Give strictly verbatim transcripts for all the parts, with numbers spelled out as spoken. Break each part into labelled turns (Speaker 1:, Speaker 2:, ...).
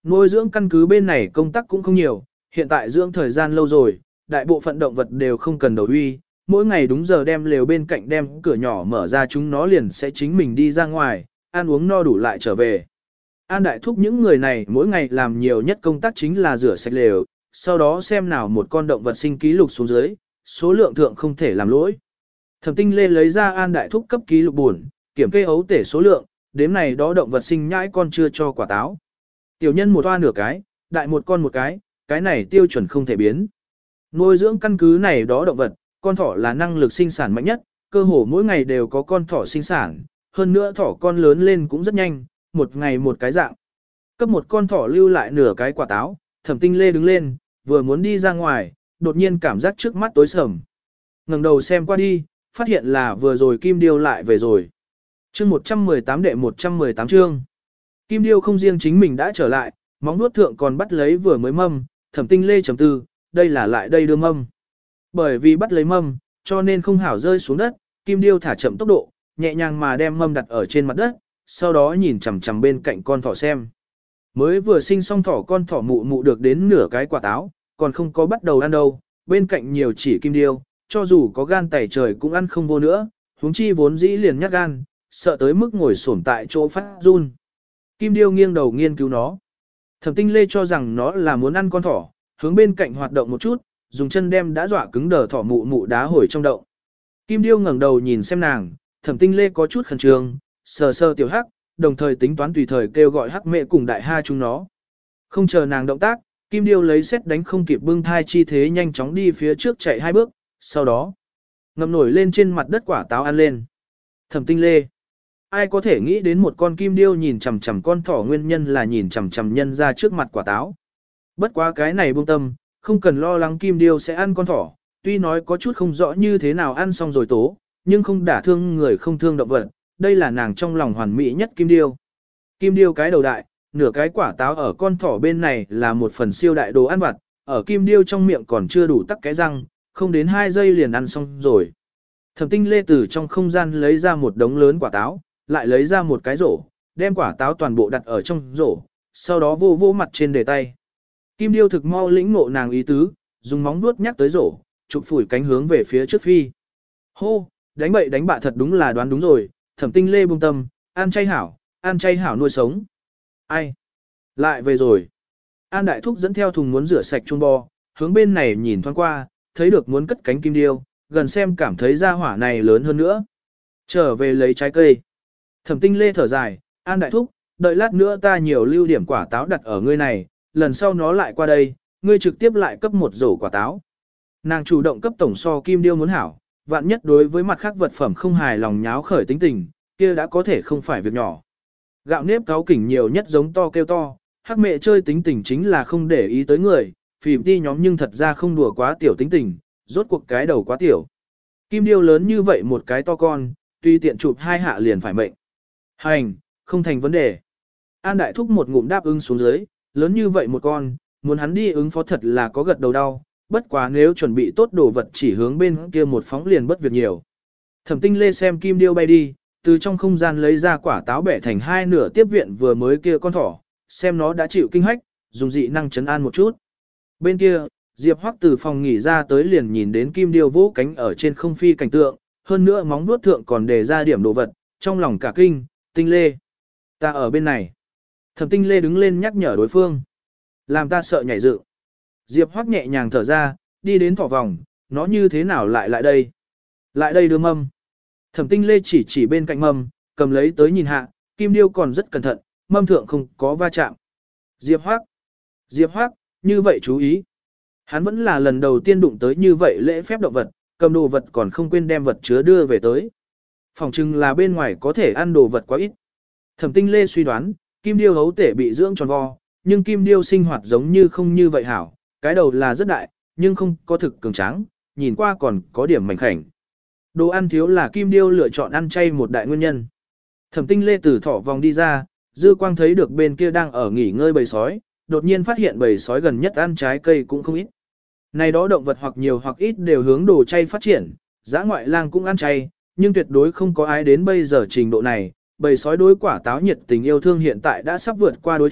Speaker 1: Nuôi dưỡng căn cứ bên này công tác cũng không nhiều, hiện tại dưỡng thời gian lâu rồi, đại bộ phận động vật đều không cần đầu uy, mỗi ngày đúng giờ đem lều bên cạnh đem cửa nhỏ mở ra chúng nó liền sẽ chính mình đi ra ngoài, ăn uống no đủ lại trở về. An Đại Thúc những người này mỗi ngày làm nhiều nhất công tác chính là rửa sạch lều, sau đó xem nào một con động vật sinh ký lục xuống dưới, số lượng thượng không thể làm lỗi. Thẩm Tinh Lê lấy ra An Đại Thúc cấp ký lục buồn, kiểm kê ấu tể số lượng, đếm này đó động vật sinh nhãi con chưa cho quả táo. Tiểu nhân một toa nửa cái, đại một con một cái, cái này tiêu chuẩn không thể biến. Nuôi dưỡng căn cứ này đó động vật, con thỏ là năng lực sinh sản mạnh nhất, cơ hồ mỗi ngày đều có con thỏ sinh sản, hơn nữa thỏ con lớn lên cũng rất nhanh, một ngày một cái dạng. Cấp một con thỏ lưu lại nửa cái quả táo, Thẩm Tinh Lê đứng lên, vừa muốn đi ra ngoài, đột nhiên cảm giác trước mắt tối sầm. Ngẩng đầu xem qua đi, phát hiện là vừa rồi Kim Điêu lại về rồi. Chương một trăm mười tám đệ một trăm mười tám chương. Kim Điêu không riêng chính mình đã trở lại, móng nuốt thượng còn bắt lấy vừa mới mâm, Thẩm Tinh Lê chấm tư, đây là lại đây đưa mâm. Bởi vì bắt lấy mâm, cho nên không hảo rơi xuống đất, Kim Điêu thả chậm tốc độ, nhẹ nhàng mà đem mâm đặt ở trên mặt đất, sau đó nhìn chằm chằm bên cạnh con thỏ xem. Mới vừa sinh xong thỏ con thỏ mụ mụ được đến nửa cái quả táo, còn không có bắt đầu ăn đâu, bên cạnh nhiều chỉ Kim Điêu, cho dù có gan tẩy trời cũng ăn không vô nữa, huống chi vốn dĩ liền nhát gan, sợ tới mức ngồi xổm tại chỗ phát run. Kim Điêu nghiêng đầu nghiên cứu nó. Thẩm Tinh Lê cho rằng nó là muốn ăn con thỏ, hướng bên cạnh hoạt động một chút, dùng chân đem đã dọa cứng đờ thỏ mụ mụ đá hồi trong động. Kim Điêu ngẩng đầu nhìn xem nàng, Thẩm Tinh Lê có chút khẩn trương, sờ sờ tiểu hắc, đồng thời tính toán tùy thời kêu gọi hắc mẹ cùng đại ha chúng nó. Không chờ nàng động tác, Kim Điêu lấy xét đánh không kịp bưng thai chi thế nhanh chóng đi phía trước chạy hai bước, sau đó ngậm nổi lên trên mặt đất quả táo ăn lên. Thẩm Tinh Lê, ai có thể nghĩ đến một con Kim Điêu nhìn chằm chằm con thỏ nguyên nhân là nhìn chằm chằm nhân ra trước mặt quả táo. Bất quá cái này buông tâm, không cần lo lắng Kim Điêu sẽ ăn con thỏ, tuy nói có chút không rõ như thế nào ăn xong rồi tố, nhưng không đả thương người không thương động vật, đây là nàng trong lòng hoàn mỹ nhất Kim Điêu. Kim Điêu cái đầu đại, nửa cái quả táo ở con thỏ bên này là một phần siêu đại đồ ăn vặt, ở Kim Điêu trong miệng còn chưa đủ tắc cái răng, không đến hai giây liền ăn xong rồi. Thẩm Tinh Lê từ trong không gian lấy ra một đống lớn quả táo, lại lấy ra một cái rổ, đem quả táo toàn bộ đặt ở trong rổ, sau đó vô vô mặt trên đề tay. Kim Điêu thực mau lĩnh ngộ nàng ý tứ, dùng móng vuốt nhắc tới rổ, chụp phủi cánh hướng về phía trước phi. Hô, đánh bậy đánh bạ thật đúng là đoán đúng rồi, Thẩm Tinh Lê buông tâm, ăn chay hảo, ăn chay hảo nuôi sống. Ai? Lại về rồi. An Đại Thúc dẫn theo thùng muốn rửa sạch chuông bò, hướng bên này nhìn thoáng qua, thấy được muốn cất cánh Kim Điêu, gần xem cảm thấy ra hỏa này lớn hơn nữa. Trở về lấy trái cây. Thẩm Tinh Lê thở dài, An Đại Thúc, đợi lát nữa ta nhiều lưu điểm quả táo đặt ở ngươi này, lần sau nó lại qua đây, ngươi trực tiếp lại cấp một rổ quả táo. Nàng chủ động cấp tổng so Kim Điêu muốn hảo, vạn nhất đối với mặt khác vật phẩm không hài lòng nháo khởi tính tình, kia đã có thể không phải việc nhỏ. Gạo nếp cáo kỉnh nhiều nhất giống to kêu to, hắc mẹ chơi tính tình chính là không để ý tới người, phì đi nhóm nhưng thật ra không đùa quá tiểu tính tình, rốt cuộc cái đầu quá tiểu. Kim Điêu lớn như vậy một cái to con, tuy tiện chụp hai hạ liền phải mệnh. Hành, không thành vấn đề. An Đại Thúc một ngụm đáp ứng xuống dưới, lớn như vậy một con, muốn hắn đi ứng phó thật là có gật đầu đau, bất quá nếu chuẩn bị tốt đồ vật chỉ hướng bên kia một phóng liền bất việc nhiều. Thẩm Tinh Lê xem Kim Điêu bay đi, từ trong không gian lấy ra quả táo bẻ thành hai nửa tiếp viện vừa mới kia con thỏ, xem nó đã chịu kinh hách, dùng dị năng chấn an một chút. Bên kia, Diệp Hoắc từ phòng nghỉ ra tới liền nhìn đến Kim Điêu vỗ cánh ở trên không phi cảnh tượng, hơn nữa móng vuốt thượng còn đề ra điểm đồ vật, trong lòng cả kinh, Tinh Lê. Ta ở bên này. Thẩm Tinh Lê đứng lên nhắc nhở đối phương. Làm ta sợ nhảy dựng. Diệp Hoắc nhẹ nhàng thở ra, đi đến thỏ vòng, nó như thế nào lại lại đây? Lại đây đưa mâm. Thẩm Tinh Lê chỉ chỉ bên cạnh mâm, cầm lấy tới nhìn hạ, Kim Điêu còn rất cẩn thận, mâm thượng không có va chạm. Diệp Hoắc. Diệp Hoắc, như vậy chú ý. Hắn vẫn là lần đầu tiên đụng tới như vậy lễ phép động vật, cầm đồ vật còn không quên đem vật chứa đưa về tới. Phòng chừng là bên ngoài có thể ăn đồ vật quá ít. Thẩm Tinh Lê suy đoán, Kim Điêu hấu tể bị dưỡng tròn vo, nhưng Kim Điêu sinh hoạt giống như không như vậy hảo, cái đầu là rất đại, nhưng không có thực cường tráng, nhìn qua còn có điểm mảnh khảnh. Đồ ăn thiếu là Kim Điêu lựa chọn ăn chay một đại nguyên nhân. Thẩm Tinh Lê từ thỏ vòng đi ra, dư quang thấy được bên kia đang ở nghỉ ngơi bầy sói, đột nhiên phát hiện bầy sói gần nhất ăn trái cây cũng không ít. Này đó động vật hoặc nhiều hoặc ít đều hướng đồ chay phát triển, dã ngoại lang cũng ăn chay, nhưng tuyệt đối không có ai đến bây giờ trình độ này. Bầy sói đối quả táo nhiệt tình yêu thương hiện tại đã sắp vượt qua đối thịt,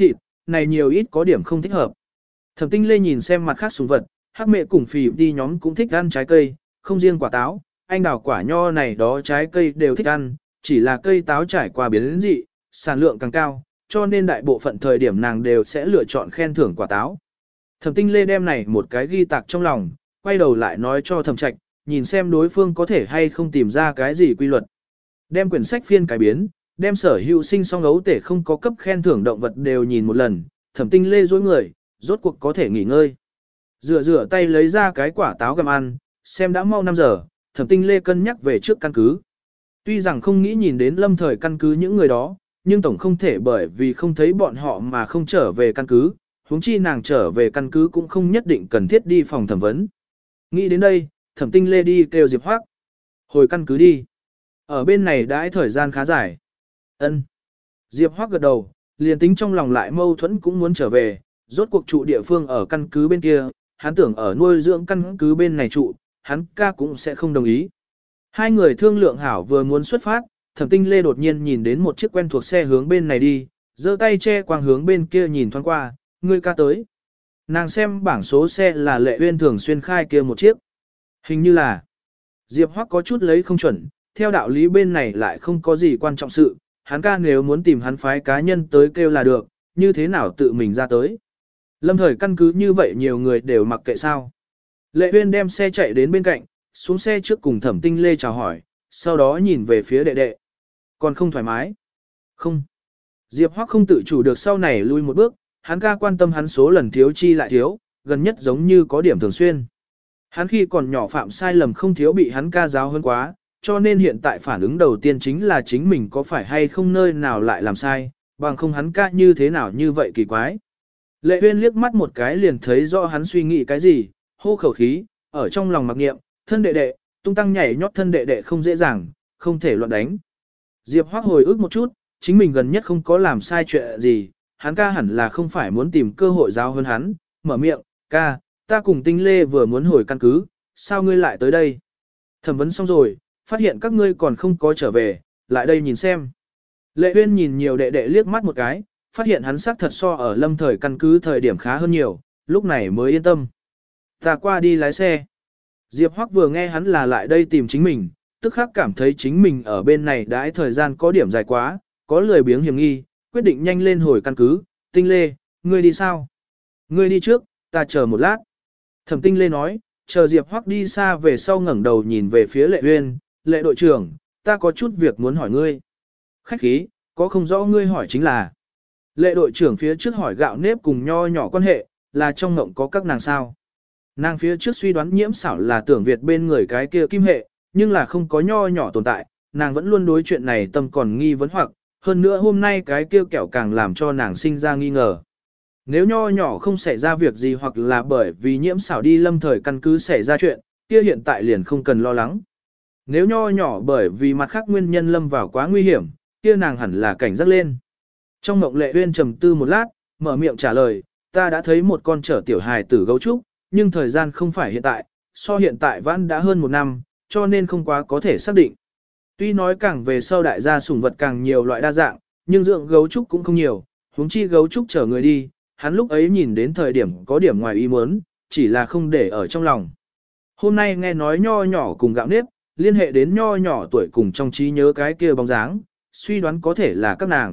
Speaker 1: này nhiều ít có điểm không thích hợp. Thẩm Tinh Lê nhìn xem mặt khác sủng vật, Hắc Mẹ cùng Phỉ đi nhóm cũng thích ăn trái cây, không riêng quả táo, anh đào quả nho này đó trái cây đều thích ăn, chỉ là cây táo trải qua biến dị, sản lượng càng cao, cho nên đại bộ phận thời điểm nàng đều sẽ lựa chọn khen thưởng quả táo. Thẩm Tinh Lê đem này một cái ghi tạc trong lòng, quay đầu lại nói cho Thẩm Trạch, nhìn xem đối phương có thể hay không tìm ra cái gì quy luật. Đem quyển sách phiên cải biến, đem sở hữu sinh song ấu tể không có cấp khen thưởng động vật đều nhìn một lần, Thẩm Tinh Lê dối người, rốt cuộc có thể nghỉ ngơi. Rửa rửa tay lấy ra cái quả táo gặm ăn, xem đã mau năm giờ, Thẩm Tinh Lê cân nhắc về trước căn cứ. Tuy rằng không nghĩ nhìn đến lâm thời căn cứ những người đó, nhưng tổng không thể bởi vì không thấy bọn họ mà không trở về căn cứ, huống chi nàng trở về căn cứ cũng không nhất định cần thiết đi phòng thẩm vấn. Nghĩ đến đây, Thẩm Tinh Lê đi kêu Diệp Hoác. Hồi căn cứ đi. Ở bên này đãi thời gian khá dài. Ân. Diệp Hoác gật đầu, liền tính trong lòng lại mâu thuẫn cũng muốn trở về, rốt cuộc trụ địa phương ở căn cứ bên kia, hắn tưởng ở nuôi dưỡng căn cứ bên này trụ, hắn ca cũng sẽ không đồng ý. Hai người thương lượng hảo vừa muốn xuất phát, Thẩm Tinh Lê đột nhiên nhìn đến một chiếc quen thuộc xe hướng bên này đi, giơ tay che quang hướng bên kia nhìn thoáng qua, người ca tới. Nàng xem bảng số xe là Lệ Uyên thường xuyên khai kia một chiếc. Hình như là Diệp Hoắc có chút lấy không chuẩn, theo đạo lý bên này lại không có gì quan trọng sự, hắn ca nếu muốn tìm hắn phái cá nhân tới kêu là được, như thế nào tự mình ra tới. Lâm thời căn cứ như vậy nhiều người đều mặc kệ sao. Lệ Uyên đem xe chạy đến bên cạnh, xuống xe trước cùng Thẩm Tinh Lê chào hỏi, sau đó nhìn về phía đệ đệ. Còn không thoải mái? Không. Diệp Hoắc không tự chủ được sau này lui một bước, hắn ca quan tâm hắn số lần thiếu chi lại thiếu, gần nhất giống như có điểm thường xuyên. Hắn khi còn nhỏ phạm sai lầm không thiếu bị hắn ca giáo hơn quá, cho nên hiện tại phản ứng đầu tiên chính là chính mình có phải hay không nơi nào lại làm sai, bằng không hắn ca như thế nào như vậy kỳ quái. Lệ Uyên liếc mắt một cái liền thấy rõ hắn suy nghĩ cái gì, hô khẩu khí, ở trong lòng mặc niệm, thân đệ đệ, tung tăng nhảy nhót thân đệ đệ không dễ dàng, không thể loạn đánh. Diệp Hoắc hồi ức một chút, chính mình gần nhất không có làm sai chuyện gì, hắn ca hẳn là không phải muốn tìm cơ hội giáo hơn hắn, mở miệng, ca, ta cùng Tinh Lê vừa muốn hồi căn cứ, sao ngươi lại tới đây? Thẩm vấn xong rồi, phát hiện các ngươi còn không có trở về, lại đây nhìn xem. Lệ Uyên nhìn nhiều đệ đệ liếc mắt một cái, phát hiện hắn sắc thật so ở lâm thời căn cứ thời điểm khá hơn nhiều, lúc này mới yên tâm. Ta qua đi lái xe. Diệp Hoắc vừa nghe hắn là lại đây tìm chính mình, tức khắc cảm thấy chính mình ở bên này đãi thời gian có điểm dài quá, có lười biếng hiểm nghi, quyết định nhanh lên hồi căn cứ. Tinh Lê, ngươi đi sao? Ngươi đi trước, ta chờ một lát. Thẩm Tinh Lê nói, chờ Diệp Hoắc đi xa về sau ngẩng đầu nhìn về phía Lệ Uyên, Lệ đội trưởng, ta có chút việc muốn hỏi ngươi. Khách khí, có không rõ ngươi hỏi chính là. Lệ đội trưởng phía trước hỏi gạo nếp cùng nho nhỏ quan hệ, là trong ngộng có các nàng sao. Nàng phía trước suy đoán nhiễm xảo là tưởng Việt bên người cái kia kim hệ, nhưng là không có nho nhỏ tồn tại, nàng vẫn luôn đối chuyện này tâm còn nghi vấn hoặc, hơn nữa hôm nay cái kia kẹo càng làm cho nàng sinh ra nghi ngờ. Nếu nho nhỏ không xảy ra việc gì hoặc là bởi vì nhiễm xảo đi lâm thời căn cứ xảy ra chuyện, kia hiện tại liền không cần lo lắng. Nếu nho nhỏ bởi vì mặt khác nguyên nhân lâm vào quá nguy hiểm, kia nàng hẳn là cảnh giác lên. Trong mộng Lệ Uyên trầm tư một lát, mở miệng trả lời, ta đã thấy một con chở tiểu hài tử gấu trúc, nhưng thời gian không phải hiện tại, so hiện tại vẫn đã hơn một năm, cho nên không quá có thể xác định. Tuy nói càng về sau đại gia sủng vật càng nhiều loại đa dạng, nhưng dưỡng gấu trúc cũng không nhiều, huống chi gấu trúc chở người đi, hắn lúc ấy nhìn đến thời điểm có điểm ngoài ý muốn, chỉ là không để ở trong lòng. Hôm nay nghe nói nho nhỏ cùng gạo nếp, liên hệ đến nho nhỏ tuổi cùng trong trí nhớ cái kia bóng dáng, suy đoán có thể là các nàng.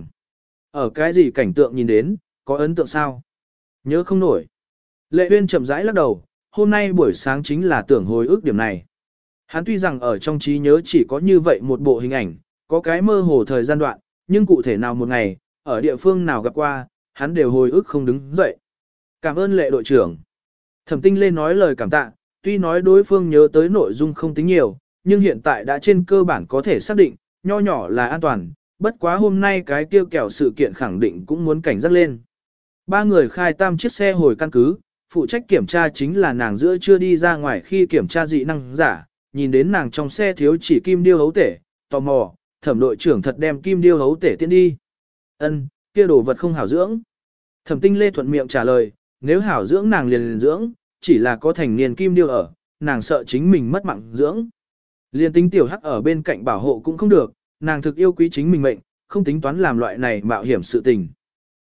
Speaker 1: Ở cái gì cảnh tượng nhìn đến, có ấn tượng sao? Nhớ không nổi. Lệ Uyên chậm rãi lắc đầu, hôm nay buổi sáng chính là tưởng hồi ức điểm này. Hắn tuy rằng ở trong trí nhớ chỉ có như vậy một bộ hình ảnh, có cái mơ hồ thời gian đoạn, nhưng cụ thể nào một ngày, ở địa phương nào gặp qua, hắn đều hồi ức không đứng dậy. Cảm ơn Lệ đội trưởng. Thẩm Tinh Lê nói lời cảm tạ, tuy nói đối phương nhớ tới nội dung không tính nhiều, nhưng hiện tại đã trên cơ bản có thể xác định, nho nhỏ là an toàn, bất quá hôm nay cái tiêu kẹo sự kiện khẳng định cũng muốn cảnh giác lên. Ba người khai tam chiếc xe hồi căn cứ, phụ trách kiểm tra chính là nàng giữa chưa đi ra ngoài khi kiểm tra dị năng giả, nhìn đến nàng trong xe thiếu chỉ kim điêu hấu tể, tò mò, thẩm đội trưởng thật đem kim điêu hấu tể tiến đi. Ân, kia đồ vật không hảo dưỡng. Thẩm Tinh Lê thuận miệng trả lời, nếu hảo dưỡng nàng liền liền dưỡng, chỉ là có thành niên kim điêu ở, nàng sợ chính mình mất mạng dưỡng. Liên tính tiểu hắc ở bên cạnh bảo hộ cũng không được, nàng thực yêu quý chính mình mệnh, không tính toán làm loại này mạo hiểm sự tình.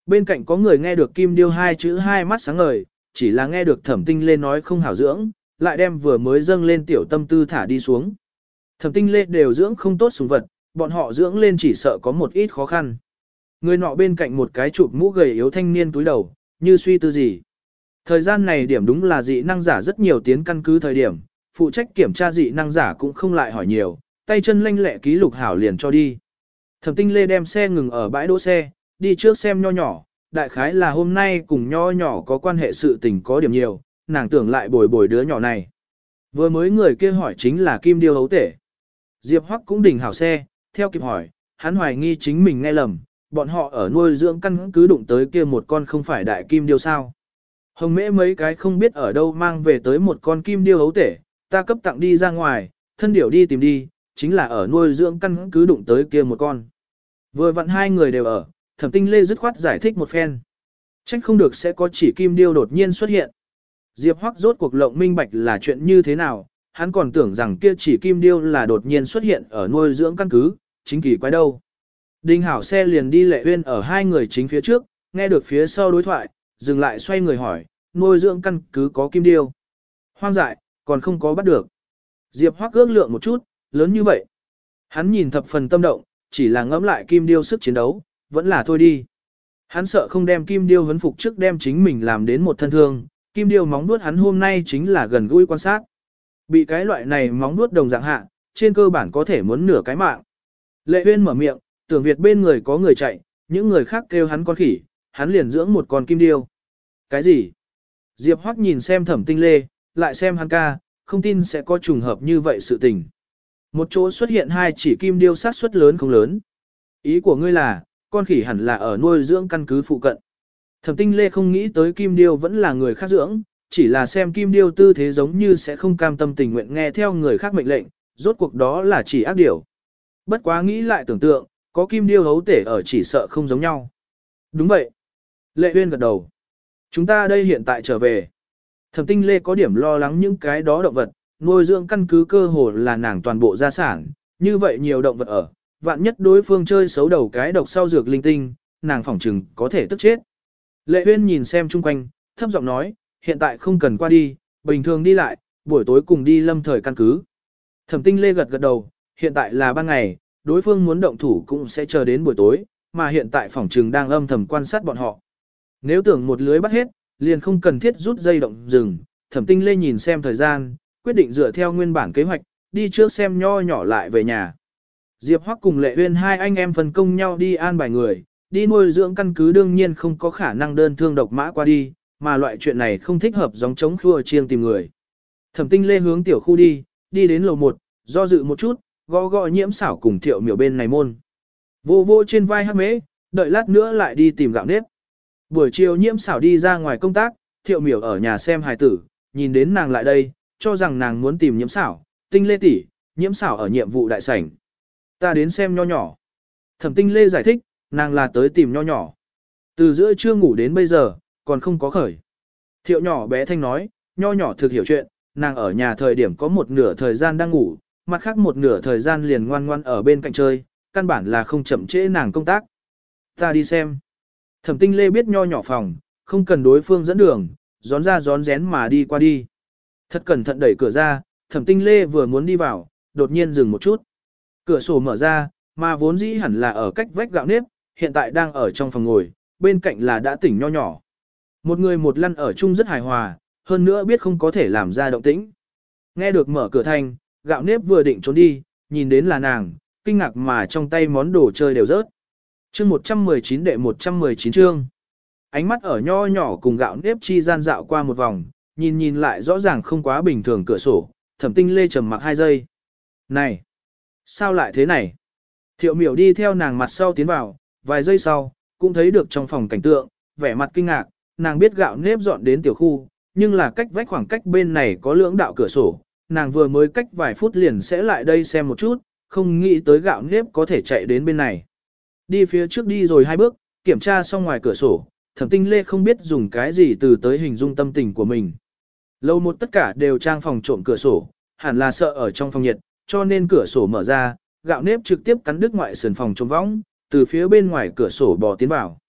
Speaker 1: Bên cạnh có người nghe được Kim Điêu hai chữ hai mắt sáng ngời, chỉ là nghe được Thẩm Tinh Lê nói không hảo dưỡng, lại đem vừa mới dâng lên tiểu tâm tư thả đi xuống. Thẩm Tinh Lê đều dưỡng không tốt sủng vật, bọn họ dưỡng lên chỉ sợ có một ít khó khăn. Người nọ bên cạnh một cái chụp mũ gầy yếu thanh niên túi đầu, như suy tư gì. Thời gian này điểm đúng là dị năng giả rất nhiều tiến căn cứ thời điểm, phụ trách kiểm tra dị năng giả cũng không lại hỏi nhiều, tay chân lanh lẹ ký lục hảo liền cho đi. Thẩm Tinh Lê đem xe ngừng ở bãi đỗ xe, đi trước xem nho nhỏ, đại khái là hôm nay cùng nho nhỏ có quan hệ sự tình có điểm nhiều, nàng tưởng lại bồi bồi đứa nhỏ này. Vừa mới người kia hỏi chính là Kim Điêu hấu tể. Diệp Hoắc cũng đỉnh hảo xe, theo kịp hỏi, hắn hoài nghi chính mình nghe lầm, bọn họ ở nuôi dưỡng căn cứ đụng tới kia một con không phải đại Kim Điêu sao. Hồng Mễ mấy cái không biết ở đâu mang về tới một con Kim Điêu hấu tể, ta cấp tặng đi ra ngoài, thân điểu đi tìm đi, chính là ở nuôi dưỡng căn cứ đụng tới kia một con. Vừa vặn hai người đều ở, Thẩm Tinh Lê dứt khoát giải thích một phen. Trách không được sẽ có chỉ Kim Điêu đột nhiên xuất hiện. Diệp Hoắc rốt cuộc lộng minh bạch là chuyện như thế nào, hắn còn tưởng rằng kia chỉ Kim Điêu là đột nhiên xuất hiện ở nuôi dưỡng căn cứ, chính kỳ quái đâu. Đinh Hảo xe liền đi Lệ Uyên ở hai người chính phía trước, nghe được phía sau đối thoại, dừng lại xoay người hỏi, nuôi dưỡng căn cứ có Kim Điêu. Hoang dại, còn không có bắt được. Diệp Hoắc ước lượng một chút, lớn như vậy. Hắn nhìn thập phần tâm động, chỉ là ngẫm lại Kim Điêu sức chiến đấu, vẫn là thôi đi. Hắn sợ không đem Kim Điêu huấn phục trước đem chính mình làm đến một thân thương, Kim Điêu móng vuốt hắn hôm nay chính là gần gũi quan sát. Bị cái loại này móng vuốt đồng dạng hạ, trên cơ bản có thể muốn nửa cái mạng. Lệ Uyên mở miệng, tưởng Việt bên người có người chạy, những người khác kêu hắn con khỉ, hắn liền dưỡng một con Kim Điêu. Cái gì? Diệp Hoắc nhìn xem Thẩm Tinh Lê, lại xem hắn ca, không tin sẽ có trùng hợp như vậy sự tình. Một chỗ xuất hiện hai chỉ Kim Điêu sát suất lớn không lớn. Ý của ngươi là, con khỉ hẳn là ở nuôi dưỡng căn cứ phụ cận. Thẩm Tinh Lê không nghĩ tới Kim Điêu vẫn là người khác dưỡng, chỉ là xem Kim Điêu tư thế giống như sẽ không cam tâm tình nguyện nghe theo người khác mệnh lệnh, rốt cuộc đó là chỉ ác điều. Bất quá nghĩ lại tưởng tượng, có Kim Điêu hấu tể ở chỉ sợ không giống nhau. Đúng vậy. Lệ Uyên gật đầu. Chúng ta đây hiện tại trở về. Thẩm Tinh Lê có điểm lo lắng những cái đó động vật, nuôi dưỡng căn cứ cơ hồ là nàng toàn bộ gia sản, như vậy nhiều động vật ở, vạn nhất đối phương chơi xấu đầu cái độc sau dược linh tinh, nàng phỏng chừng có thể tức chết. Lệ Uyên nhìn xem chung quanh, thấp giọng nói, hiện tại không cần qua đi, bình thường đi lại, buổi tối cùng đi lâm thời căn cứ. Thẩm Tinh Lê gật gật đầu, hiện tại là ban ngày, đối phương muốn động thủ cũng sẽ chờ đến buổi tối, mà hiện tại phỏng trừng đang âm thầm quan sát bọn họ. Nếu tưởng một lưới bắt hết, liền không cần thiết rút dây động rừng. Thẩm Tinh Lê nhìn xem thời gian, quyết định dựa theo nguyên bản kế hoạch, đi trước xem nho nhỏ lại về nhà. Diệp Hoắc cùng Lệ Uyên hai anh em phân công nhau đi an bài người, đi nuôi dưỡng căn cứ đương nhiên không có khả năng đơn thương độc mã qua đi, mà loại chuyện này không thích hợp giống chống khua chiêng tìm người. Thẩm Tinh Lê hướng tiểu khu đi, đi đến lầu một, do dự một chút, gõ gõ Nhiễm Xảo cùng Thiệu Miểu bên này môn. Vô vô trên vai Hắc Mễ, đợi lát nữa lại đi tìm gạo nếp. Buổi chiều Nhiễm Xảo đi ra ngoài công tác, Thiệu Miểu ở nhà xem hài tử, nhìn đến nàng lại đây, cho rằng nàng muốn tìm Nhiễm Xảo, Tinh Lê tỷ, Nhiễm Xảo ở nhiệm vụ đại sảnh. Ta đến xem nho nhỏ. Thẩm Tinh Lê giải thích, nàng là tới tìm nho nhỏ. Từ giữa trưa ngủ đến bây giờ, còn không có khởi. Thiệu nhỏ bé thanh nói, nho nhỏ thực hiểu chuyện, nàng ở nhà thời điểm có một nửa thời gian đang ngủ, mặt khác một nửa thời gian liền ngoan ngoan ở bên cạnh chơi, căn bản là không chậm trễ nàng công tác. Ta đi xem. Thẩm Tinh Lê biết nho nhỏ phòng, không cần đối phương dẫn đường, gión ra gión rén mà đi qua đi. Thật cẩn thận đẩy cửa ra, Thẩm Tinh Lê vừa muốn đi vào, đột nhiên dừng một chút. Cửa sổ mở ra, mà vốn dĩ hẳn là ở cách vách gạo nếp, hiện tại đang ở trong phòng ngồi, bên cạnh là đã tỉnh nho nhỏ. Một người một lăn ở chung rất hài hòa, hơn nữa biết không có thể làm ra động tĩnh. Nghe được mở cửa thanh, gạo nếp vừa định trốn đi, nhìn đến là nàng, kinh ngạc mà trong tay món đồ chơi đều rớt. Chương một trăm mười chín đệ một trăm mười chín chương. Ánh mắt ở nho nhỏ cùng gạo nếp chi gian dạo qua một vòng, nhìn nhìn lại rõ ràng không quá bình thường cửa sổ, Thẩm Tinh Lê trầm mặc hai giây. Này! Sao lại thế này? Thiệu Miểu đi theo nàng mặt sau tiến vào, vài giây sau, cũng thấy được trong phòng cảnh tượng, vẻ mặt kinh ngạc, nàng biết gạo nếp dọn đến tiểu khu, nhưng là cách vách khoảng cách bên này có lưỡng đạo cửa sổ, nàng vừa mới cách vài phút liền sẽ lại đây xem một chút, không nghĩ tới gạo nếp có thể chạy đến bên này. Đi phía trước đi rồi hai bước, kiểm tra xong ngoài cửa sổ, Thẩm Tinh Lê không biết dùng cái gì từ tới hình dung tâm tình của mình. Lâu một tất cả đều trang phòng trộm cửa sổ, hẳn là sợ ở trong phòng nhiệt, cho nên cửa sổ mở ra, gạo nếp trực tiếp cắn đứt ngoại sườn phòng trống võng, từ phía bên ngoài cửa sổ bò tiến vào.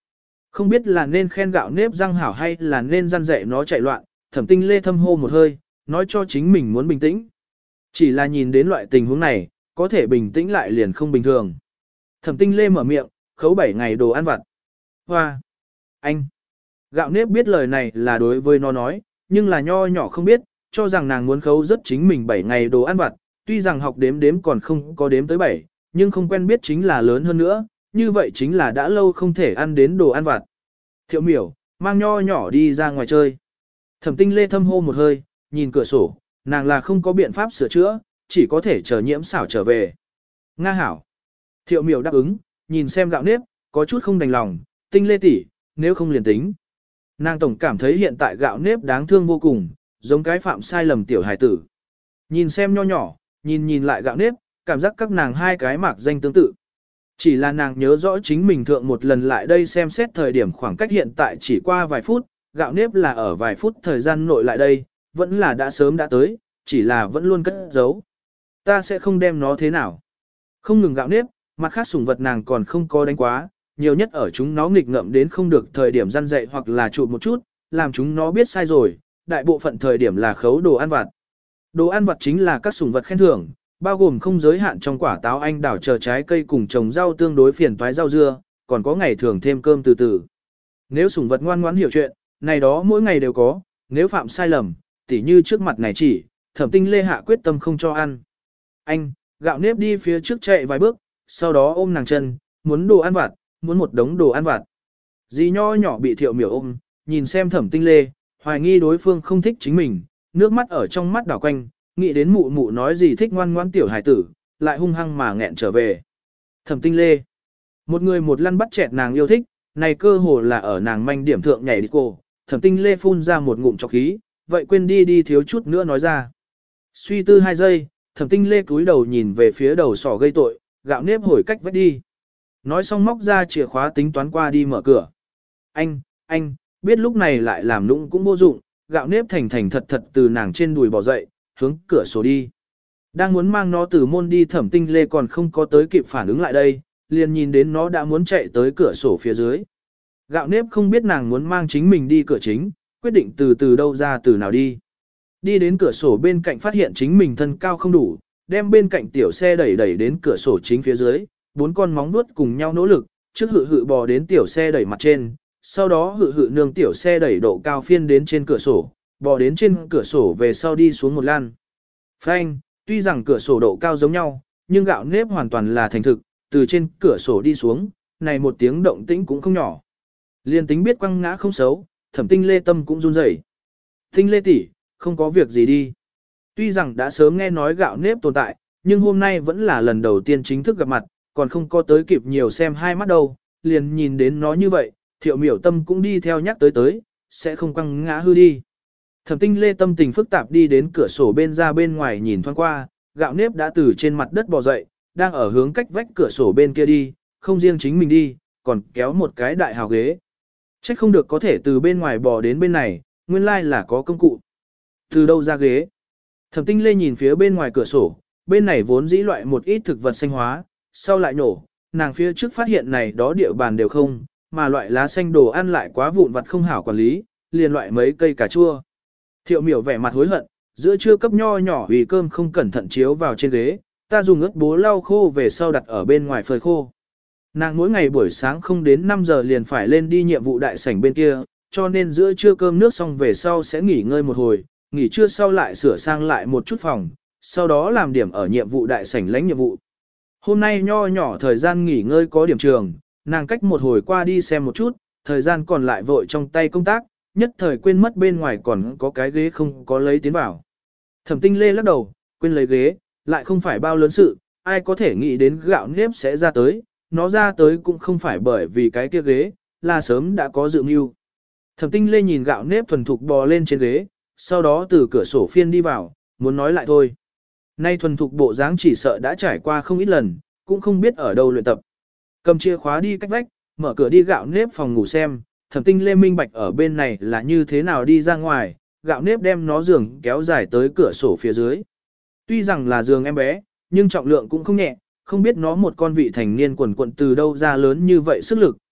Speaker 1: Không biết là nên khen gạo nếp răng hảo hay là nên răn dạy nó chạy loạn, Thẩm Tinh Lê thâm hô một hơi, nói cho chính mình muốn bình tĩnh. Chỉ là nhìn đến loại tình huống này, có thể bình tĩnh lại liền không bình thường. Thẩm Tinh Lê mở miệng, khấu bảy ngày đồ ăn vặt. Hoa! Anh! Gạo nếp biết lời này là đối với nó nói, nhưng là nho nhỏ không biết, cho rằng nàng muốn khấu rất chính mình bảy ngày đồ ăn vặt, tuy rằng học đếm đếm còn không có đếm tới bảy, nhưng không quen biết chính là lớn hơn nữa, như vậy chính là đã lâu không thể ăn đến đồ ăn vặt. Thiệu miểu, mang nho nhỏ đi ra ngoài chơi. Thẩm Tinh Lê thâm hô một hơi, nhìn cửa sổ, nàng là không có biện pháp sửa chữa, chỉ có thể chờ nhiễm xảo trở về. Nga hảo. Thiệu miểu đáp ứng, nhìn xem gạo nếp, có chút không đành lòng, Tinh Lê tỷ, nếu không liền tính. Nàng tổng cảm thấy hiện tại gạo nếp đáng thương vô cùng, giống cái phạm sai lầm tiểu hài tử. Nhìn xem nho nhỏ, nhìn nhìn lại gạo nếp, cảm giác các nàng hai cái mạc danh tương tự. Chỉ là nàng nhớ rõ chính mình thượng một lần lại đây xem xét thời điểm khoảng cách hiện tại chỉ qua vài phút, gạo nếp là ở vài phút thời gian nội lại đây, vẫn là đã sớm đã tới, chỉ là vẫn luôn cất giấu. Ta sẽ không đem nó thế nào. Không ngừng gạo nếp, mặt khác sủng vật nàng còn không có đánh quá, nhiều nhất ở chúng nó nghịch ngợm đến không được thời điểm răn dậy hoặc là chụp một chút, làm chúng nó biết sai rồi, đại bộ phận thời điểm là khấu đồ ăn vặt. Đồ ăn vặt chính là các sủng vật khen thưởng, bao gồm không giới hạn trong quả táo anh đào chờ trái cây cùng trồng rau tương đối phiền toái rau dưa, còn có ngày thường thêm cơm từ từ. Nếu sủng vật ngoan ngoãn hiểu chuyện, này đó mỗi ngày đều có, nếu phạm sai lầm, tỉ như trước mặt này chỉ, Thẩm Tinh Lê hạ quyết tâm không cho ăn. Anh, gạo nếp đi phía trước chạy vài bước, sau đó ôm nàng chân, muốn đồ ăn vặt, muốn một đống đồ ăn vặt. Dì nho nhỏ bị Thiệu miểu ôm, nhìn xem Thẩm Tinh Lê, hoài nghi đối phương không thích chính mình, nước mắt ở trong mắt đảo quanh, nghĩ đến mụ mụ nói gì thích ngoan ngoan tiểu hải tử, lại hung hăng mà nghẹn trở về. Thẩm Tinh Lê, một người một lăn bắt chẹt nàng yêu thích, này cơ hồ là ở nàng manh điểm thượng nhảy đi cô. Thẩm Tinh Lê phun ra một ngụm trọc khí, vậy quên đi đi thiếu chút nữa nói ra. Suy tư hai giây, Thẩm Tinh Lê cúi đầu nhìn về phía đầu sỏ gây tội, gạo nếp hồi cách vách đi. Nói xong móc ra chìa khóa tính toán qua đi mở cửa. Anh, anh, biết lúc này lại làm nũng cũng vô dụng, gạo nếp thành thành thật thật từ nàng trên đùi bỏ dậy, hướng cửa sổ đi. Đang muốn mang nó từ môn đi Thẩm Tinh Lê còn không có tới kịp phản ứng lại đây, liền nhìn đến nó đã muốn chạy tới cửa sổ phía dưới. Gạo nếp không biết nàng muốn mang chính mình đi cửa chính, quyết định từ từ đâu ra từ nào đi. Đi đến cửa sổ bên cạnh phát hiện chính mình thân cao không đủ, đem bên cạnh tiểu xe đẩy đẩy đến cửa sổ chính phía dưới, bốn con móng vuốt cùng nhau nỗ lực, trước hự hự bò đến tiểu xe đẩy mặt trên, sau đó hự hự nương tiểu xe đẩy độ cao phiên đến trên cửa sổ, bò đến trên cửa sổ về sau đi xuống một lan. Phanh, tuy rằng cửa sổ độ cao giống nhau, nhưng gạo nếp hoàn toàn là thành thực, từ trên cửa sổ đi xuống, này một tiếng động tĩnh cũng không nhỏ. Liên tính biết quăng ngã không xấu, Thẩm Tinh Lê tâm cũng run rẩy. Tinh Lê tỷ, không có việc gì đi. Tuy rằng đã sớm nghe nói gạo nếp tồn tại, nhưng hôm nay vẫn là lần đầu tiên chính thức gặp mặt, còn không có tới kịp nhiều xem hai mắt đâu, liền nhìn đến nó như vậy, Thiệu miểu tâm cũng đi theo nhắc tới tới, sẽ không quăng ngã hư đi. Thẩm Tinh Lê tâm tình phức tạp đi đến cửa sổ bên ra bên ngoài nhìn thoáng qua, gạo nếp đã từ trên mặt đất bò dậy, đang ở hướng cách vách cửa sổ bên kia đi, không riêng chính mình đi, còn kéo một cái đại hào ghế. Chắc không được có thể từ bên ngoài bò đến bên này, nguyên lai là có công cụ. Từ đâu ra ghế? Thẩm Tinh Lê nhìn phía bên ngoài cửa sổ, bên này vốn dĩ loại một ít thực vật xanh hóa, sau lại nổ, nàng phía trước phát hiện này đó địa bàn đều không, mà loại lá xanh đồ ăn lại quá vụn vặt không hảo quản lý, liền loại mấy cây cà chua. Thiệu miểu vẻ mặt hối hận, giữa trưa cấp nho nhỏ vì cơm không cẩn thận chiếu vào trên ghế, ta dùng ướt bố lau khô về sau đặt ở bên ngoài phơi khô. Nàng mỗi ngày buổi sáng không đến năm giờ liền phải lên đi nhiệm vụ đại sảnh bên kia, cho nên giữa trưa cơm nước xong về sau sẽ nghỉ ngơi một hồi, nghỉ trưa sau lại sửa sang lại một chút phòng, sau đó làm điểm ở nhiệm vụ đại sảnh lãnh nhiệm vụ. Hôm nay nho nhỏ thời gian nghỉ ngơi có điểm trường, nàng cách một hồi qua đi xem một chút, thời gian còn lại vội trong tay công tác, nhất thời quên mất bên ngoài còn có cái ghế không có lấy tiến vào. Thẩm Tinh Lê lắc đầu, quên lấy ghế, lại không phải bao lớn sự, ai có thể nghĩ đến gạo nếp sẽ ra tới, nó ra tới cũng không phải bởi vì cái kia ghế, là sớm đã có dự mưu. Thẩm Tinh Lê nhìn gạo nếp thuần thục bò lên trên ghế, sau đó từ cửa sổ phiên đi vào, muốn nói lại thôi. Nay thuần thục bộ dáng chỉ sợ đã trải qua không ít lần, cũng không biết ở đâu luyện tập. Cầm chìa khóa đi cách vách, mở cửa đi gạo nếp phòng ngủ xem, Thẩm Tinh Lê minh bạch ở bên này là như thế nào đi ra ngoài, gạo nếp đem nó giường kéo dài tới cửa sổ phía dưới. Tuy rằng là giường em bé, nhưng trọng lượng cũng không nhẹ, không biết nó một con vị thành niên quần quận từ đâu ra lớn như vậy sức lực,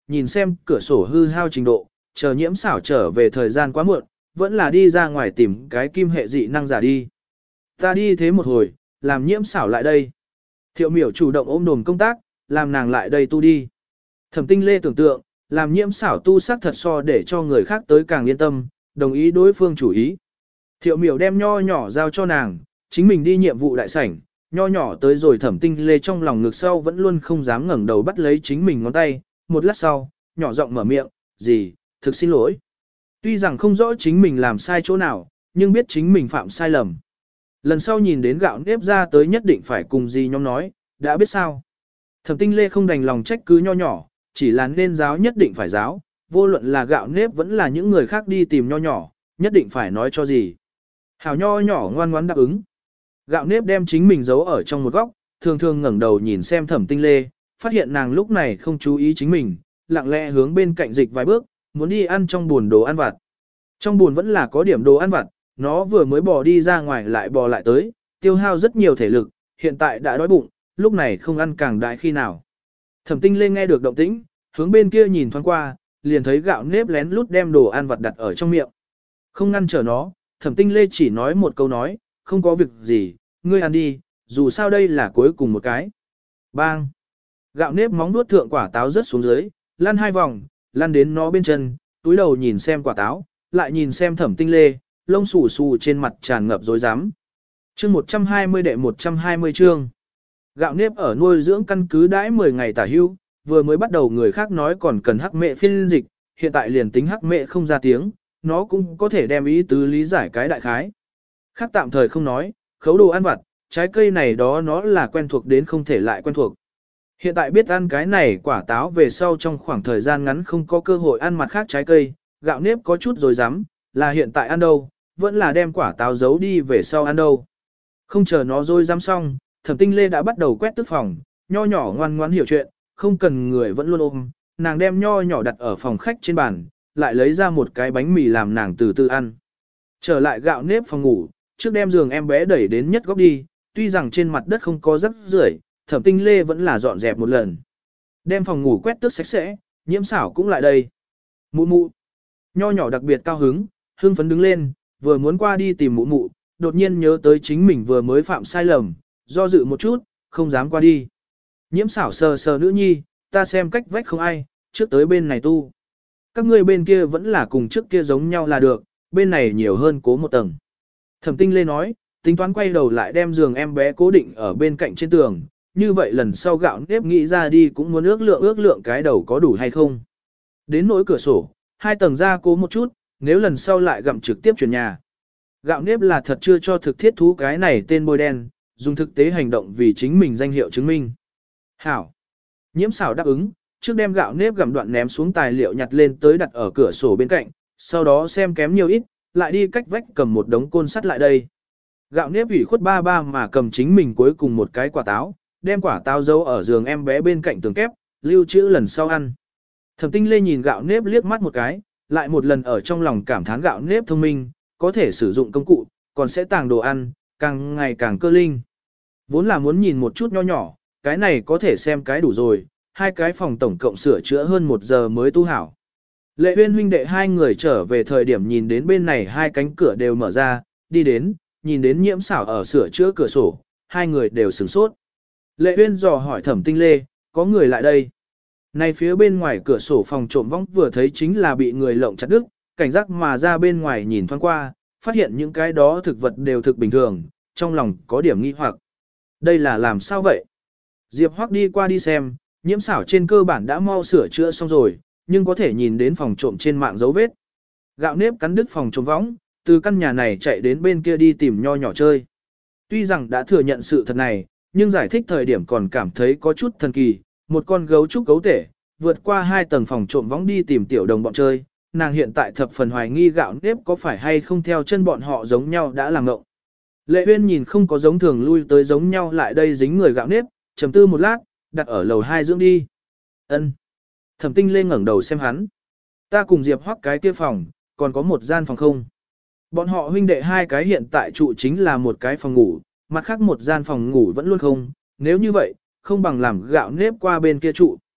Speaker 1: nhìn xem cửa sổ hư hao trình độ, chờ nhiễm xảo trở về thời gian quá muộn, vẫn là đi ra ngoài tìm cái kim hệ dị năng giả đi. Ta đi thế một hồi, làm nhiễm xảo lại đây. Thiệu miểu chủ động ôm đồm công tác, làm nàng lại đây tu đi. Thẩm Tinh Lê tưởng tượng, làm nhiễm xảo tu sắc thật so để cho người khác tới càng yên tâm, đồng ý đối phương chủ ý. Thiệu miểu đem nho nhỏ giao cho nàng, chính mình đi nhiệm vụ đại sảnh, nho nhỏ tới rồi Thẩm Tinh Lê trong lòng ngực sau vẫn luôn không dám ngẩng đầu bắt lấy chính mình ngón tay, một lát sau, nhỏ giọng mở miệng, gì, thực xin lỗi. Tuy rằng không rõ chính mình làm sai chỗ nào, nhưng biết chính mình phạm sai lầm. Lần sau nhìn đến gạo nếp ra tới nhất định phải cùng gì nhóm nói, đã biết sao. Thẩm Tinh Lê không đành lòng trách cứ nho nhỏ, chỉ là nên giáo nhất định phải giáo, vô luận là gạo nếp vẫn là những người khác đi tìm nho nhỏ, nhất định phải nói cho gì. Hảo nho nhỏ ngoan ngoãn đáp ứng. Gạo nếp đem chính mình giấu ở trong một góc, thường thường ngẩng đầu nhìn xem Thẩm Tinh Lê, phát hiện nàng lúc này không chú ý chính mình, lặng lẽ hướng bên cạnh dịch vài bước, muốn đi ăn trong buồn đồ ăn vặt. Trong buồn vẫn là có điểm đồ ăn vặt, nó vừa mới bò đi ra ngoài lại bò lại tới, tiêu hao rất nhiều thể lực, hiện tại đã đói bụng, lúc này không ăn càng đại khi nào. Thẩm Tinh Lê nghe được động tĩnh, hướng bên kia nhìn thoáng qua, liền thấy gạo nếp lén lút đem đồ ăn vặt đặt ở trong miệng. Không ngăn trở nó, Thẩm Tinh Lê chỉ nói một câu nói, không có việc gì, ngươi ăn đi, dù sao đây là cuối cùng một cái. Bang! Gạo nếp móng nuốt thượng quả táo rớt xuống dưới, lăn hai vòng, lăn đến nó bên chân, túi đầu nhìn xem quả táo, lại nhìn xem Thẩm Tinh Lê, lông xù xù trên mặt tràn ngập rối rắm. Chương một trăm hai mươi đệ một trăm hai mươi chương. Gạo nếp ở nuôi dưỡng căn cứ đãi mười ngày tả hưu, vừa mới bắt đầu người khác nói còn cần hắc mẹ phiên dịch, hiện tại liền tính hắc mẹ không ra tiếng, nó cũng có thể đem ý tứ lý giải cái đại khái. Khác tạm thời không nói, khấu đồ ăn vặt, trái cây này đó nó là quen thuộc đến không thể lại quen thuộc. Hiện tại biết ăn cái này quả táo về sau trong khoảng thời gian ngắn không có cơ hội ăn mặt khác trái cây, gạo nếp có chút rồi dám, là hiện tại ăn đâu, vẫn là đem quả táo giấu đi về sau ăn đâu. Không chờ nó rồi dám xong, Thẩm Tinh Lê đã bắt đầu quét tức phòng, nho nhỏ ngoan ngoãn hiểu chuyện, không cần người vẫn luôn ôm, nàng đem nho nhỏ đặt ở phòng khách trên bàn, lại lấy ra một cái bánh mì làm nàng từ từ ăn. Trở lại gạo nếp phòng ngủ, trước đem giường em bé đẩy đến nhất góc đi, tuy rằng trên mặt đất không có rắc rưởi, Thẩm Tinh Lê vẫn là dọn dẹp một lần. Đem phòng ngủ quét tước sạch sẽ, nhiễm xảo cũng lại đây. Mụ mụ. Nho nhỏ đặc biệt cao hứng, hưng phấn đứng lên, vừa muốn qua đi tìm mụ mụ, đột nhiên nhớ tới chính mình vừa mới phạm sai lầm, do dự một chút, không dám qua đi. Nhiễm xảo sờ sờ nữ nhi, ta xem cách vách không ai, trước tới bên này tu. Các ngươi bên kia vẫn là cùng trước kia giống nhau là được, bên này nhiều hơn cố một tầng. Thẩm Tinh Lê nói, tính toán quay đầu lại đem giường em bé cố định ở bên cạnh trên tường, như vậy lần sau gạo nếp nghĩ ra đi cũng muốn ước lượng ước lượng cái đầu có đủ hay không. Đến nỗi cửa sổ, hai tầng ra cố một chút, nếu lần sau lại gặm trực tiếp chuyển nhà. Gạo nếp là thật chưa cho thực thiết thú cái này tên bôi đen, dùng thực tế hành động vì chính mình danh hiệu chứng minh. Hảo. Nhiễm xảo đáp ứng, trước đem gạo nếp gặm đoạn ném xuống tài liệu nhặt lên tới đặt ở cửa sổ bên cạnh, sau đó xem kém nhiều ít, lại đi cách vách cầm một đống côn sắt lại đây. Gạo nếp ủy khuất ba ba mà cầm chính mình cuối cùng một cái quả táo, đem quả táo giấu ở giường em bé bên cạnh tường kép, lưu trữ lần sau ăn. Thẩm Tinh Lê nhìn gạo nếp liếc mắt một cái, lại một lần ở trong lòng cảm thán gạo nếp thông minh, có thể sử dụng công cụ, còn sẽ tàng đồ ăn, càng ngày càng cơ linh. Vốn là muốn nhìn một chút nho nhỏ, cái này có thể xem cái đủ rồi, hai cái phòng tổng cộng sửa chữa hơn một giờ mới tu hảo. Lệ Uyên huynh đệ hai người trở về thời điểm nhìn đến bên này hai cánh cửa đều mở ra, đi đến, nhìn đến nhiễm xảo ở sửa chữa cửa sổ, hai người đều sửng sốt. Lệ Uyên dò hỏi Thẩm Tinh Lê, có người lại đây. Này phía bên ngoài cửa sổ phòng trộm vong vừa thấy chính là bị người lộng chặt đứt, cảnh giác mà ra bên ngoài nhìn thoáng qua, phát hiện những cái đó thực vật đều thực bình thường, trong lòng có điểm nghi hoặc. Đây là làm sao vậy? Diệp Hoắc đi qua đi xem, nhiễm xảo trên cơ bản đã mau sửa chữa xong rồi, nhưng có thể nhìn đến phòng trộm trên mạng dấu vết. Gạo nếp cắn đứt phòng trộm võng, từ căn nhà này chạy đến bên kia đi tìm nho nhỏ chơi. Tuy rằng đã thừa nhận sự thật này, nhưng giải thích thời điểm còn cảm thấy có chút thần kỳ, một con gấu trúc gấu tể, vượt qua hai tầng phòng trộm võng đi tìm tiểu đồng bọn chơi, nàng hiện tại thập phần hoài nghi gạo nếp có phải hay không theo chân bọn họ giống nhau đã làm ngộng. Lệ Uyên nhìn không có giống thường lui tới giống nhau lại đây dính người gạo nếp, trầm tư một lát, đặt ở lầu hai dưỡng đi. Ân. Thẩm Tinh Lê ngẩng đầu xem hắn. Ta cùng Diệp Hoắc cái kia phòng, còn có một gian phòng không. Bọn họ huynh đệ hai cái hiện tại trụ chính là một cái phòng ngủ, mặt khác một gian phòng ngủ vẫn luôn không, nếu như vậy, không bằng làm gạo nếp qua bên kia trụ.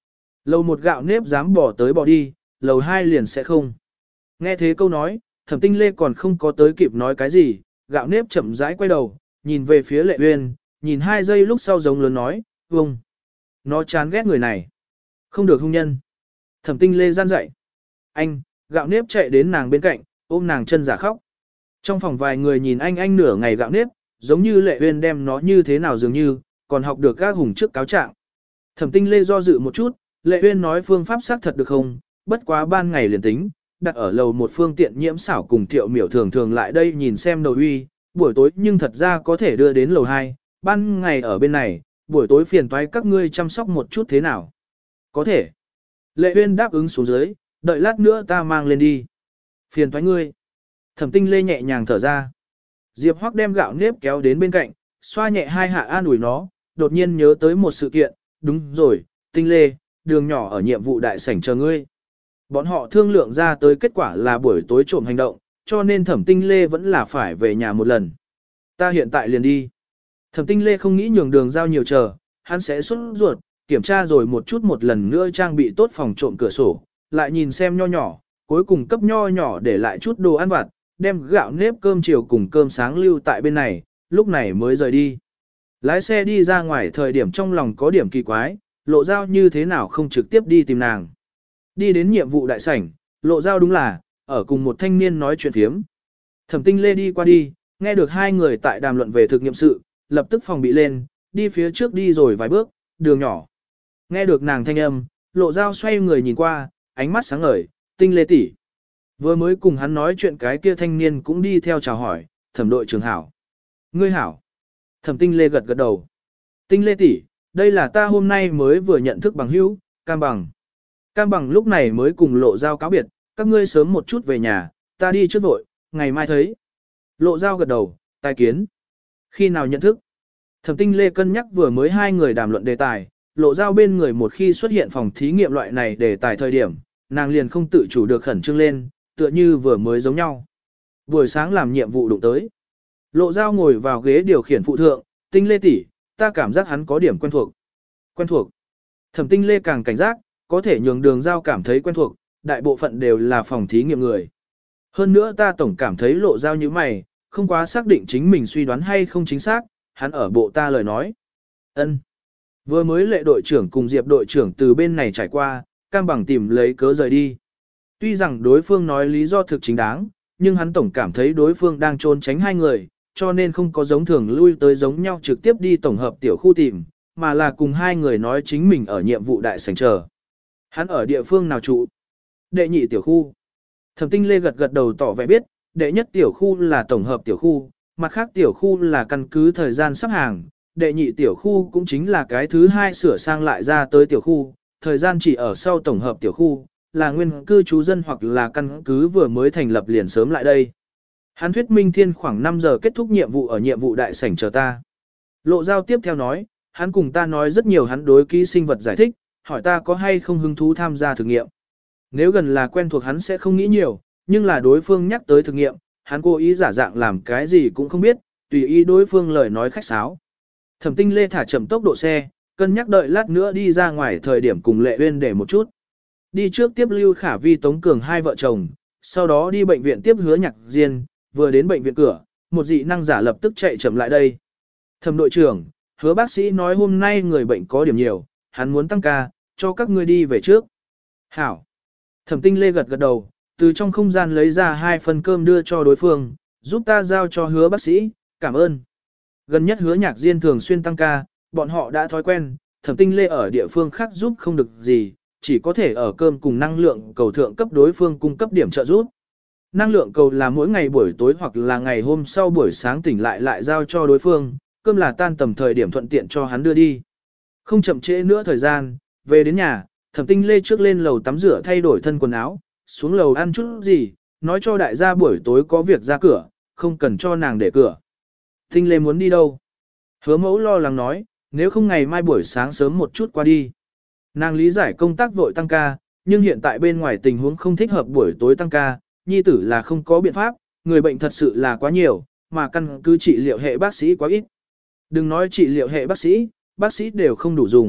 Speaker 1: Lầu một gạo nếp dám bỏ tới bỏ đi, lầu hai liền sẽ không. Nghe thế câu nói, Thẩm Tinh Lê còn không có tới kịp nói cái gì, gạo nếp chậm rãi quay đầu, nhìn về phía Lệ Uyên, nhìn hai giây lúc sau giống lớn nói, vông. Nó chán ghét người này. Không được hung nhân. Thẩm Tinh Lê gian dậy. Anh, gạo nếp chạy đến nàng bên cạnh, ôm nàng chân giả khóc. Trong phòng vài người nhìn anh anh nửa ngày gạo nếp, giống như Lệ Uyên đem nó như thế nào dường như, còn học được các hùng trước cáo trạng. Thẩm Tinh Lê do dự một chút, Lệ Uyên nói phương pháp xác thật được không, bất quá ban ngày liền tính, đặt ở lầu một phương tiện nhiễm xảo cùng Thiệu Miểu thường thường lại đây nhìn xem đầu uy, buổi tối nhưng thật ra có thể đưa đến lầu hai, ban ngày ở bên này, buổi tối phiền toái các ngươi chăm sóc một chút thế nào. Có thể. Lệ Uyên đáp ứng xuống dưới, đợi lát nữa ta mang lên đi. Phiền toái ngươi. Thẩm Tinh Lê nhẹ nhàng thở ra. Diệp Hoắc đem gạo nếp kéo đến bên cạnh, xoa nhẹ hai hạ an ủi nó, đột nhiên nhớ tới một sự kiện, đúng rồi, Tinh Lê, đường nhỏ ở nhiệm vụ đại sảnh chờ ngươi. Bọn họ thương lượng ra tới kết quả là buổi tối trộm hành động, cho nên Thẩm Tinh Lê vẫn là phải về nhà một lần. Ta hiện tại liền đi. Thẩm Tinh Lê không nghĩ nhường đường giao nhiều chờ, hắn sẽ xuất ruột, kiểm tra rồi một chút một lần nữa trang bị tốt phòng trộm cửa sổ, lại nhìn xem nho nhỏ, cuối cùng cấp nho nhỏ để lại chút đồ ăn vặt, đem gạo nếp cơm chiều cùng cơm sáng lưu tại bên này, lúc này mới rời đi. Lái xe đi ra ngoài thời điểm trong lòng có điểm kỳ quái, Lộ Giao như thế nào không trực tiếp đi tìm nàng. Đi đến nhiệm vụ đại sảnh, Lộ Giao đúng là, ở cùng một thanh niên nói chuyện phiếm. Thẩm Tinh Lê đi qua đi, nghe được hai người tại đàm luận về thực nghiệm sự, lập tức phòng bị lên, đi phía trước đi rồi vài bước, đường nhỏ. Nghe được nàng thanh âm, Lộ Giao xoay người nhìn qua, ánh mắt sáng ngời, Tinh Lê tỷ. Vừa mới cùng hắn nói chuyện cái kia thanh niên cũng đi theo chào hỏi, Thẩm đội trưởng hảo. Ngươi hảo. Thẩm Tinh Lê gật gật đầu. Tinh Lê tỷ, đây là ta hôm nay mới vừa nhận thức bằng hữu, Cam Bằng. Cam Bằng lúc này mới cùng Lộ Giao cáo biệt, các ngươi sớm một chút về nhà, ta đi trước vội, ngày mai thấy. Lộ Giao gật đầu, tài kiến. Khi nào nhận thức? Thẩm Tinh Lê cân nhắc vừa mới hai người đàm luận đề tài, Lộ Giao bên người một khi xuất hiện phòng thí nghiệm loại này đề tài thời điểm, nàng liền không tự chủ được khẩn trương lên, tựa như vừa mới giống nhau. Buổi sáng làm nhiệm vụ đụng tới. Lộ Giao ngồi vào ghế điều khiển phụ thượng, Tinh Lê tỷ, ta cảm giác hắn có điểm quen thuộc. Quen thuộc. Thẩm Tinh Lê càng cảnh giác, có thể nhường đường Giao cảm thấy quen thuộc, đại bộ phận đều là phòng thí nghiệm người. Hơn nữa ta tổng cảm thấy Lộ Giao như mày, không quá xác định chính mình suy đoán hay không chính xác, hắn ở bộ ta lời nói. Ân. Vừa mới Lệ đội trưởng cùng Diệp đội trưởng từ bên này trải qua, Cam Bằng tìm lấy cớ rời đi. Tuy rằng đối phương nói lý do thực chính đáng, nhưng hắn tổng cảm thấy đối phương đang trốn tránh hai người, cho nên không có giống thường lui tới giống nhau trực tiếp đi tổng hợp tiểu khu tìm, mà là cùng hai người nói chính mình ở nhiệm vụ đại sảnh chờ. Hắn ở địa phương nào trụ? Đệ nhị tiểu khu. Thẩm Tinh Lê gật gật đầu tỏ vẻ biết, đệ nhất tiểu khu là tổng hợp tiểu khu, mặt khác tiểu khu là căn cứ thời gian sắp hàng, đệ nhị tiểu khu cũng chính là cái thứ hai sửa sang lại ra tới tiểu khu, thời gian chỉ ở sau tổng hợp tiểu khu, là nguyên cư trú dân hoặc là căn cứ vừa mới thành lập liền sớm lại đây. Hắn thuyết minh thiên khoảng năm giờ kết thúc nhiệm vụ ở nhiệm vụ đại sảnh chờ ta. Lộ Giao tiếp theo nói, hắn cùng ta nói rất nhiều hắn đối ký sinh vật giải thích, hỏi ta có hay không hứng thú tham gia thử nghiệm. Nếu gần là quen thuộc hắn sẽ không nghĩ nhiều, nhưng là đối phương nhắc tới thử nghiệm, hắn cố ý giả dạng làm cái gì cũng không biết, tùy ý đối phương lời nói khách sáo. Thẩm Tinh Lê thả chậm tốc độ xe, cân nhắc đợi lát nữa đi ra ngoài thời điểm cùng Lệ Uyên để một chút. Đi trước tiếp Lưu Khả Vi Tống Cường hai vợ chồng, sau đó đi bệnh viện tiếp Hứa Nhạc Diên, vừa đến bệnh viện cửa, một dị năng giả lập tức chạy chậm lại đây. Thẩm đội trưởng, Hứa bác sĩ nói hôm nay người bệnh có điểm nhiều, hắn muốn tăng ca, cho các ngươi đi về trước. Hảo. Thẩm Tinh Lê gật gật đầu, từ trong không gian lấy ra hai phần cơm đưa cho đối phương, giúp ta giao cho Hứa bác sĩ, cảm ơn. Gần nhất Hứa Nhạc Diên thường xuyên tăng ca, bọn họ đã thói quen, Thẩm Tinh Lê ở địa phương khác giúp không được gì, chỉ có thể ở cơm cùng năng lượng cầu thượng cấp đối phương cung cấp điểm trợ giúp. Năng lượng cầu là mỗi ngày buổi tối hoặc là ngày hôm sau buổi sáng tỉnh lại lại giao cho đối phương, cơm là tan tầm thời điểm thuận tiện cho hắn đưa đi. Không chậm trễ nữa thời gian, về đến nhà, Thẩm Tinh Lê trước lên lầu tắm rửa thay đổi thân quần áo, xuống lầu ăn chút gì, nói cho đại gia buổi tối có việc ra cửa, không cần cho nàng để cửa. Tinh Lê muốn đi đâu? Hứa mẫu lo lắng nói, nếu không ngày mai buổi sáng sớm một chút qua đi. Nàng lý giải công tác vội tăng ca, nhưng hiện tại bên ngoài tình huống không thích hợp buổi tối tăng ca, nhi tử là không có biện pháp, người bệnh thật sự là quá nhiều, mà căn cứ trị liệu hệ bác sĩ quá ít. Đừng nói trị liệu hệ bác sĩ, bác sĩ đều không đủ dùng,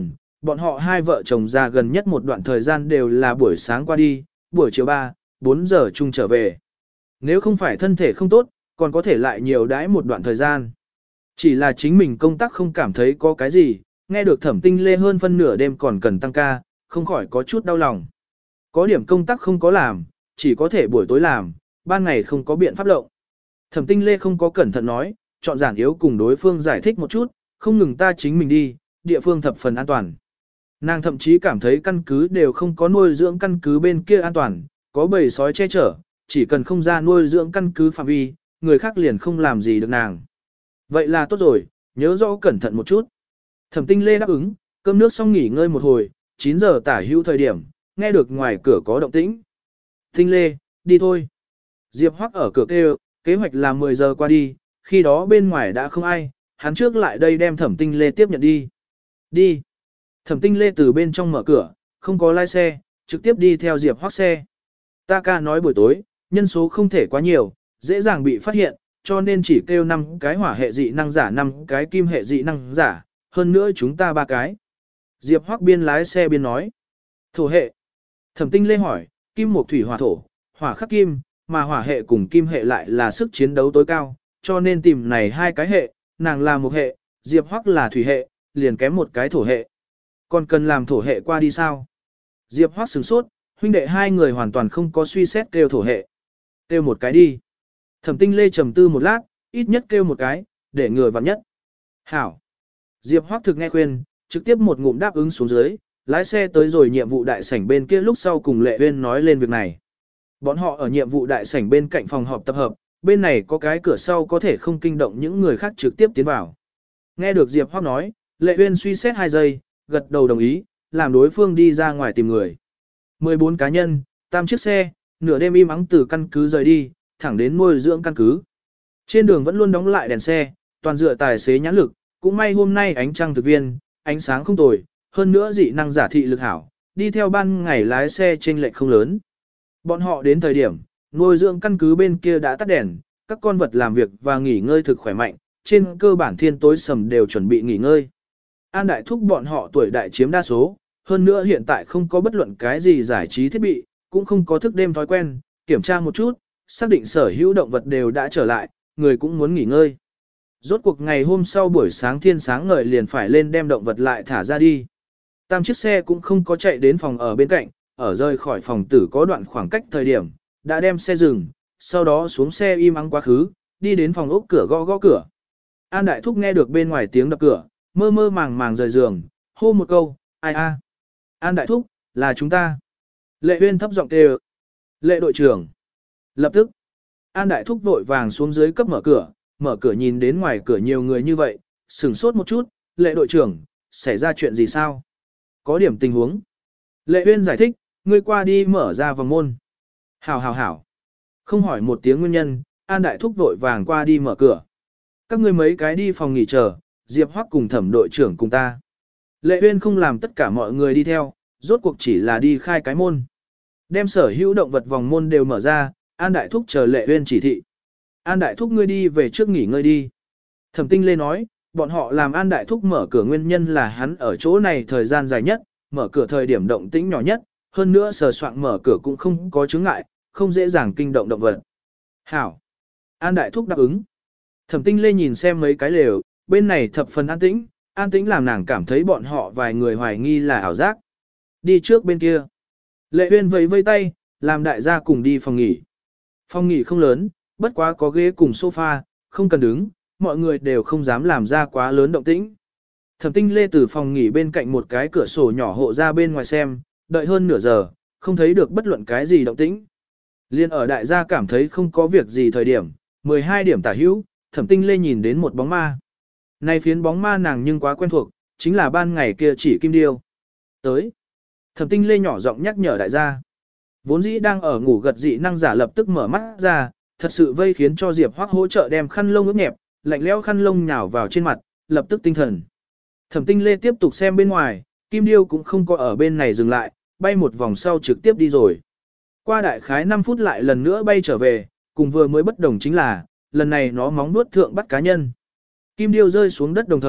Speaker 1: Bọn họ hai vợ chồng già gần nhất một đoạn thời gian đều là buổi sáng qua đi, buổi chiều ba, bốn giờ chung trở về. Nếu không phải thân thể không tốt, còn có thể lại nhiều đãi một đoạn thời gian. Chỉ là chính mình công tác không cảm thấy có cái gì, nghe được Thẩm Tinh Lê hơn phân nửa đêm còn cần tăng ca, không khỏi có chút đau lòng. Có điểm công tác không có làm, chỉ có thể buổi tối làm, ban ngày không có biện pháp lộng. Thẩm Tinh Lê không có cẩn thận nói, chọn giản yếu cùng đối phương giải thích một chút, không ngừng ta chính mình đi, địa phương thập phần an toàn. Nàng thậm chí cảm thấy căn cứ đều không có nuôi dưỡng căn cứ bên kia an toàn, có bầy sói che chở, chỉ cần không ra nuôi dưỡng căn cứ phạm vi, người khác liền không làm gì được nàng. Vậy là tốt rồi, nhớ rõ cẩn thận một chút. Thẩm Tinh Lê đáp ứng, cơm nước xong nghỉ ngơi một hồi, chín giờ tả hữu thời điểm, nghe được ngoài cửa có động tĩnh. Tinh Lê, đi thôi. Diệp Hoắc ở cửa kêu, kế hoạch là mười giờ qua đi, khi đó bên ngoài đã không ai, hắn trước lại đây đem Thẩm Tinh Lê tiếp nhận đi. Đi. Thẩm Tinh Lê từ bên trong mở cửa, không có lái xe, trực tiếp đi theo Diệp Hoắc xe. Ta ca nói buổi tối, nhân số không thể quá nhiều, dễ dàng bị phát hiện, cho nên chỉ kêu năm cái hỏa hệ dị năng giả năm cái kim hệ dị năng giả, hơn nữa chúng ta ba cái. Diệp Hoắc biên lái xe biên nói. Thổ hệ. Thẩm Tinh Lê hỏi, kim một thủy hỏa thổ, hỏa khắc kim, mà hỏa hệ cùng kim hệ lại là sức chiến đấu tối cao, cho nên tìm này hai cái hệ, nàng là một hệ, Diệp Hoắc là thủy hệ, liền kém một cái thổ hệ. Còn cần làm thổ hệ qua đi sao? Diệp Hoắc sửng sốt, huynh đệ hai người hoàn toàn không có suy xét kêu thổ hệ. Kêu một cái đi. Thẩm Tinh Lê trầm tư một lát, ít nhất kêu một cái, để ngừa vặn nhất. Hảo. Diệp Hoắc thực nghe khuyên, trực tiếp một ngụm đáp ứng xuống dưới, lái xe tới rồi nhiệm vụ đại sảnh bên kia lúc sau cùng Lệ Uyên nói lên việc này. Bọn họ ở nhiệm vụ đại sảnh bên cạnh phòng họp tập hợp, bên này có cái cửa sau có thể không kinh động những người khác trực tiếp tiến vào. Nghe được Diệp Hoắc nói, Lệ Uyên suy xét hai giây, gật đầu đồng ý, làm đối phương đi ra ngoài tìm người. mười bốn cá nhân, tam chiếc xe, nửa đêm im ắng từ căn cứ rời đi, thẳng đến nuôi dưỡng căn cứ. Trên đường vẫn luôn đóng lại đèn xe, toàn dựa tài xế nhãn lực, cũng may hôm nay ánh trăng thực viên, ánh sáng không tồi, hơn nữa dị năng giả thị lực hảo, đi theo ban ngày lái xe chênh lệch không lớn. Bọn họ đến thời điểm, nuôi dưỡng căn cứ bên kia đã tắt đèn, các con vật làm việc và nghỉ ngơi thực khỏe mạnh, trên cơ bản thiên tối sầm đều chuẩn bị nghỉ ngơi. An Đại Thúc bọn họ tuổi đại chiếm đa số, hơn nữa hiện tại không có bất luận cái gì giải trí thiết bị, cũng không có thức đêm thói quen, kiểm tra một chút, xác định sở hữu động vật đều đã trở lại, người cũng muốn nghỉ ngơi. Rốt cuộc ngày hôm sau buổi sáng thiên sáng ngời liền phải lên đem động vật lại thả ra đi. Tam chiếc xe cũng không có chạy đến phòng ở bên cạnh, ở rời khỏi phòng tử có đoạn khoảng cách thời điểm, đã đem xe dừng, sau đó xuống xe im ắng quá khứ, đi đến phòng ốc cửa gõ gõ cửa. An Đại Thúc nghe được bên ngoài tiếng đập cửa, mơ mơ màng màng rời giường, hô một câu, ai a? An Đại Thúc, là chúng ta. Lệ Uyên thấp giọng kêu. Lệ đội trưởng. Lập tức, An Đại Thúc vội vàng xuống dưới cấp mở cửa, mở cửa nhìn đến ngoài cửa nhiều người như vậy, sửng sốt một chút, Lệ đội trưởng, xảy ra chuyện gì sao? Có điểm tình huống. Lệ Uyên giải thích, ngươi qua đi mở ra vòng môn. Hảo hảo hảo. Không hỏi một tiếng nguyên nhân, An Đại Thúc vội vàng qua đi mở cửa. Các ngươi mấy cái đi phòng nghỉ chờ, Diệp Hoắc cùng Thẩm đội trưởng cùng ta. Lệ Uyên không làm tất cả mọi người đi theo, rốt cuộc chỉ là đi khai cái môn. Đem sở hữu động vật vòng môn đều mở ra, An Đại Thúc chờ Lệ Uyên chỉ thị. An Đại Thúc ngươi đi về trước nghỉ ngơi đi. Thẩm Tinh Lê nói, bọn họ làm An Đại Thúc mở cửa nguyên nhân là hắn ở chỗ này thời gian dài nhất, mở cửa thời điểm động tĩnh nhỏ nhất, hơn nữa sờ soạng mở cửa cũng không có chướng ngại, không dễ dàng kinh động động vật. Hảo. An Đại Thúc đáp ứng. Thẩm Tinh Lê nhìn xem mấy cái lều, bên này thập phần an tĩnh, an tĩnh làm nàng cảm thấy bọn họ vài người hoài nghi là ảo giác. Đi trước bên kia. Lệ Uyên vẫy vây tay, làm đại gia cùng đi phòng nghỉ. Phòng nghỉ không lớn, bất quá có ghế cùng sofa, không cần đứng, mọi người đều không dám làm ra quá lớn động tĩnh. Thẩm Tinh Lê từ phòng nghỉ bên cạnh một cái cửa sổ nhỏ hộ ra bên ngoài xem, đợi hơn nửa giờ, không thấy được bất luận cái gì động tĩnh. Liên ở đại gia cảm thấy không có việc gì thời điểm, mười hai điểm tả hữu, Thẩm Tinh Lê nhìn đến một bóng ma. Này phiến bóng ma nàng nhưng quá quen thuộc, chính là ban ngày kia chỉ kim điêu. Tới. Thẩm Tinh Lê nhỏ giọng nhắc nhở đại gia. Vốn dĩ đang ở ngủ gật dị năng giả lập tức mở mắt ra, thật sự vây khiến cho Diệp Hoắc hỗ trợ đem khăn lông ướt nhẹp, lạnh lẽo khăn lông nhào vào trên mặt, lập tức tinh thần. Thẩm Tinh Lê tiếp tục xem bên ngoài, kim điêu cũng không có ở bên này dừng lại, bay một vòng sau trực tiếp đi rồi. Qua đại khái năm phút lại lần nữa bay trở về, cùng vừa mới bất đồng chính là, lần này nó móng nuốt thượng bắt cá nhân. Kim điêu rơi xuống đất đồng thời,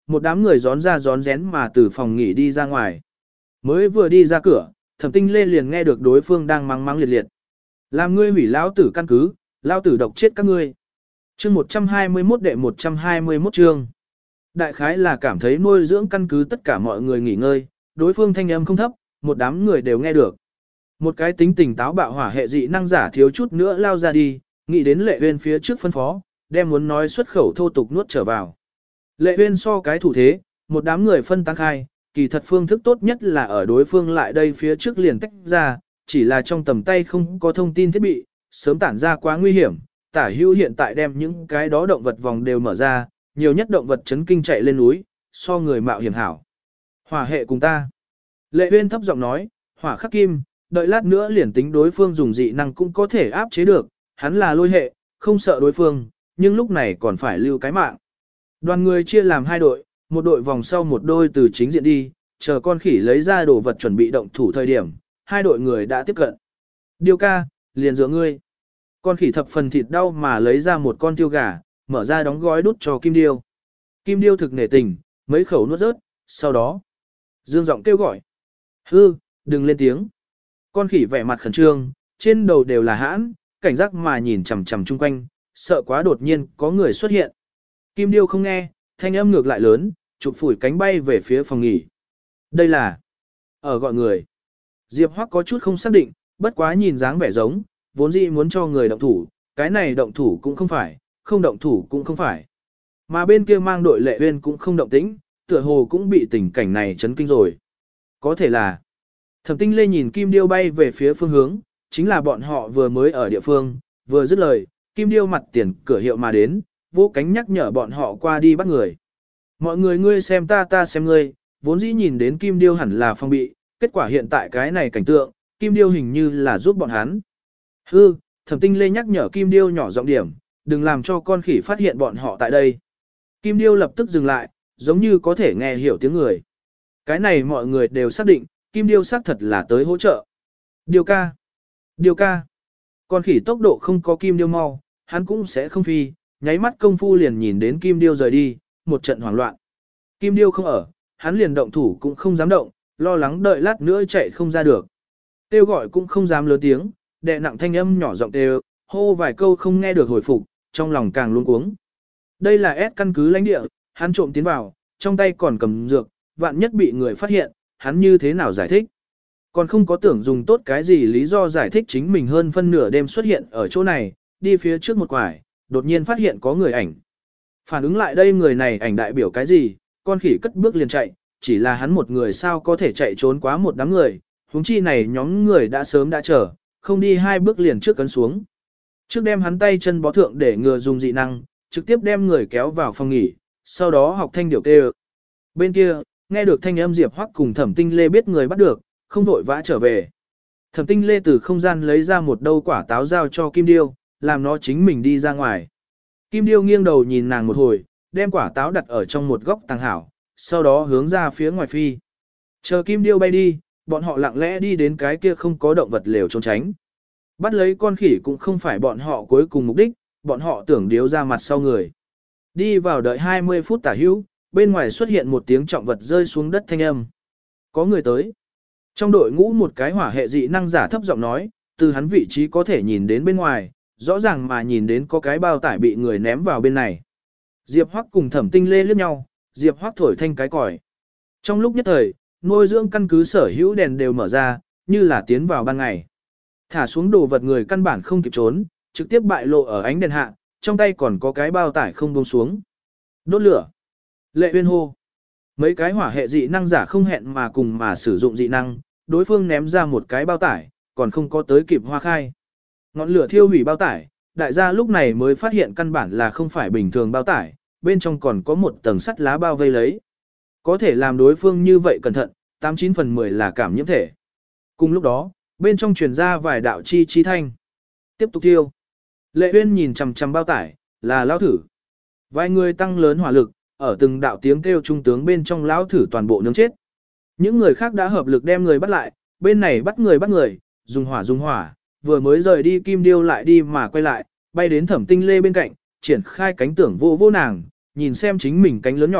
Speaker 1: một đám người gión ra gión rén mà từ phòng nghỉ đi ra ngoài. Mới vừa đi ra cửa, Thẩm Tinh Lê liền nghe được đối phương đang mắng mắng liệt liệt. Làm ngươi hủy lão tử căn cứ, lão tử độc chết các ngươi. Chương một trăm hai mươi mốt đệ một trăm hai mươi mốt chương. Đại khái là cảm thấy nuôi dưỡng căn cứ tất cả mọi người nghỉ ngơi, đối phương thanh âm không thấp, một đám người đều nghe được. Một cái tính tình táo bạo hỏa hệ dị năng giả thiếu chút nữa lao ra đi, nghĩ đến Lệ Uyên phía trước phân phó, đem muốn nói xuất khẩu thô tục nuốt trở vào. Lệ Uyên so cái thủ thế, một đám người phân tán khai, kỳ thật phương thức tốt nhất là ở đối phương lại đây phía trước liền tách ra, chỉ là trong tầm tay không có thông tin thiết bị, sớm tản ra quá nguy hiểm. Tả Hữu hiện tại đem những cái đó động vật vòng đều mở ra, nhiều nhất động vật chấn kinh chạy lên núi, so người mạo hiểm hảo. Hỏa hệ cùng ta. Lệ Uyên thấp giọng nói, hỏa khắc kim, đợi lát nữa liền tính đối phương dùng dị năng cũng có thể áp chế được, hắn là lôi hệ, không sợ đối phương, nhưng lúc này còn phải lưu cái mạng. Đoàn người chia làm hai đội, một đội vòng sau một đôi từ chính diện đi, chờ con khỉ lấy ra đồ vật chuẩn bị động thủ thời điểm, hai đội người đã tiếp cận. Điêu ca, liền dựa ngươi. Con khỉ thập phần thịt đau mà lấy ra một con tiêu gà, mở ra đóng gói đút cho Kim Điêu. Kim Điêu thực nể tình, mấy khẩu nuốt rớt, sau đó dương giọng kêu gọi. Hư, đừng lên tiếng. Con khỉ vẻ mặt khẩn trương, trên đầu đều là hãn, cảnh giác mà nhìn chằm chằm chung quanh, sợ quá đột nhiên có người xuất hiện. Kim Điêu không nghe, thanh âm ngược lại lớn, chụp phủi cánh bay về phía phòng nghỉ. Đây là ở gọi người. Diệp Hoắc có chút không xác định, bất quá nhìn dáng vẻ giống, vốn dĩ muốn cho người động thủ, cái này động thủ cũng không phải, không động thủ cũng không phải. Mà bên kia mang đội Lệ Uyên cũng không động tĩnh, tựa hồ cũng bị tình cảnh này chấn kinh rồi. Có thể là Thẩm Tinh Lê nhìn Kim Điêu bay về phía phương hướng, chính là bọn họ vừa mới ở địa phương, vừa dứt lời, Kim Điêu mặt tiền cửa hiệu mà đến, vỗ cánh nhắc nhở bọn họ qua đi bắt người. Mọi người ngươi xem ta ta xem ngươi, vốn dĩ nhìn đến Kim Điêu hẳn là phong bị, kết quả hiện tại cái này cảnh tượng, Kim Điêu hình như là giúp bọn hắn. Hư, Thẩm Tinh Lê nhắc nhở Kim Điêu nhỏ giọng điểm, đừng làm cho con khỉ phát hiện bọn họ tại đây. Kim Điêu lập tức dừng lại, giống như có thể nghe hiểu tiếng người. Cái này mọi người đều xác định, Kim Điêu xác thật là tới hỗ trợ. Điêu ca, Điêu ca. Con khỉ tốc độ không có Kim Điêu mau, hắn cũng sẽ không phi, nháy mắt công phu liền nhìn đến Kim Điêu rời đi, một trận hoảng loạn. Kim Điêu không ở, hắn liền động thủ cũng không dám động, lo lắng đợi lát nữa chạy không ra được. Tiêu gọi cũng không dám lớn tiếng, đệ nặng thanh âm nhỏ giọng đều, hô vài câu không nghe được hồi phục, trong lòng càng luống cuống. Đây là S căn cứ lãnh địa, hắn trộm tiến vào, trong tay còn cầm dược, vạn nhất bị người phát hiện, hắn như thế nào giải thích. Còn không có tưởng dùng tốt cái gì lý do giải thích chính mình hơn phân nửa đêm xuất hiện ở chỗ này, đi phía trước một quải, đột nhiên phát hiện có người ảnh. Phản ứng lại đây người này ảnh đại biểu cái gì, con khỉ cất bước liền chạy, chỉ là hắn một người sao có thể chạy trốn quá một đám người, huống chi này nhóm người đã sớm đã chờ, không đi hai bước liền trước cấn xuống. Trước đem hắn tay chân bó thượng để ngừa dùng dị năng, trực tiếp đem người kéo vào phòng nghỉ, sau đó học thanh điều kêu. Bên kia, nghe được thanh âm Diệp Hoắc cùng Thẩm Tinh Lê biết người bắt được, không vội vã trở về. Thẩm Tinh Lê từ không gian lấy ra một đâu quả táo giao cho Kim Điêu, làm nó chính mình đi ra ngoài. Kim Điêu nghiêng đầu nhìn nàng một hồi, đem quả táo đặt ở trong một góc tàng hảo, sau đó hướng ra phía ngoài phi. Chờ Kim Điêu bay đi, bọn họ lặng lẽ đi đến cái kia không có động vật lều trốn tránh. Bắt lấy con khỉ cũng không phải bọn họ cuối cùng mục đích, bọn họ tưởng điếu ra mặt sau người. Đi vào đợi hai mươi phút tả hữu, bên ngoài xuất hiện một tiếng trọng vật rơi xuống đất thanh âm. Có người tới. Trong đội ngũ một cái hỏa hệ dị năng giả thấp giọng nói, từ hắn vị trí có thể nhìn đến bên ngoài, rõ ràng mà nhìn đến có cái bao tải bị người ném vào bên này. Diệp Hoắc cùng Thẩm Tinh Lê liếc nhau, Diệp Hoắc thổi thanh cái còi. Trong lúc nhất thời, nuôi dưỡng căn cứ sở hữu đèn đều mở ra, như là tiến vào ban ngày. Thả xuống đồ vật người căn bản không kịp trốn, trực tiếp bại lộ ở ánh đèn hạ, trong tay còn có cái bao tải không buông xuống. Đốt lửa. Lệ Uyên hô. Mấy cái hỏa hệ dị năng giả không hẹn mà cùng mà sử dụng dị năng, đối phương ném ra một cái bao tải, còn không có tới kịp hoa khai. Ngọn lửa thiêu hủy bao tải, đại gia lúc này mới phát hiện căn bản là không phải bình thường bao tải, bên trong còn có một tầng sắt lá bao vây lấy. Có thể làm đối phương như vậy cẩn thận, tám chín phần mười là cảm nhiễm thể. Cùng lúc đó, bên trong truyền ra vài đạo chi chi thanh. Tiếp tục thiêu. Lệ Uyên nhìn chằm chằm bao tải, là lão thử. Vài người tăng lớn hỏa lực, ở từng đạo tiếng kêu trung tướng bên trong lão thử toàn bộ nướng chết. Những người khác đã hợp lực đem người bắt lại, bên này bắt người bắt người, dùng hỏa dùng hỏa, vừa mới rời đi Kim Điêu lại đi mà quay lại, bay đến Thẩm Tinh Lê bên cạnh, triển khai cánh tưởng vô vô nàng, nhìn xem chính mình cánh lớn nhỏ,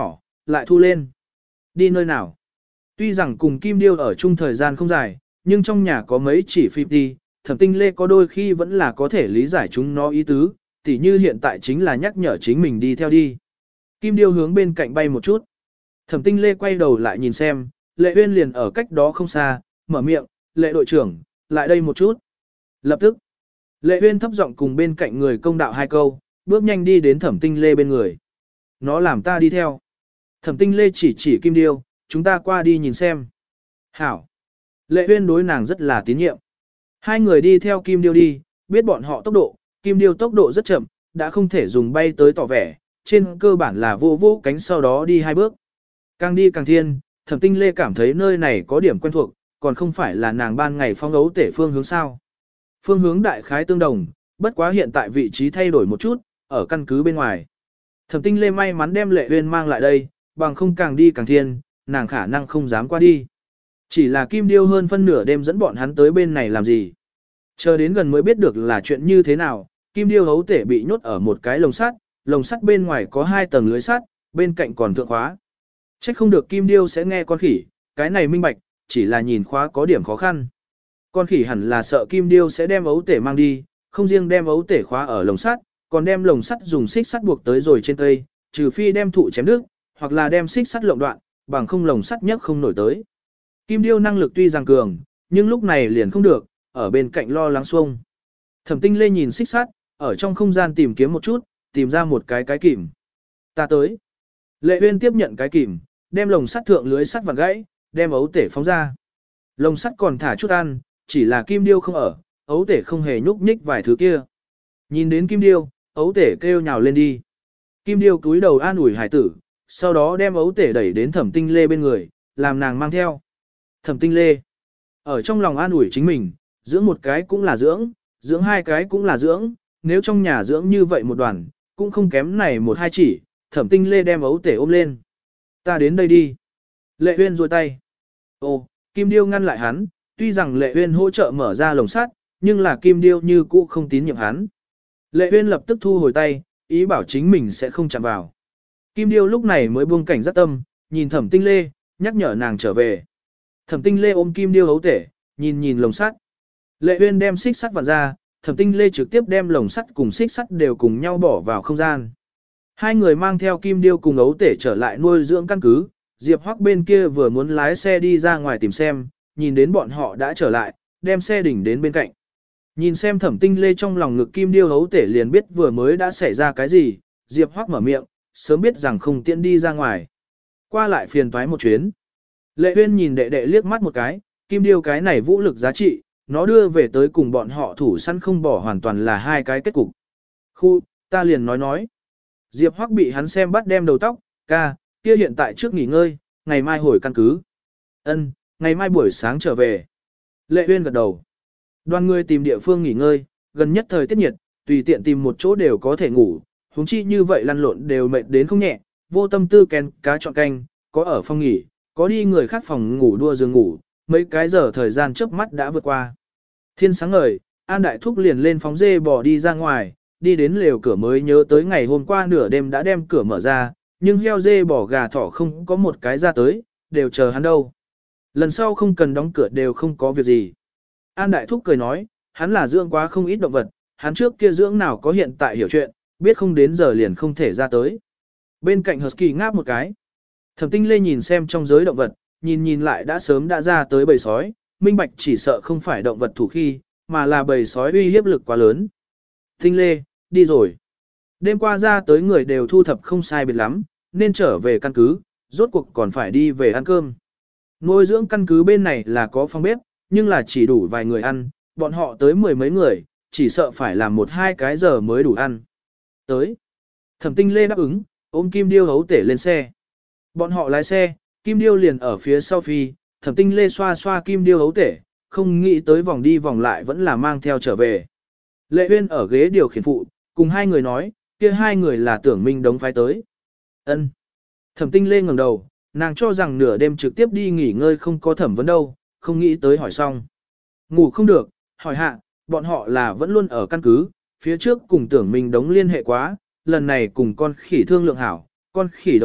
Speaker 1: lại thu lên. Đi nơi nào? Tuy rằng cùng Kim Điêu ở chung thời gian không dài, nhưng trong nhà có mấy chỉ phi đi, Thẩm Tinh Lê có đôi khi vẫn là có thể lý giải chúng nó ý tứ, tỉ như hiện tại chính là nhắc nhở chính mình đi theo đi. Kim Điêu hướng bên cạnh bay một chút. Thẩm Tinh Lê quay đầu lại nhìn xem, Lệ Uyên liền ở cách đó không xa, mở miệng, Lệ đội trưởng, lại đây một chút. Lập tức, Lệ Uyên thấp giọng cùng bên cạnh người công đạo hai câu, bước nhanh đi đến Thẩm Tinh Lê bên người. Nó làm ta đi theo. Thẩm Tinh Lê chỉ chỉ Kim Điêu, chúng ta qua đi nhìn xem. Hảo. Lệ Uyên đối nàng rất là tín nhiệm. Hai người đi theo Kim Điêu đi, biết bọn họ tốc độ, Kim Điêu tốc độ rất chậm, đã không thể dùng bay tới tỏ vẻ, trên cơ bản là vô vô cánh sau đó đi hai bước. Càng đi càng thiên, Thẩm Tinh Lê cảm thấy nơi này có điểm quen thuộc, còn không phải là nàng ban ngày phong ấu tể phương hướng sao. Phương hướng đại khái tương đồng, bất quá hiện tại vị trí thay đổi một chút, ở căn cứ bên ngoài. Thẩm Tinh Lê may mắn đem Lệ Uyên mang lại đây, bằng không càng đi càng thiên, nàng khả năng không dám qua đi. Chỉ là Kim Điêu hơn phân nửa đêm dẫn bọn hắn tới bên này làm gì. Chờ đến gần mới biết được là chuyện như thế nào, Kim Điêu hấu tể bị nhốt ở một cái lồng sắt, lồng sắt bên ngoài có hai tầng lưới sắt, bên cạnh còn thượng khóa. Trách không được Kim Điêu sẽ nghe con khỉ, cái này minh bạch, chỉ là nhìn khóa có điểm khó khăn. Con khỉ hẳn là sợ Kim Điêu sẽ đem ấu tể mang đi, không riêng đem ấu tể khóa ở lồng sắt, còn đem lồng sắt dùng xích sắt buộc tới rồi trên cây, trừ phi đem thụ chém đứt, hoặc là đem xích sắt lộng đoạn, bằng không lồng sắt nhất không nổi tới. Kim Điêu năng lực tuy rằng cường, nhưng lúc này liền không được, ở bên cạnh lo lắng xuông. Thẩm Tinh Lê nhìn xích sắt, ở trong không gian tìm kiếm một chút, tìm ra một cái cái kìm. Ta tới. Lệ Uyên tiếp nhận cái kìm, đem lồng sắt thượng lưới sắt vặn gãy, đem ấu tể phóng ra. Lồng sắt còn thả chút ăn, chỉ là Kim Điêu không ở, ấu tể không hề nhúc nhích vài thứ kia. Nhìn đến Kim Điêu, ấu tể kêu nhào lên đi. Kim Điêu cúi đầu an ủi hải tử, sau đó đem ấu tể đẩy đến Thẩm Tinh Lê bên người, làm nàng mang theo. Thẩm Tinh Lê, ở trong lòng an ủi chính mình, dưỡng một cái cũng là dưỡng, dưỡng hai cái cũng là dưỡng, nếu trong nhà dưỡng như vậy một đoàn, cũng không kém này một hai chỉ. Thẩm Tinh Lê đem ấu tể ôm lên. Ta đến đây đi. Lệ Uyên duỗi tay. Ô, Kim Điêu ngăn lại hắn, tuy rằng Lệ Uyên hỗ trợ mở ra lồng sắt, nhưng là Kim Điêu như cũ không tín nhiệm hắn. Lệ Uyên lập tức thu hồi tay, ý bảo chính mình sẽ không chạm vào. Kim Điêu lúc này mới buông cảnh giác tâm, nhìn Thẩm Tinh Lê, nhắc nhở nàng trở về. Thẩm Tinh Lê ôm Kim Điêu ấu tể, nhìn nhìn lồng sắt. Lệ Uyên đem xích sắt vặn ra, Thẩm Tinh Lê trực tiếp đem lồng sắt cùng xích sắt đều cùng nhau bỏ vào không gian. Hai người mang theo Kim Điêu cùng ấu tể trở lại nuôi dưỡng căn cứ, Diệp Hoắc bên kia vừa muốn lái xe đi ra ngoài tìm xem, nhìn đến bọn họ đã trở lại, đem xe đỉnh đến bên cạnh. Nhìn xem Thẩm Tinh Lê trong lòng ngực Kim Điêu ấu tể liền biết vừa mới đã xảy ra cái gì, Diệp Hoắc mở miệng, sớm biết rằng không tiện đi ra ngoài. Qua lại phiền toái một chuyến. Lệ Uyên nhìn đệ đệ liếc mắt một cái, Kim Điêu cái này vũ lực giá trị, nó đưa về tới cùng bọn họ thủ săn không bỏ hoàn toàn là hai cái kết cục. Khu, ta liền nói nói. Diệp Hoắc bị hắn xem bắt đem đầu tóc, ca, kia hiện tại trước nghỉ ngơi, ngày mai hồi căn cứ. Ân, ngày mai buổi sáng trở về. Lệ Uyên gật đầu. Đoàn người tìm địa phương nghỉ ngơi, gần nhất thời tiết nhiệt, tùy tiện tìm một chỗ đều có thể ngủ, huống chi như vậy lăn lộn đều mệt đến không nhẹ, vô tâm tư kén cá chọn canh, có ở phòng nghỉ, có đi người khác phòng ngủ đua giường ngủ, mấy cái giờ thời gian trước mắt đã vượt qua. Thiên sáng ngời, An Đại Thúc liền lên phóng dê bò đi ra ngoài, đi đến lều cửa mới nhớ tới ngày hôm qua nửa đêm đã đem cửa mở ra, nhưng heo dê bò gà thỏ không có một cái ra tới, đều chờ hắn đâu. Lần sau không cần đóng cửa đều không có việc gì. An Đại Thúc cười nói, hắn là dưỡng quá không ít động vật, hắn trước kia dưỡng nào có hiện tại hiểu chuyện, biết không đến giờ liền không thể ra tới. Bên cạnh Husky ngáp một cái. Thẩm Tinh Lê nhìn xem trong giới động vật, nhìn nhìn lại đã sớm đã ra tới bầy sói, minh bạch chỉ sợ không phải động vật thủ khi, mà là bầy sói uy hiếp lực quá lớn. Tinh Lê, đi rồi. Đêm qua ra tới người đều thu thập không sai biệt lắm, nên trở về căn cứ, rốt cuộc còn phải đi về ăn cơm. Nuôi dưỡng căn cứ bên này là có phòng bếp, nhưng là chỉ đủ vài người ăn, bọn họ tới mười mấy người, chỉ sợ phải làm một hai cái giờ mới đủ ăn. Tới. Thẩm Tinh Lê đáp ứng, ôm Kim Điêu hấu tể lên xe. Bọn họ lái xe, Kim Điêu liền ở phía sau phi, Thẩm Tinh Lê xoa xoa Kim Điêu hấu tể, không nghĩ tới vòng đi vòng lại vẫn là mang theo trở về. Lệ Uyên ở ghế điều khiển phụ, cùng hai người nói, kia hai người là Tưởng Minh đống phái tới. Ân. Thẩm Tinh Lê ngẩng đầu, nàng cho rằng nửa đêm trực tiếp đi nghỉ ngơi không có thẩm vấn đâu, không nghĩ tới hỏi xong. Ngủ không được, hỏi hạ, bọn họ là vẫn luôn ở căn cứ, phía trước cùng Tưởng Minh đống liên hệ quá, lần này cùng con khỉ thương lượng hảo, con khỉ đầu độc,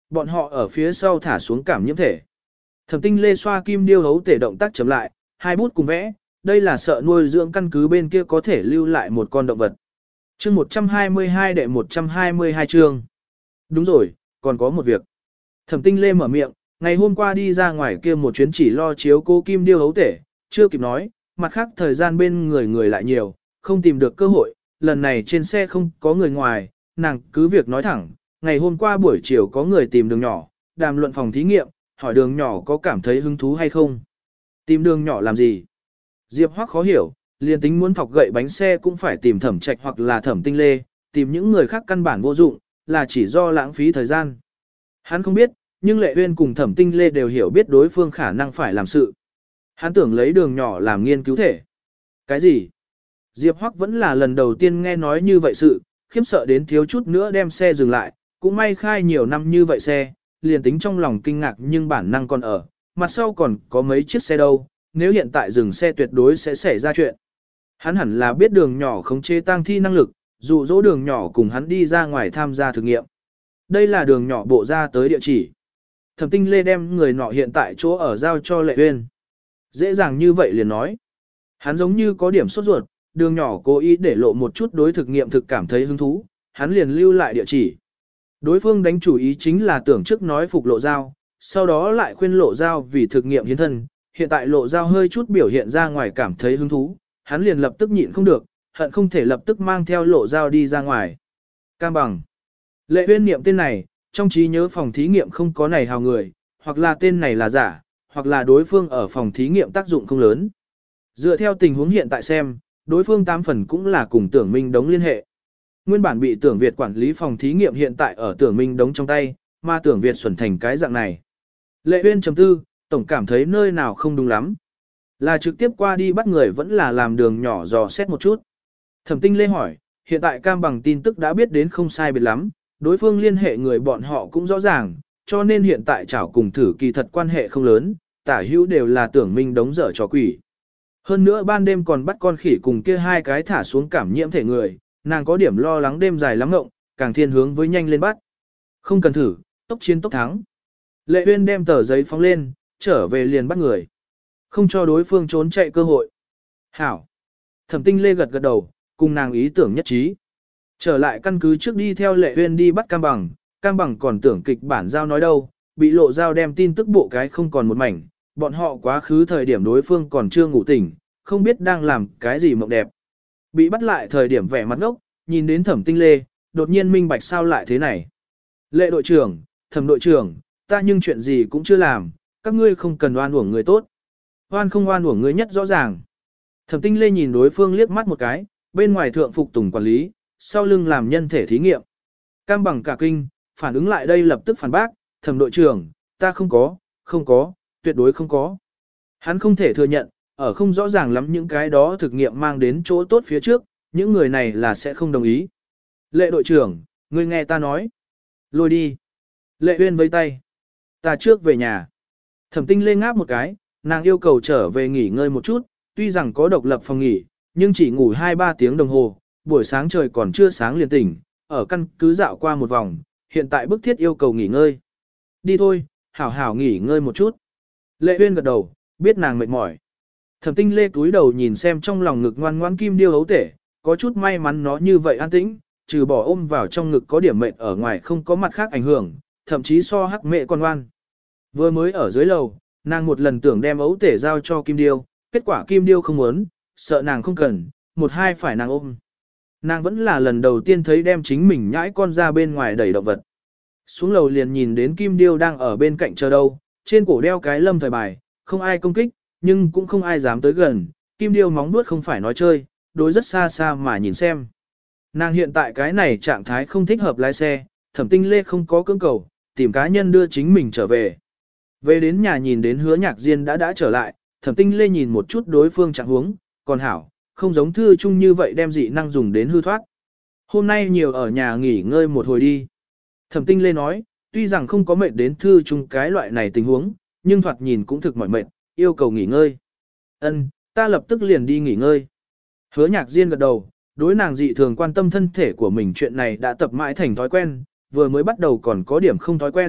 Speaker 1: bọn họ ở phía sau thả xuống cảm nhiễm thể. Thẩm Tinh Lê xoa kim điêu hấu tể động tác chậm lại, hai bút cùng vẽ, đây là sợ nuôi dưỡng căn cứ bên kia có thể lưu lại một con động vật. Chương một trăm hai mươi hai đệ một trăm hai mươi hai chương. Đúng rồi, còn có một việc. Thẩm Tinh Lê mở miệng, ngày hôm qua đi ra ngoài kia một chuyến chỉ lo chiếu cô kim điêu hấu tể, chưa kịp nói, mặt khác thời gian bên người người lại nhiều, không tìm được cơ hội, lần này trên xe không có người ngoài, nàng cứ việc nói thẳng, ngày hôm qua buổi chiều có người tìm đường nhỏ, đàm luận phòng thí nghiệm, hỏi đường nhỏ có cảm thấy hứng thú hay không. Tìm đường nhỏ làm gì? Diệp Hoắc khó hiểu, liền tính muốn thọc gậy bánh xe cũng phải tìm Thẩm Trạch hoặc là Thẩm Tinh Lê, tìm những người khác căn bản vô dụng, là chỉ do lãng phí thời gian. Hắn không biết, nhưng Lệ Uyên cùng Thẩm Tinh Lê đều hiểu biết đối phương khả năng phải làm sự. Hắn tưởng lấy đường nhỏ làm nghiên cứu thể. Cái gì? Diệp Hoắc vẫn là lần đầu tiên nghe nói như vậy sự, khiếp sợ đến thiếu chút nữa đem xe dừng lại, cũng may khai nhiều năm như vậy xe, liền tính trong lòng kinh ngạc nhưng bản năng còn ở, mặt sau còn có mấy chiếc xe đâu, nếu hiện tại dừng xe tuyệt đối sẽ xảy ra chuyện. Hắn hẳn là biết đường nhỏ khống chế tăng thi năng lực, dụ dỗ đường nhỏ cùng hắn đi ra ngoài tham gia thử nghiệm. Đây là đường nhỏ bộ ra tới địa chỉ. Thẩm Tinh Lê đem người nọ hiện tại chỗ ở giao cho Lệ Uyên. Dễ dàng như vậy liền nói. Hắn giống như có điểm sốt ruột, đường nhỏ cố ý để lộ một chút đối thực nghiệm thực cảm thấy hứng thú, hắn liền lưu lại địa chỉ. Đối phương đánh chủ ý chính là tưởng trước nói phục lộ giao, sau đó lại khuyên lộ giao vì thực nghiệm hiến thân. Hiện tại lộ giao hơi chút biểu hiện ra ngoài cảm thấy hứng thú, hắn liền lập tức nhịn không được, hận không thể lập tức mang theo lộ giao đi ra ngoài. Cam bằng. Lệ Uyên niệm tên này, trong trí nhớ phòng thí nghiệm không có này hào người, hoặc là tên này là giả, hoặc là đối phương ở phòng thí nghiệm tác dụng không lớn. Dựa theo tình huống hiện tại xem, đối phương tám phần cũng là cùng Tưởng Minh Đống liên hệ. Nguyên bản bị Tưởng Việt quản lý phòng thí nghiệm hiện tại ở Tưởng Minh Đống trong tay, mà Tưởng Việt xuẩn thành cái dạng này. Lệ Uyên chấm tư, tổng cảm thấy nơi nào không đúng lắm. Là trực tiếp qua đi bắt người vẫn là làm đường nhỏ dò xét một chút. Thẩm Tinh Lê hỏi, hiện tại Cam bằng tin tức đã biết đến không sai biệt lắm, đối phương liên hệ người bọn họ cũng rõ ràng, cho nên hiện tại chảo cùng thử kỳ thật quan hệ không lớn, tả hữu đều là Tưởng Minh Đống dở trò quỷ. Hơn nữa ban đêm còn bắt con khỉ cùng kia hai cái thả xuống cảm nhiễm thể người, nàng có điểm lo lắng đêm dài lắm ngộng, càng thiên hướng với nhanh lên bắt. Không cần thử, tốc chiến tốc thắng. Lệ Uyên đem tờ giấy phóng lên, trở về liền bắt người. Không cho đối phương trốn chạy cơ hội. Hảo. Thẩm Tinh Lê gật gật đầu, cùng nàng ý tưởng nhất trí. Trở lại căn cứ trước đi theo Lệ Uyên đi bắt Cam bằng, Cam bằng còn tưởng kịch bản giao nói đâu, bị lộ giao đem tin tức bộ cái không còn một mảnh, bọn họ quá khứ thời điểm đối phương còn chưa ngủ tỉnh, không biết đang làm cái gì mộng đẹp. Bị bắt lại thời điểm vẻ mặt ngốc, nhìn đến Thẩm Tinh Lê, đột nhiên minh bạch sao lại thế này. Lệ đội trưởng, Thẩm đội trưởng, ta nhưng chuyện gì cũng chưa làm, các ngươi không cần oan uổng người tốt. Oan không oan uổng người nhất rõ ràng. Thẩm Tinh Lê nhìn đối phương liếc mắt một cái, bên ngoài thượng phục tùng quản lý, sau lưng làm nhân thể thí nghiệm. Cam bằng cả kinh, phản ứng lại đây lập tức phản bác, Thẩm đội trưởng, ta không có, không có, tuyệt đối không có. Hắn không thể thừa nhận, ở không rõ ràng lắm những cái đó thực nghiệm mang đến chỗ tốt phía trước, những người này là sẽ không đồng ý. Lệ đội trưởng, ngươi nghe ta nói. Lôi đi. Lệ Uyên vẫy tay. Ta trước về nhà. Thẩm Tinh Lê ngáp một cái, nàng yêu cầu trở về nghỉ ngơi một chút, tuy rằng có độc lập phòng nghỉ, nhưng chỉ ngủ hai ba tiếng đồng hồ, buổi sáng trời còn chưa sáng liền tỉnh, ở căn cứ dạo qua một vòng, hiện tại bức thiết yêu cầu nghỉ ngơi. Đi thôi, hảo hảo nghỉ ngơi một chút. Lệ Uyên gật đầu, biết nàng mệt mỏi. Thẩm Tinh Lê cúi đầu nhìn xem trong lòng ngực ngoan ngoãn kim điêu hấu tể, có chút may mắn nó như vậy an tĩnh, trừ bỏ ôm vào trong ngực có điểm mệt ở ngoài không có mặt khác ảnh hưởng, thậm chí so hắc mẹ còn ngoan. Vừa mới ở dưới lầu, nàng một lần tưởng đem ấu tể giao cho kim điêu, kết quả kim điêu không muốn, sợ nàng không cần, một hai phải nàng ôm. Nàng vẫn là lần đầu tiên thấy đem chính mình nhãi con ra bên ngoài đẩy động vật. Xuống lầu liền nhìn đến kim điêu đang ở bên cạnh chờ đâu, trên cổ đeo cái lâm thời bài, không ai công kích, nhưng cũng không ai dám tới gần, kim điêu móng nuốt không phải nói chơi, đối rất xa xa mà nhìn xem. Nàng hiện tại cái này trạng thái không thích hợp lái xe, Thẩm Tinh Lê không có cưỡng cầu, tìm cá nhân đưa chính mình trở về. Về đến nhà nhìn đến Hứa Nhạc Diên đã đã trở lại, Thẩm Tinh Lê nhìn một chút đối phương trạng huống, còn hảo, không giống thư chung như vậy đem dị năng dùng đến hư thoát. Hôm nay nhiều ở nhà nghỉ ngơi một hồi đi. Thẩm Tinh Lê nói, tuy rằng không có mệt đến thư chung cái loại này tình huống, nhưng thoạt nhìn cũng thực mỏi mệt, yêu cầu nghỉ ngơi. Ân, ta lập tức liền đi nghỉ ngơi. Hứa Nhạc Diên gật đầu, đối nàng dị thường quan tâm thân thể của mình chuyện này đã tập mãi thành thói quen, vừa mới bắt đầu còn có điểm không thói quen,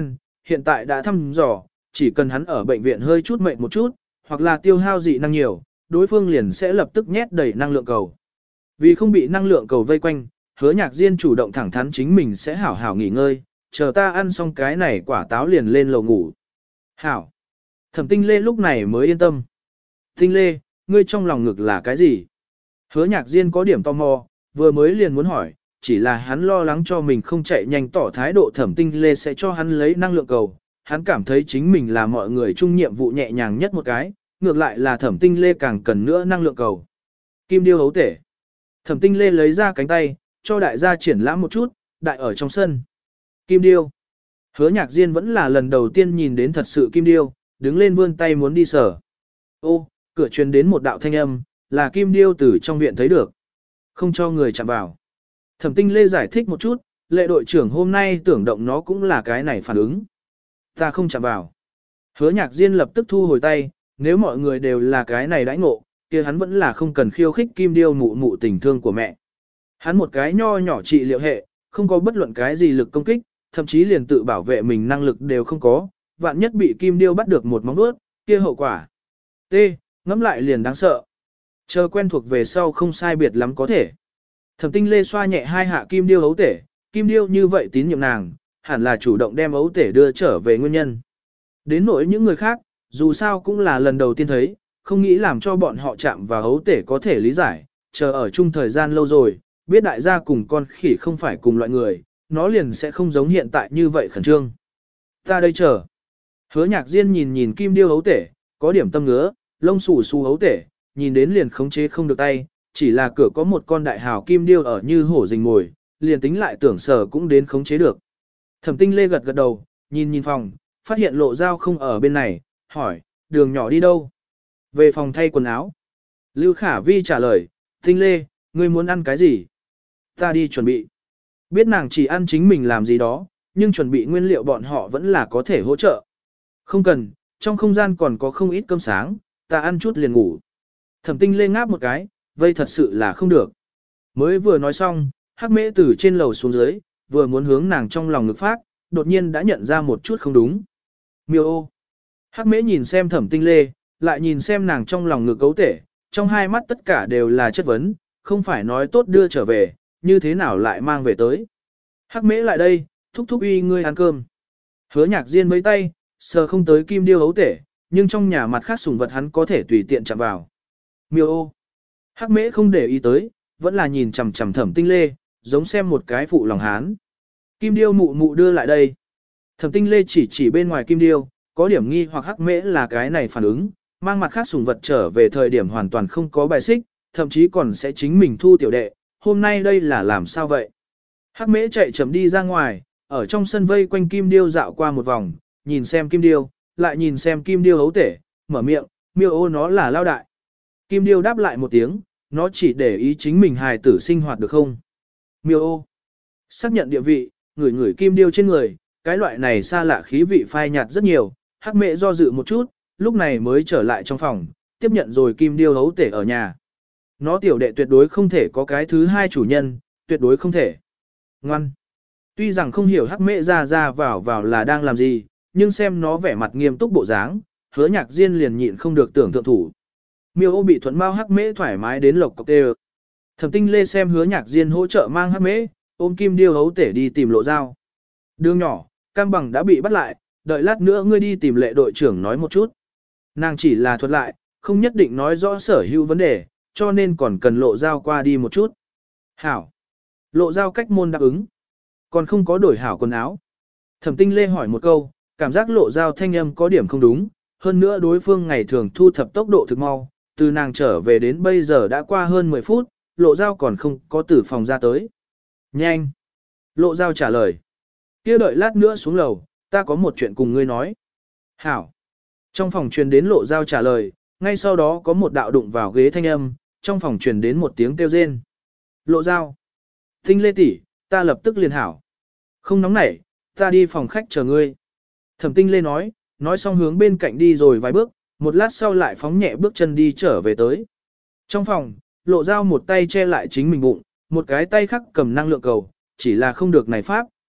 Speaker 1: hiện tại đã thăm dò, chỉ cần hắn ở bệnh viện hơi chút mệt một chút, hoặc là tiêu hao dị năng nhiều, đối phương liền sẽ lập tức nhét đầy năng lượng cầu. Vì không bị năng lượng cầu vây quanh, Hứa Nhạc Diên chủ động thẳng thắn chính mình sẽ hảo hảo nghỉ ngơi, chờ ta ăn xong cái này quả táo liền lên lầu ngủ. Hảo. Thẩm Tinh Lê lúc này mới yên tâm. Tinh Lê, ngươi trong lòng ngực là cái gì? Hứa Nhạc Diên có điểm tò mò, vừa mới liền muốn hỏi, chỉ là hắn lo lắng cho mình không chạy nhanh tỏ thái độ. Thẩm Tinh Lê sẽ cho hắn lấy năng lượng cầu. Hắn cảm thấy chính mình là mọi người chung nhiệm vụ nhẹ nhàng nhất một cái, ngược lại là Thẩm Tinh Lê càng cần nữa năng lượng cầu. Kim điêu hấu tể. Thẩm Tinh Lê lấy ra cánh tay, cho đại gia triển lãm một chút, đại ở trong sân. Kim điêu. Hứa Nhạc Diên vẫn là lần đầu tiên nhìn đến thật sự kim điêu, đứng lên vươn tay muốn đi sờ. Ô, cửa truyền đến một đạo thanh âm, là kim điêu từ trong viện thấy được. Không cho người chạm vào. Thẩm Tinh Lê giải thích một chút, lệ đội trưởng hôm nay tưởng động nó cũng là cái này phản ứng. Ta không chạm vào. Hứa Nhạc Diên lập tức thu hồi tay, nếu mọi người đều là cái này đãi ngộ, kia hắn vẫn là không cần khiêu khích kim điêu mụ mụ tình thương của mẹ. Hắn một cái nho nhỏ trị liệu hệ, không có bất luận cái gì lực công kích, thậm chí liền tự bảo vệ mình năng lực đều không có, vạn nhất bị kim điêu bắt được một móng vuốt, kia hậu quả. T, ngẫm lại liền đáng sợ. Chờ quen thuộc về sau không sai biệt lắm có thể. Thẩm Tinh Lê xoa nhẹ hai hạ kim điêu ấu tể, kim điêu như vậy tín nhiệm nàng, hẳn là chủ động đem ấu tể đưa trở về nguyên nhân. Đến nỗi những người khác, dù sao cũng là lần đầu tiên thấy, không nghĩ làm cho bọn họ chạm vào ấu tể có thể lý giải, chờ ở chung thời gian lâu rồi, biết đại gia cùng con khỉ không phải cùng loại người, nó liền sẽ không giống hiện tại như vậy khẩn trương. Ta đây chờ. Hứa Nhạc Diên nhìn nhìn kim điêu ấu tể, có điểm tâm ngứa, lông xù xù ấu tể, nhìn đến liền khống chế không được tay, chỉ là cửa có một con đại hào kim điêu ở như hổ rình mồi, liền tính lại tưởng sở cũng đến khống chế được. Thẩm Tinh Lê gật gật đầu, nhìn nhìn phòng, phát hiện Lộ Dao không ở bên này, hỏi, đường nhỏ đi đâu? Về phòng thay quần áo. Lưu Khả Vi trả lời, Tinh Lê, ngươi muốn ăn cái gì? Ta đi chuẩn bị. Biết nàng chỉ ăn chính mình làm gì đó, nhưng chuẩn bị nguyên liệu bọn họ vẫn là có thể hỗ trợ. Không cần, trong không gian còn có không ít cơm sáng, ta ăn chút liền ngủ. Thẩm Tinh Lê ngáp một cái, vây thật sự là không được. Mới vừa nói xong, Hắc Mễ từ trên lầu xuống dưới, vừa muốn hướng nàng trong lòng ngực phát, đột nhiên đã nhận ra một chút không đúng. Miêu ô. Hắc Mễ nhìn xem Thẩm Tinh Lê, lại nhìn xem nàng trong lòng ngực cấu tể, trong hai mắt tất cả đều là chất vấn, không phải nói tốt đưa trở về, như thế nào lại mang về tới. Hắc Mễ lại đây, thúc thúc uy ngươi ăn cơm. Hứa Nhạc Diên mấy tay, sờ không tới kim điêu ấu tể, nhưng trong nhà mặt khác sùng vật hắn có thể tùy tiện chạm vào. Miêu ô. Hắc Mễ không để ý tới, vẫn là nhìn chằm chằm Thẩm Tinh Lê, giống xem một cái phụ lòng hán. Kim điêu mụ mụ đưa lại đây. Thẩm Tinh Lê chỉ chỉ bên ngoài kim điêu, có điểm nghi hoặc Hắc Mễ là cái này phản ứng, mang mặt khác sùng vật trở về thời điểm hoàn toàn không có bài xích, thậm chí còn sẽ chính mình thu tiểu đệ, hôm nay đây là làm sao vậy? Hắc Mễ chạy chậm đi ra ngoài, ở trong sân vây quanh kim điêu dạo qua một vòng, nhìn xem kim điêu, lại nhìn xem kim điêu hấu tể, mở miệng, miêu ô nó là lao đại. Kim điêu đáp lại một tiếng, nó chỉ để ý chính mình hài tử sinh hoạt được không? Miêu ô. Xác nhận địa vị, ngửi ngửi kim điêu trên người, cái loại này xa lạ khí vị phai nhạt rất nhiều, Hắc Mễ do dự một chút, lúc này mới trở lại trong phòng, tiếp nhận rồi kim điêu hấu tể ở nhà. Nó tiểu đệ tuyệt đối không thể có cái thứ hai chủ nhân, tuyệt đối không thể. Ngoan. Tuy rằng không hiểu Hắc Mễ ra ra vào vào là đang làm gì, nhưng xem nó vẻ mặt nghiêm túc bộ dáng, Hứa Nhạc Diên liền nhịn không được tưởng thượng thủ. Miêu ô bị thuận bao Hắc Mễ thoải mái đến lộc cọc tê. Thẩm Tinh Lê xem Hứa Nhạc Diên hỗ trợ mang Hắc Mễ, ôm kim điêu hấu tể đi tìm Lộ Dao. Đường nhỏ, Cam Bằng đã bị bắt lại, đợi lát nữa ngươi đi tìm lệ đội trưởng nói một chút. Nàng chỉ là thuật lại, không nhất định nói rõ sở hữu vấn đề, cho nên còn cần Lộ Dao qua đi một chút. Hảo. Lộ Dao cách môn đáp ứng. Còn không có đổi hảo quần áo. Thẩm Tinh Lê hỏi một câu, cảm giác Lộ Dao thanh âm có điểm không đúng, hơn nữa đối phương ngày thường thu thập tốc độ thực mau, từ nàng trở về đến bây giờ đã qua hơn mười phút, Lộ Dao còn không có từ phòng ra tới. Nhanh. Lộ Dao trả lời. Kia đợi lát nữa xuống lầu, ta có một chuyện cùng ngươi nói. Hảo. Trong phòng truyền đến Lộ Dao trả lời, ngay sau đó có một đạo đụng vào ghế thanh âm, trong phòng truyền đến một tiếng kêu rên. Lộ Dao. Tinh Lê tỷ, ta lập tức liền hảo. Không nóng nảy, ta đi phòng khách chờ ngươi. Thẩm Tinh Lê nói, nói xong hướng bên cạnh đi rồi vài bước, một lát sau lại phóng nhẹ bước chân đi trở về tới. Trong phòng, Lộ Dao một tay che lại chính mình bụng, một cái tay khác cầm năng lượng cầu, chỉ là không được này pháp,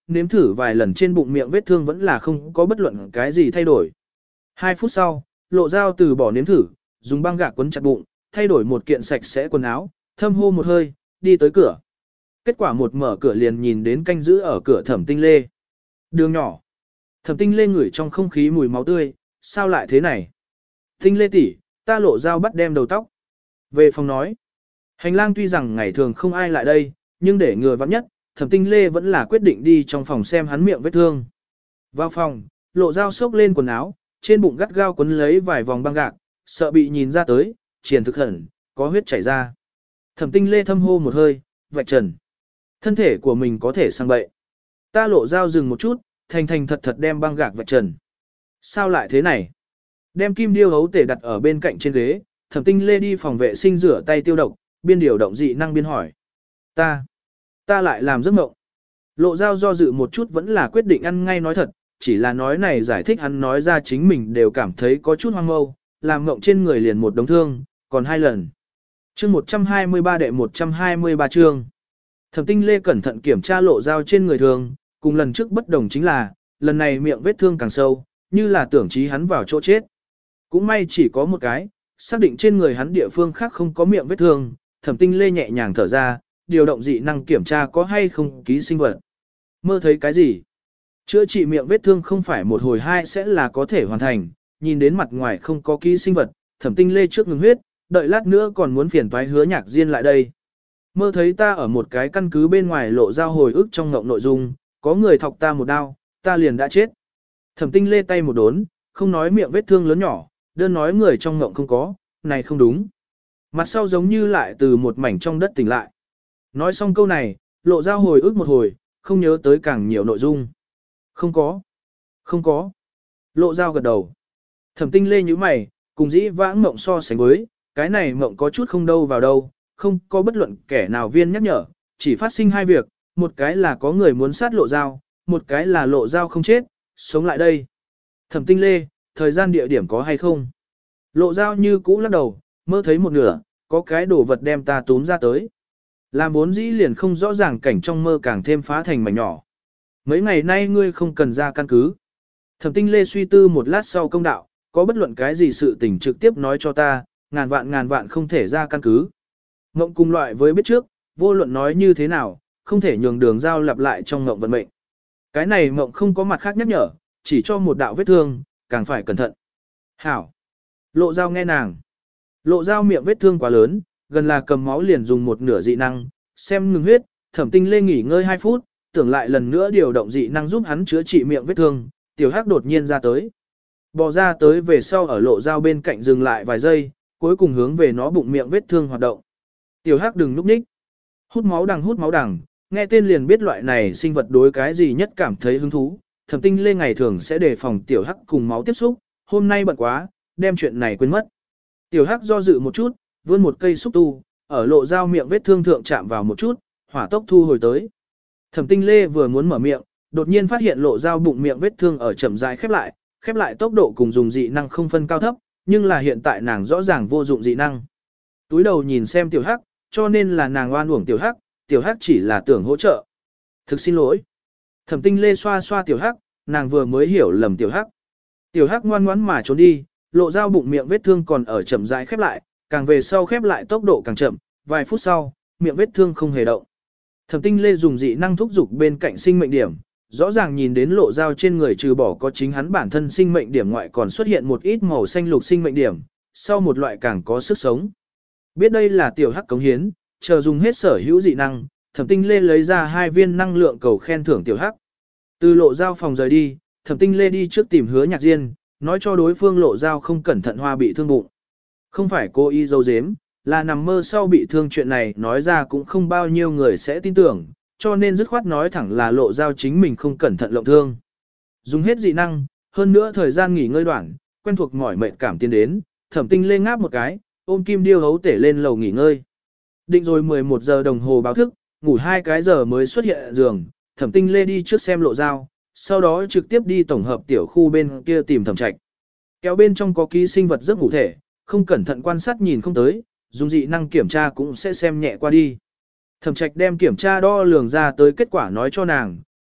Speaker 1: nếm thử vài lần trên bụng miệng vết thương vẫn là không có bất luận cái gì thay đổi. Hai phút sau, Lộ Dao từ bỏ nếm thử, dùng băng gạc quấn chặt bụng, thay đổi một kiện sạch sẽ quần áo, thâm hô một hơi, đi tới cửa. Kết quả một mở cửa liền nhìn đến canh giữ ở cửa Thẩm Tinh Lê. Đường nhỏ. Thẩm Tinh Lê ngửi trong không khí mùi máu tươi, sao lại thế này? Tinh Lê tỷ, ta Lộ Dao bắt đem đầu tóc. Về phòng nói. Hành lang tuy rằng ngày thường không ai lại đây, nhưng để ngừa vắng nhất, Thẩm Tinh Lê vẫn là quyết định đi trong phòng xem hắn miệng vết thương. Vào phòng, Lộ Dao xốc lên quần áo, trên bụng gắt gao quấn lấy vài vòng băng gạc, sợ bị nhìn ra tới, triển thực hẳn, có huyết chảy ra. Thẩm Tinh Lê thâm hô một hơi, vạch trần. Thân thể của mình có thể sang bậy. Ta Lộ Dao dừng một chút, thành thành thật thật đem băng gạc vạch trần. Sao lại thế này? Đem kim điêu hấu tể đặt ở bên cạnh trên ghế, Thẩm Tinh Lê đi phòng vệ sinh rửa tay tiêu độc, biên điều động dị năng biên hỏi. Ta, ta lại làm giấc mộng. Lộ Dao do dự một chút vẫn là quyết định ăn ngay nói thật, chỉ là nói này giải thích hắn nói ra chính mình đều cảm thấy có chút hoang mâu, làm mộng trên người liền một đống thương, còn hai lần. Chương một trăm hai mươi ba đệ một trăm hai mươi ba chương. Thẩm Tinh Lê cẩn thận kiểm tra Lộ Dao trên người thường, cùng lần trước bất đồng chính là, lần này miệng vết thương càng sâu, như là tưởng chí hắn vào chỗ chết. Cũng may chỉ có một cái, xác định trên người hắn địa phương khác không có miệng vết thương, Thẩm Tinh Lê nhẹ nhàng thở ra, điều động dị năng kiểm tra có hay không ký sinh vật. Mơ thấy cái gì? Chữa trị miệng vết thương không phải một hồi hai sẽ là có thể hoàn thành, nhìn đến mặt ngoài không có ký sinh vật, Thẩm Tinh Lê trước ngừng huyết, đợi lát nữa còn muốn phiền toái Hứa Nhạc Diên lại đây. Mơ thấy ta ở một cái căn cứ bên ngoài Lộ Dao hồi ức trong ngộng nội dung, có người thọc ta một đao, ta liền đã chết. Thẩm Tinh Lê tay một đốn, không nói miệng vết thương lớn nhỏ, đơn nói người trong ngộng không có, này không đúng. Mặt sau giống như lại từ một mảnh trong đất tỉnh lại. Nói xong câu này, Lộ Dao hồi ức một hồi, không nhớ tới càng nhiều nội dung. Không có. Không có. Lộ Dao gật đầu. Thẩm Tinh Lê nhíu mày, cùng dĩ vãng mộng so sánh với, cái này mộng có chút không đâu vào đâu, không có bất luận kẻ nào viên nhắc nhở, chỉ phát sinh hai việc, một cái là có người muốn sát Lộ Dao, một cái là Lộ Dao không chết, sống lại đây. Thẩm Tinh Lê, thời gian địa điểm có hay không? Lộ Dao như cũ lắc đầu, mơ thấy một nửa, có cái đồ vật đem ta túm ra tới. Làm vốn dĩ liền không rõ ràng cảnh trong mơ càng thêm phá thành mảnh nhỏ. Mấy ngày nay ngươi không cần ra căn cứ. Thẩm Tinh Lê suy tư một lát sau công đạo, có bất luận cái gì sự tình trực tiếp nói cho ta, ngàn vạn ngàn vạn không thể ra căn cứ. Mộng cùng loại với biết trước, vô luận nói như thế nào, không thể nhường đường giao lặp lại trong mộng vận mệnh. Cái này mộng không có mặt khác nhắc nhở, chỉ cho một đạo vết thương, càng phải cẩn thận. Hảo. Lộ Dao nghe nàng. Lộ Dao miệng vết thương quá lớn, gần là cầm máu liền dùng một nửa dị năng, xem ngừng huyết, Thẩm Tinh Lê nghỉ ngơi hai phút, tưởng lại lần nữa điều động dị năng giúp hắn chữa trị miệng vết thương, tiểu hắc đột nhiên ra tới. Bò ra tới về sau ở Lộ Dao bên cạnh dừng lại vài giây, cuối cùng hướng về nó bụng miệng vết thương hoạt động. Tiểu hắc đừng núp ních. Hút máu đằng hút máu đằng, nghe tên liền biết loại này sinh vật đối cái gì nhất cảm thấy hứng thú. Thẩm Tinh Lê ngày thường sẽ đề phòng tiểu hắc cùng máu tiếp xúc, hôm nay bận quá, đem chuyện này quên mất. Tiểu hắc do dự một chút, vươn một cây xúc tu, ở Lộ Dao miệng vết thương thượng chạm vào một chút, hỏa tốc thu hồi tới. Thẩm Tinh Lê vừa muốn mở miệng, đột nhiên phát hiện Lộ Dao bụng miệng vết thương ở chậm rãi khép lại, khép lại tốc độ cùng dùng dị năng không phân cao thấp, nhưng là hiện tại nàng rõ ràng vô dụng dị năng. Túi đầu nhìn xem tiểu hắc, cho nên là nàng oan uổng tiểu hắc, tiểu hắc chỉ là tưởng hỗ trợ. Thực xin lỗi. Thẩm Tinh Lê xoa xoa tiểu hắc, nàng vừa mới hiểu lầm tiểu hắc. Tiểu hắc ngoan ngoãn mà trốn đi, Lộ Dao bụng miệng vết thương còn ở chậm rãi khép lại, càng về sau khép lại tốc độ càng chậm, vài phút sau, miệng vết thương không hề động. Thẩm Tinh Lê dùng dị năng thúc dục bên cạnh sinh mệnh điểm, rõ ràng nhìn đến Lộ Dao trên người trừ bỏ có chính hắn bản thân sinh mệnh điểm ngoại còn xuất hiện một ít màu xanh lục sinh mệnh điểm, sau một loại càng có sức sống. Biết đây là tiểu hắc cống hiến, chờ dùng hết sở hữu dị năng, Thẩm Tinh Lê lấy ra hai viên năng lượng cầu khen thưởng tiểu hắc. Từ Lộ Dao phòng rời đi, Thẩm Tinh Lê đi trước tìm Hứa Nhạc Diên, nói cho đối phương Lộ Dao không cẩn thận hoa bị thương bụng. Không phải cô y dâu dếm, là nằm mơ sau bị thương chuyện này nói ra cũng không bao nhiêu người sẽ tin tưởng, cho nên dứt khoát nói thẳng là Lộ Dao chính mình không cẩn thận lộng thương. Dùng hết dị năng, hơn nữa thời gian nghỉ ngơi đoạn, quen thuộc mỏi mệt cảm tiến đến, Thẩm Tinh Lê ngáp một cái, ôm kim điêu hấu tể lên lầu nghỉ ngơi. Định rồi mười một giờ đồng hồ báo thức, ngủ hai cái giờ mới xuất hiện giường, Thẩm Tinh Lê đi trước xem Lộ Dao, sau đó trực tiếp đi tổng hợp tiểu khu bên kia tìm Thẩm Trạch. Kéo bên trong có ký sinh vật giấc ngủ thể, không cẩn thận quan sát nhìn không tới, dùng dị năng kiểm tra cũng sẽ xem nhẹ qua đi. Thẩm Trạch đem kiểm tra đo lường ra tới kết quả nói cho nàng,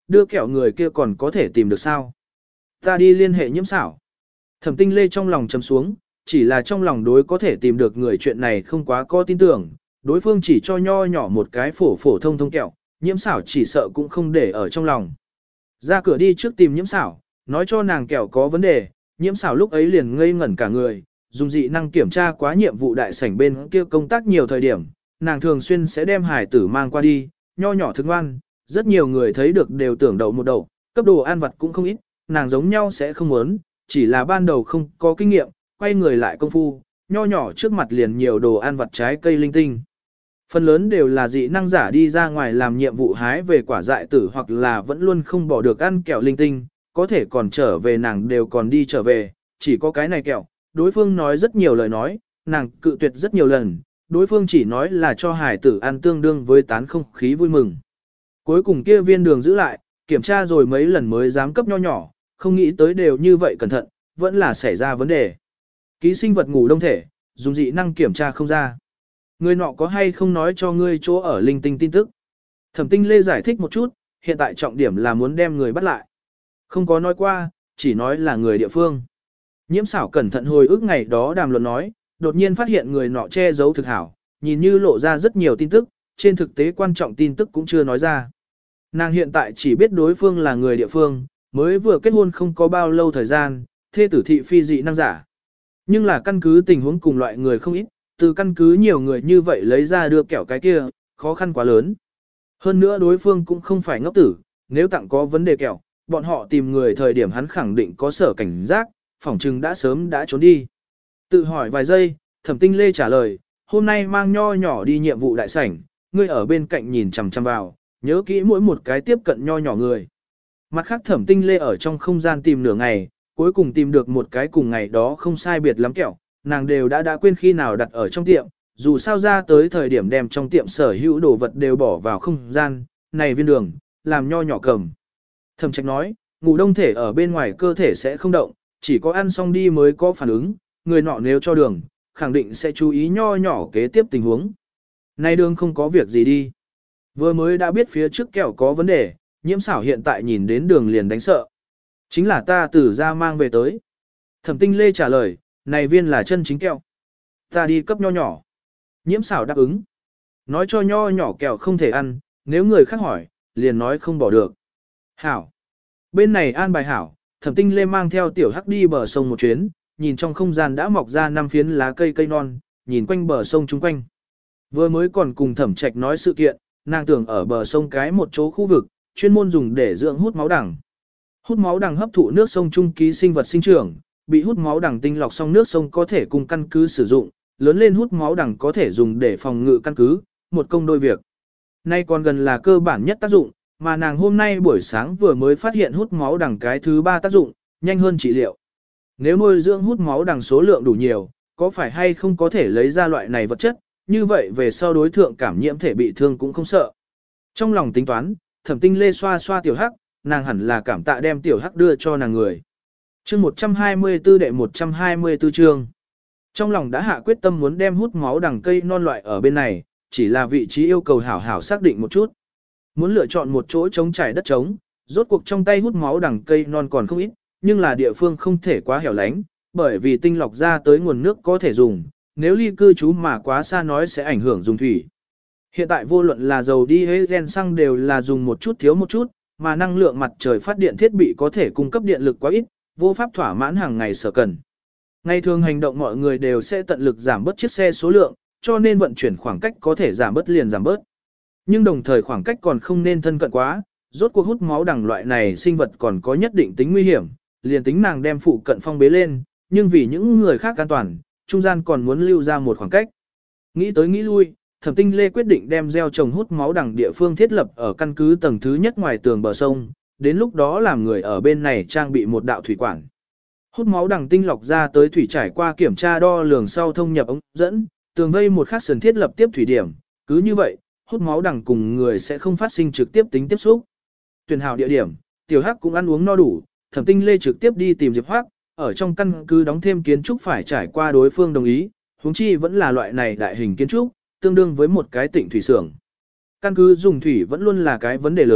Speaker 1: đưa kẹo người kia còn có thể tìm được sao? Ta đi liên hệ nhiễm xảo. Thẩm Tinh Lê trong lòng trầm xuống, chỉ là trong lòng đối có thể tìm được người chuyện này không quá có tin tưởng, đối phương chỉ cho nho nhỏ một cái phổ phổ thông thông kẹo, nhiễm xảo chỉ sợ cũng không để ở trong lòng. Ra cửa đi trước tìm nhiễm xảo, nói cho nàng kẹo có vấn đề, nhiễm xảo lúc ấy liền ngây ngẩn cả người, dùng dị năng kiểm tra quá nhiệm vụ đại sảnh bên kia công tác nhiều thời điểm, nàng thường xuyên sẽ đem hải tử mang qua đi, nho nhỏ thức ngoan, rất nhiều người thấy được đều tưởng đậu một đậu, cấp đồ ăn vặt cũng không ít, nàng giống nhau sẽ không muốn, chỉ là ban đầu không có kinh nghiệm, quay người lại công phu, nho nhỏ trước mặt liền nhiều đồ ăn vặt trái cây linh tinh. Phần lớn đều là dị năng giả đi ra ngoài làm nhiệm vụ hái về quả dại tử hoặc là vẫn luôn không bỏ được ăn kẹo linh tinh, có thể còn trở về nàng đều còn đi trở về, chỉ có cái này kẹo, đối phương nói rất nhiều lời nói, nàng cự tuyệt rất nhiều lần, đối phương chỉ nói là cho hải tử ăn tương đương với tán không khí vui mừng. Cuối cùng kia viên đường giữ lại, kiểm tra rồi mấy lần mới dám cấp nho nhỏ, không nghĩ tới đều như vậy cẩn thận, vẫn là xảy ra vấn đề. Ký sinh vật ngủ đông thể, dùng dị năng kiểm tra không ra. Người nọ có hay không nói cho ngươi chỗ ở linh tinh tin tức? Thẩm Tinh Lê giải thích một chút, hiện tại trọng điểm là muốn đem người bắt lại. Không có nói qua, chỉ nói là người địa phương. Nhiễm xảo cẩn thận hồi ức ngày đó đàm luận nói, đột nhiên phát hiện người nọ che giấu thực hảo, nhìn như lộ ra rất nhiều tin tức, trên thực tế quan trọng tin tức cũng chưa nói ra. Nàng hiện tại chỉ biết đối phương là người địa phương, mới vừa kết hôn không có bao lâu thời gian, thê tử thị phi dị năng giả. Nhưng là căn cứ tình huống cùng loại người không ít, từ căn cứ nhiều người như vậy lấy ra đưa kẹo cái kia, khó khăn quá lớn. Hơn nữa đối phương cũng không phải ngốc tử, nếu tặng có vấn đề kẹo, bọn họ tìm người thời điểm hắn khẳng định có sở cảnh giác, phỏng chừng đã sớm đã trốn đi. Tự hỏi vài giây, Thẩm Tinh Lê trả lời, hôm nay mang nho nhỏ đi nhiệm vụ đại sảnh, ngươi ở bên cạnh nhìn chằm chằm vào, nhớ kỹ mỗi một cái tiếp cận nho nhỏ người. Mặt khác Thẩm Tinh Lê ở trong không gian tìm nửa ngày, cuối cùng tìm được một cái cùng ngày đó không sai biệt lắm kẹo, nàng đều đã đã quên khi nào đặt ở trong tiệm, dù sao ra tới thời điểm đem trong tiệm sở hữu đồ vật đều bỏ vào không gian, này viên đường, làm nho nhỏ cầm. Thẩm Trạch nói, ngủ đông thể ở bên ngoài cơ thể sẽ không động, chỉ có ăn xong đi mới có phản ứng, người nọ nếu cho đường, khẳng định sẽ chú ý nho nhỏ kế tiếp tình huống. Này đường không có việc gì đi. Vừa mới đã biết phía trước kẹo có vấn đề, nhiễm xảo hiện tại nhìn đến đường liền đánh sợ. Chính là ta từ ra mang về tới. Thẩm Tinh Lê trả lời, này viên là chân chính kẹo. Ta đi cấp nho nhỏ. Nhiễm xảo đáp ứng. Nói cho nho nhỏ kẹo không thể ăn, nếu người khác hỏi, liền nói không bỏ được. Hảo. Bên này an bài hảo, Thẩm Tinh Lê mang theo tiểu hắc đi bờ sông một chuyến, nhìn trong không gian đã mọc ra năm phiến lá cây cây non, nhìn quanh bờ sông chung quanh. Vừa mới còn cùng Thẩm Trạch nói sự kiện, nàng tưởng ở bờ sông cái một chỗ khu vực, chuyên môn dùng để dưỡng hút máu đằng. Hút máu đằng hấp thụ nước sông trung ký sinh vật sinh trưởng, bị hút máu đằng tinh lọc xong nước sông có thể cùng căn cứ sử dụng, lớn lên hút máu đằng có thể dùng để phòng ngự căn cứ, một công đôi việc. Nay còn gần là cơ bản nhất tác dụng, mà nàng hôm nay buổi sáng vừa mới phát hiện hút máu đằng cái thứ ba tác dụng, nhanh hơn trị liệu. Nếu nuôi dưỡng hút máu đằng số lượng đủ nhiều, có phải hay không có thể lấy ra loại này vật chất, như vậy về sau đối thượng cảm nhiễm thể bị thương cũng không sợ. Trong lòng tính toán, Thẩm Tinh Lê xoa xoa tiểu hắc, nàng hẳn là cảm tạ đem tiểu hắc đưa cho nàng người. Chương một trăm hai mươi tư đệ một trăm hai mươi tư chương. Trong lòng đã hạ quyết tâm muốn đem hút máu đằng cây non loại ở bên này, chỉ là vị trí yêu cầu hảo hảo xác định một chút. Muốn lựa chọn một chỗ trống trải đất trống, rốt cuộc trong tay hút máu đằng cây non còn không ít, nhưng là địa phương không thể quá hẻo lánh, bởi vì tinh lọc ra tới nguồn nước có thể dùng, nếu ly cư trú mà quá xa nói sẽ ảnh hưởng dùng thủy. Hiện tại vô luận là dầu đi hay gen xăng đều là dùng một chút thiếu một chút, mà năng lượng mặt trời phát điện thiết bị có thể cung cấp điện lực quá ít, vô pháp thỏa mãn hàng ngày sở cần. Ngày thường hành động mọi người đều sẽ tận lực giảm bớt chiếc xe số lượng, cho nên vận chuyển khoảng cách có thể giảm bớt liền giảm bớt. Nhưng đồng thời khoảng cách còn không nên thân cận quá, rốt cuộc hút máu đằng loại này sinh vật còn có nhất định tính nguy hiểm, liền tính nàng đem phụ cận phong bế lên, nhưng vì những người khác an toàn, trung gian còn muốn lưu ra một khoảng cách. Nghĩ tới nghĩ lui, Thẩm Tinh Lê quyết định đem gieo trồng hút máu đằng địa phương thiết lập ở căn cứ tầng thứ nhất ngoài tường bờ sông, đến lúc đó làm người ở bên này trang bị một đạo thủy quản. Hút máu đằng tinh lọc ra tới thủy trải qua kiểm tra đo lường sau thông nhập ống dẫn, tường vây một khắc sườn thiết lập tiếp thủy điểm, cứ như vậy, hút máu đằng cùng người sẽ không phát sinh trực tiếp tính tiếp xúc. Tuyển hảo địa điểm, Tiểu Hắc cũng ăn uống no đủ, Thẩm Tinh Lê trực tiếp đi tìm Diệp Hoắc, ở trong căn cứ đóng thêm kiến trúc phải trải qua đối phương đồng ý, huống chi vẫn là loại này đại hình kiến trúc, tương đương với một cái tịnh thủy xưởng. Căn cứ dùng thủy vẫn luôn là cái vấn đề lớn,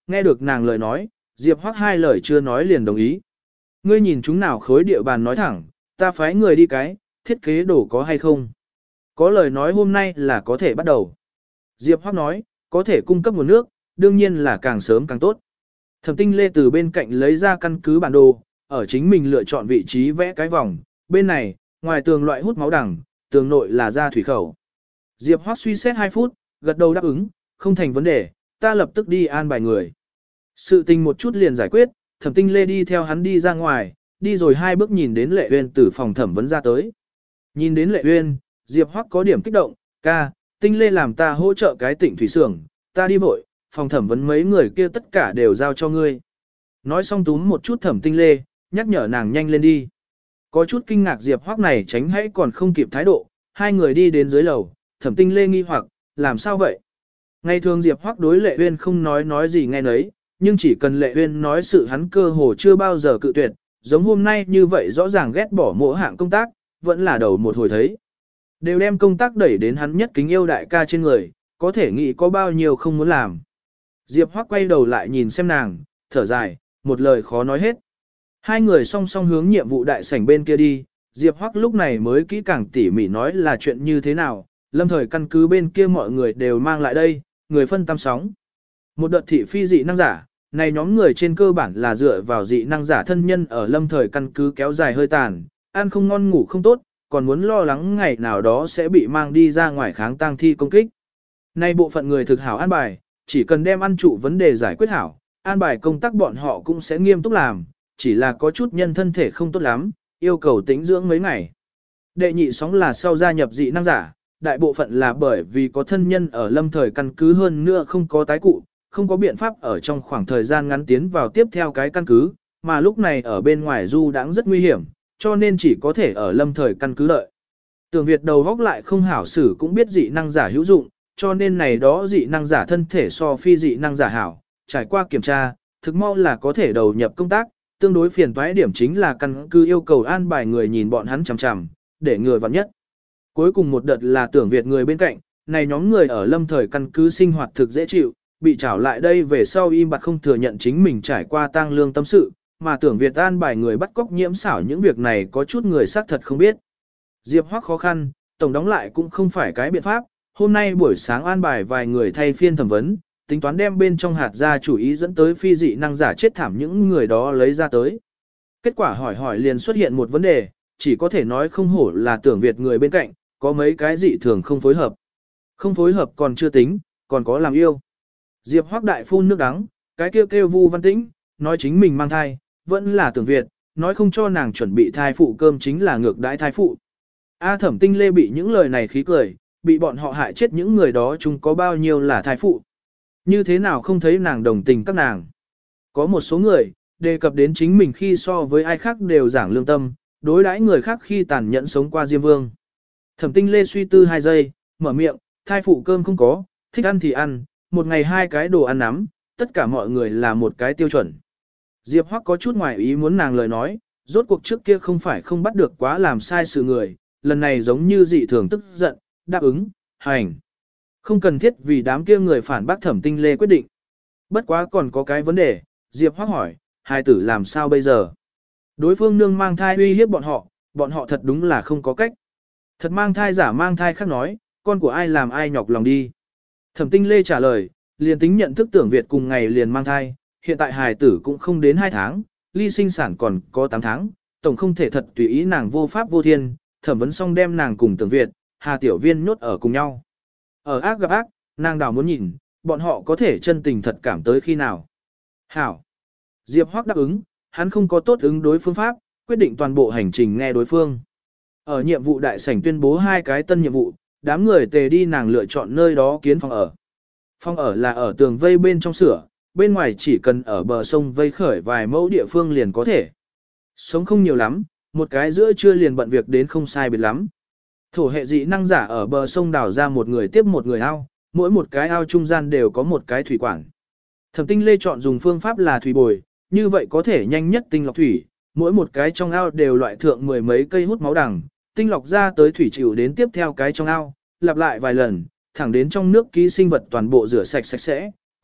Speaker 1: nghe được nàng lời nói, Diệp Hoắc hai lời chưa nói liền đồng ý. Ngươi nhìn chúng nào khối địa bàn nói thẳng, ta phái người đi cái, thiết kế đồ có hay không? Có lời nói hôm nay là có thể bắt đầu. Diệp Hoắc nói, có thể cung cấp nguồn nước, đương nhiên là càng sớm càng tốt. Thẩm Tinh Lê từ bên cạnh lấy ra căn cứ bản đồ, ở chính mình lựa chọn vị trí vẽ cái vòng, bên này, ngoài tường loại hút máu đằng, tường nội là ra thủy khẩu. Diệp Hoắc suy xét hai phút, gật đầu đáp ứng, không thành vấn đề, ta lập tức đi an bài người. Sự tình một chút liền giải quyết, Thẩm Tinh Lê đi theo hắn đi ra ngoài, đi rồi hai bước nhìn đến Lệ Uyên từ phòng thẩm vấn ra tới. Nhìn đến Lệ Uyên, Diệp Hoắc có điểm kích động, ca, Tinh Lê làm ta hỗ trợ cái Tịnh thủy xưởng, ta đi vội, phòng thẩm vấn mấy người kia tất cả đều giao cho ngươi. Nói xong túm một chút Thẩm Tinh Lê, nhắc nhở nàng nhanh lên đi. Có chút kinh ngạc Diệp Hoắc này tránh hãy còn không kịp thái độ, hai người đi đến dưới lầu, Thẩm Tinh Lê nghi hoặc, làm sao vậy? Ngày thường Diệp Hoắc đối Lệ Uyên không nói nói gì nghe nấy, nhưng chỉ cần Lệ Uyên nói sự hắn cơ hồ chưa bao giờ cự tuyệt, giống hôm nay như vậy rõ ràng ghét bỏ mỗi hạng công tác, vẫn là đầu một hồi thấy. Đều đem công tác đẩy đến hắn nhất kính yêu đại ca trên người, có thể nghĩ có bao nhiêu không muốn làm. Diệp Hoắc quay đầu lại nhìn xem nàng, thở dài, một lời khó nói hết. Hai người song song hướng nhiệm vụ đại sảnh bên kia đi, Diệp Hoắc lúc này mới kỹ càng tỉ mỉ nói là chuyện như thế nào, lâm thời căn cứ bên kia mọi người đều mang lại đây, người phân tam sóng. Một đợt thị phi dị năng giả, này nhóm người trên cơ bản là dựa vào dị năng giả thân nhân ở lâm thời căn cứ kéo dài hơi tàn, ăn không ngon ngủ không tốt, còn muốn lo lắng ngày nào đó sẽ bị mang đi ra ngoài kháng tang thi công kích. Nay bộ phận người thực hảo an bài, chỉ cần đem ăn trụ vấn đề giải quyết hảo, an bài công tác bọn họ cũng sẽ nghiêm túc làm, chỉ là có chút nhân thân thể không tốt lắm, yêu cầu tĩnh dưỡng mấy ngày. Đệ nhị sóng là sau gia nhập dị năng giả, đại bộ phận là bởi vì có thân nhân ở lâm thời căn cứ hơn nữa không có tái cụ, không có biện pháp ở trong khoảng thời gian ngắn tiến vào tiếp theo cái căn cứ, mà lúc này ở bên ngoài du đãng rất nguy hiểm, cho nên chỉ có thể ở lâm thời căn cứ đợi. Tưởng Việt đầu góc lại không hảo xử cũng biết dị năng giả hữu dụng, cho nên này đó dị năng giả thân thể so phi dị năng giả hảo, trải qua kiểm tra, thực mau là có thể đầu nhập công tác, tương đối phiền toái điểm chính là căn cứ yêu cầu an bài người nhìn bọn hắn chằm chằm, để người vặn nhất. Cuối cùng một đợt là Tưởng Việt người bên cạnh, này nhóm người ở lâm thời căn cứ sinh hoạt thực dễ chịu, bị trảo lại đây về sau im bặt không thừa nhận chính mình trải qua tang lương tâm sự, mà Tưởng Việt an bài người bắt cóc nhiễm xảo những việc này có chút người xác thật không biết. Diệp Hoắc khó khăn, tổng đóng lại cũng không phải cái biện pháp, hôm nay buổi sáng an bài vài người thay phiên thẩm vấn, tính toán đem bên trong hạt ra chủ ý dẫn tới phi dị năng giả chết thảm những người đó lấy ra tới. Kết quả hỏi hỏi liền xuất hiện một vấn đề, chỉ có thể nói không hổ là Tưởng Việt người bên cạnh, có mấy cái dị thường không phối hợp. Không phối hợp còn chưa tính, còn có làm yêu. Diệp Hoắc đại phun nước đắng, cái kêu kêu Vu Văn Tĩnh, nói chính mình mang thai, vẫn là Tưởng Việt, nói không cho nàng chuẩn bị thai phụ cơm chính là ngược đãi thai phụ. A Thẩm Tinh Lê bị những lời này khí cười, bị bọn họ hại chết những người đó chúng có bao nhiêu là thai phụ. Như thế nào không thấy nàng đồng tình các nàng. Có một số người, đề cập đến chính mình khi so với ai khác đều giảng lương tâm, đối đãi người khác khi tàn nhẫn sống qua Diêm Vương. Thẩm Tinh Lê suy tư hai giây, mở miệng, thai phụ cơm không có, thích ăn thì ăn, một ngày hai cái đồ ăn nắm, tất cả mọi người là một cái tiêu chuẩn. Diệp Hoắc có chút ngoài ý muốn nàng lời nói, rốt cuộc trước kia không phải không bắt được quá làm sai sự người, lần này giống như dị thường tức giận, đáp ứng, hành. Không cần thiết vì đám kia người phản bác Thẩm Tinh Lê quyết định. Bất quá còn có cái vấn đề, Diệp Hoắc hỏi, hai tử làm sao bây giờ? Đối phương nương mang thai uy hiếp bọn họ, bọn họ thật đúng là không có cách. Thật mang thai giả mang thai khác nói, con của ai làm ai nhọc lòng đi. Thẩm Tinh Lê trả lời, liền tính nhận thức Tưởng Việt cùng ngày liền mang thai, hiện tại hài tử cũng không đến hai tháng, ly sinh sản còn có tám tháng, tổng không thể thật tùy ý nàng vô pháp vô thiên, thẩm vấn xong đem nàng cùng Tưởng Việt, Hà Tiểu Viên nhốt ở cùng nhau. Ở ác gặp ác, nàng đảo muốn nhìn, bọn họ có thể chân tình thật cảm tới khi nào. Hảo. Diệp Hoắc đáp ứng, hắn không có tốt ứng đối phương pháp, quyết định toàn bộ hành trình nghe đối phương. Ở nhiệm vụ đại sảnh tuyên bố hai cái tân nhiệm vụ, đám người tề đi nàng lựa chọn nơi đó kiến phòng ở. Phòng ở là ở tường vây bên trong sửa, bên ngoài chỉ cần ở bờ sông vây khởi vài mẫu địa phương liền có thể. Sống không nhiều lắm, một cái giữa trưa liền bận việc đến không sai biệt lắm. Thổ hệ dị năng giả ở bờ sông đào ra một người tiếp một người ao, mỗi một cái ao trung gian đều có một cái thủy quản. Thẩm Tinh Lê chọn dùng phương pháp là thủy bồi, như vậy có thể nhanh nhất tinh lọc thủy, mỗi một cái trong ao đều loại thượng mười mấy cây hút máu đằng, tinh lọc ra tới thủy chịu đến tiếp theo cái trong ao, lặp lại vài lần, thẳng đến trong nước ký sinh vật toàn bộ rửa sạch sạch sẽ,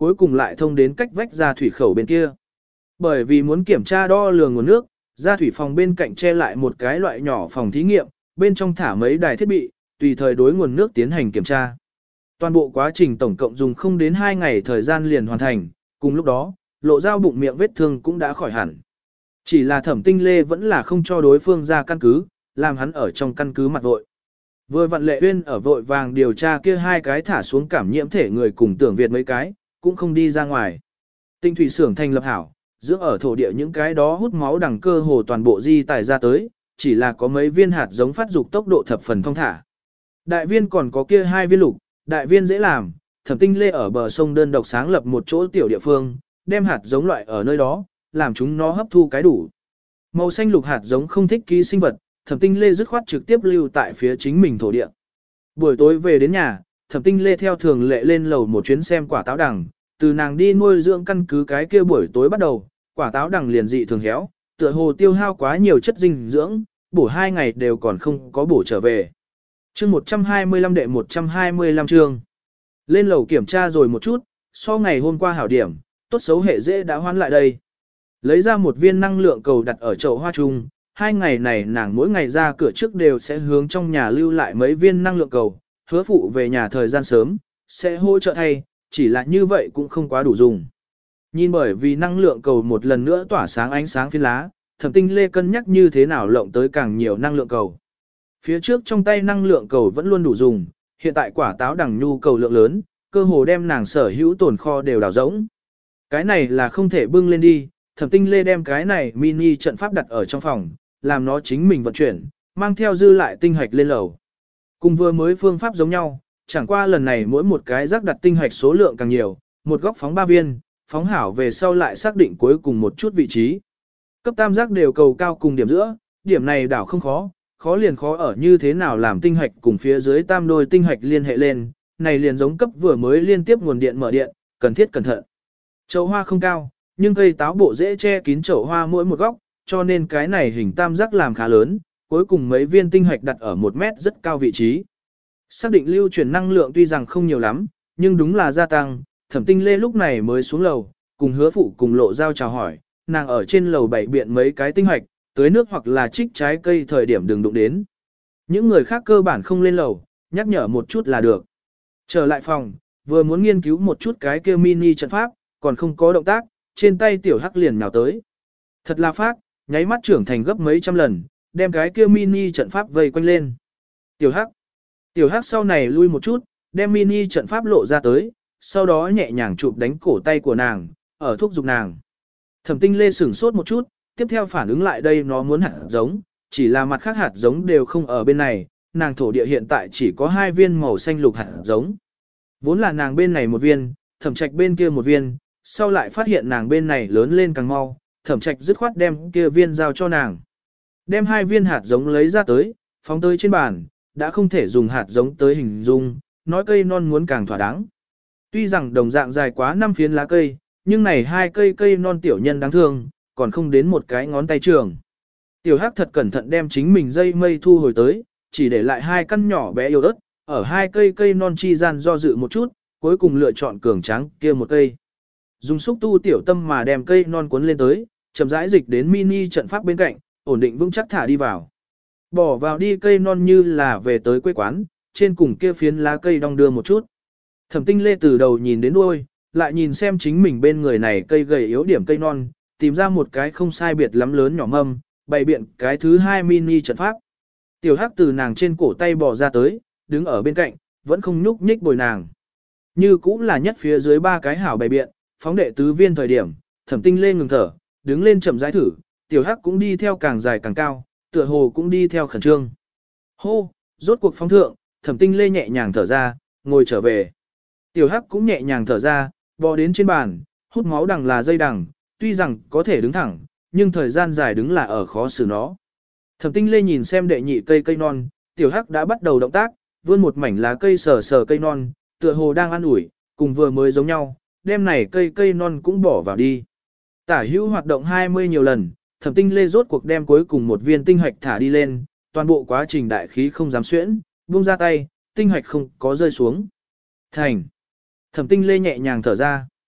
Speaker 1: cuối cùng lại thông đến cách vách ra thủy khẩu bên kia. Bởi vì muốn kiểm tra đo lường nguồn nước, ra thủy phòng bên cạnh che lại một cái loại nhỏ phòng thí nghiệm, bên trong thả mấy đài thiết bị, tùy thời đối nguồn nước tiến hành kiểm tra. Toàn bộ quá trình tổng cộng dùng không đến hai ngày thời gian liền hoàn thành, cùng lúc đó, Lộ Giao bụng miệng vết thương cũng đã khỏi hẳn. Chỉ là Thẩm Tinh Lê vẫn là không cho đối phương ra căn cứ, làm hắn ở trong căn cứ mặt vội. Vừa vặn Lệ Uyên ở vội vàng điều tra kia hai cái thả xuống cảm nhiễm thể người cùng Tưởng Việt mấy cái, cũng không đi ra ngoài. Tinh thủy xưởng thành lập hảo, dưỡng ở thổ địa những cái đó hút máu đằng cơ hồ toàn bộ di tài ra tới, chỉ là có mấy viên hạt giống phát dục tốc độ thập phần thông thả. Đại viên còn có kia hai viên lục, đại viên dễ làm, Thẩm Tinh Lê ở bờ sông đơn độc sáng lập một chỗ tiểu địa phương, đem hạt giống loại ở nơi đó, làm chúng nó hấp thu cái đủ. Màu xanh lục hạt giống không thích ký sinh vật, Thẩm Tinh Lê dứt khoát trực tiếp lưu tại phía chính mình thổ địa. Buổi tối về đến nhà, Thẩm Tinh Lê theo thường lệ lên lầu một chuyến xem quả táo đằng, từ nàng đi nuôi dưỡng căn cứ cái kia buổi tối bắt đầu, quả táo đằng liền dị thường héo, tựa hồ tiêu hao quá nhiều chất dinh dưỡng, bổ hai ngày đều còn không có bổ trở về. Chương một trăm hai mươi lăm đệ một trăm hai mươi lăm chương. Lên lầu kiểm tra rồi một chút, so ngày hôm qua hảo điểm, tốt xấu hệ dễ đã hoán lại đây. Lấy ra một viên năng lượng cầu đặt ở chậu hoa chung, hai ngày này nàng mỗi ngày ra cửa trước đều sẽ hướng trong nhà lưu lại mấy viên năng lượng cầu, hứa phụ về nhà thời gian sớm, sẽ hỗ trợ thay, chỉ là như vậy cũng không quá đủ dùng. Nhìn bởi vì năng lượng cầu một lần nữa tỏa sáng ánh sáng phiến lá, Thẩm Tinh Lê cân nhắc như thế nào lộng tới càng nhiều năng lượng cầu. Phía trước trong tay năng lượng cầu vẫn luôn đủ dùng, hiện tại quả táo đằng nhu cầu lượng lớn, cơ hồ đem nàng sở hữu tồn kho đều đào rỗng. Cái này là không thể bưng lên đi, Thẩm Tinh Lê đem cái này mini trận pháp đặt ở trong phòng, làm nó chính mình vận chuyển, mang theo dư lại tinh hạch lên lầu. Cùng vừa mới phương pháp giống nhau, chẳng qua lần này mỗi một cái rác đặt tinh hạch số lượng càng nhiều, một góc phóng ba viên, phóng hảo về sau lại xác định cuối cùng một chút vị trí. Cấp tam giác đều cầu cao cùng điểm giữa, điểm này đảo không khó, khó liền khó ở như thế nào làm tinh hạch cùng phía dưới tam đôi tinh hạch liên hệ lên, này liền giống cấp vừa mới liên tiếp nguồn điện mở điện, cần thiết cẩn thận. Chậu hoa không cao, nhưng cây táo bộ dễ che kín chậu hoa mỗi một góc, cho nên cái này hình tam giác làm khá lớn, cuối cùng mấy viên tinh hạch đặt ở một mét rất cao vị trí. Xác định lưu chuyển năng lượng tuy rằng không nhiều lắm, nhưng đúng là gia tăng, Thẩm Tinh Lê lúc này mới xuống lầu, cùng hứa phụ cùng Lộ Giao chào hỏi, nàng ở trên lầu bảy biện mấy cái tinh hạch, tưới nước hoặc là trích trái cây thời điểm đừng đụng đến. Những người khác cơ bản không lên lầu, nhắc nhở một chút là được. Trở lại phòng, vừa muốn nghiên cứu một chút cái kia mini trận pháp, còn không có động tác, trên tay tiểu hắc liền nhào tới. Thật là phác, nháy mắt trưởng thành gấp mấy trăm lần, đem cái kia mini trận pháp vây quanh lên. Tiểu hắc, tiểu hắc sau này lui một chút, đem mini trận pháp lộ ra tới, sau đó nhẹ nhàng chụp đánh cổ tay của nàng, ở thúc giục nàng. Thẩm Tinh Lê sửng sốt một chút, tiếp theo phản ứng lại đây nó muốn hạt giống, chỉ là mặt khác hạt giống đều không ở bên này, nàng thổ địa hiện tại chỉ có hai viên màu xanh lục hạt giống. Vốn là nàng bên này một viên, Thẩm Trạch bên kia một viên, sau lại phát hiện nàng bên này lớn lên càng mau, Thẩm Trạch dứt khoát đem kia viên giao cho nàng. Đem hai viên hạt giống lấy ra tới, phóng tới trên bàn, đã không thể dùng hạt giống tới hình dung, nói cây non muốn càng thỏa đáng. Tuy rằng đồng dạng dài quá năm phiến lá cây, nhưng này hai cây cây non tiểu nhân đáng thương, còn không đến một cái ngón tay trường. Tiểu Hắc thật cẩn thận đem chính mình dây mây thu hồi tới, chỉ để lại hai căn nhỏ bé yếu ớt, ở hai cây cây non chi gian do dự một chút, cuối cùng lựa chọn cường tráng kia một cây. Dùng xúc tu tiểu tâm mà đem cây non cuốn lên tới, chậm rãi dịch đến mini trận pháp bên cạnh, ổn định vững chắc thả đi vào. Bỏ vào đi cây non như là về tới quê quán, trên cùng kia phiến lá cây đong đưa một chút. Thẩm Tinh Lê từ đầu nhìn đến đuôi, lại nhìn xem chính mình bên người này cây gầy yếu điểm cây non, tìm ra một cái không sai biệt lắm lớn nhỏ mâm, bày biện cái thứ hai mini trận pháp. Tiểu Hắc từ nàng trên cổ tay bò ra tới, đứng ở bên cạnh, vẫn không nhúc nhích bồi nàng. Như cũng là nhất phía dưới ba cái hảo bày biện, phóng đệ tứ viên thời điểm, Thẩm Tinh Lê ngừng thở, đứng lên chậm rãi thử, Tiểu Hắc cũng đi theo càng dài càng cao, tựa hồ cũng đi theo khẩn trương. Hô, rốt cuộc phóng thượng, Thẩm Tinh Lê nhẹ nhàng thở ra, ngồi trở về. Tiểu Hắc cũng nhẹ nhàng thở ra, bò đến trên bàn, hút máu đằng là dây đằng, tuy rằng có thể đứng thẳng, nhưng thời gian dài đứng là ở khó xử nó. Thẩm Tinh Lê nhìn xem đệ nhị cây cây non, Tiểu Hắc đã bắt đầu động tác, vươn một mảnh lá cây sờ sờ cây non, tựa hồ đang ăn ủi, cùng vừa mới giống nhau, đem này cây cây non cũng bỏ vào đi. Tả hữu hoạt động hai mươi nhiều lần, Thẩm Tinh Lê rốt cuộc đem cuối cùng một viên tinh hạch thả đi lên, toàn bộ quá trình đại khí không dám xuyễn, buông ra tay, tinh hạch không có rơi xuống. Thành. Thẩm Tinh Lê nhẹ nhàng thở ra.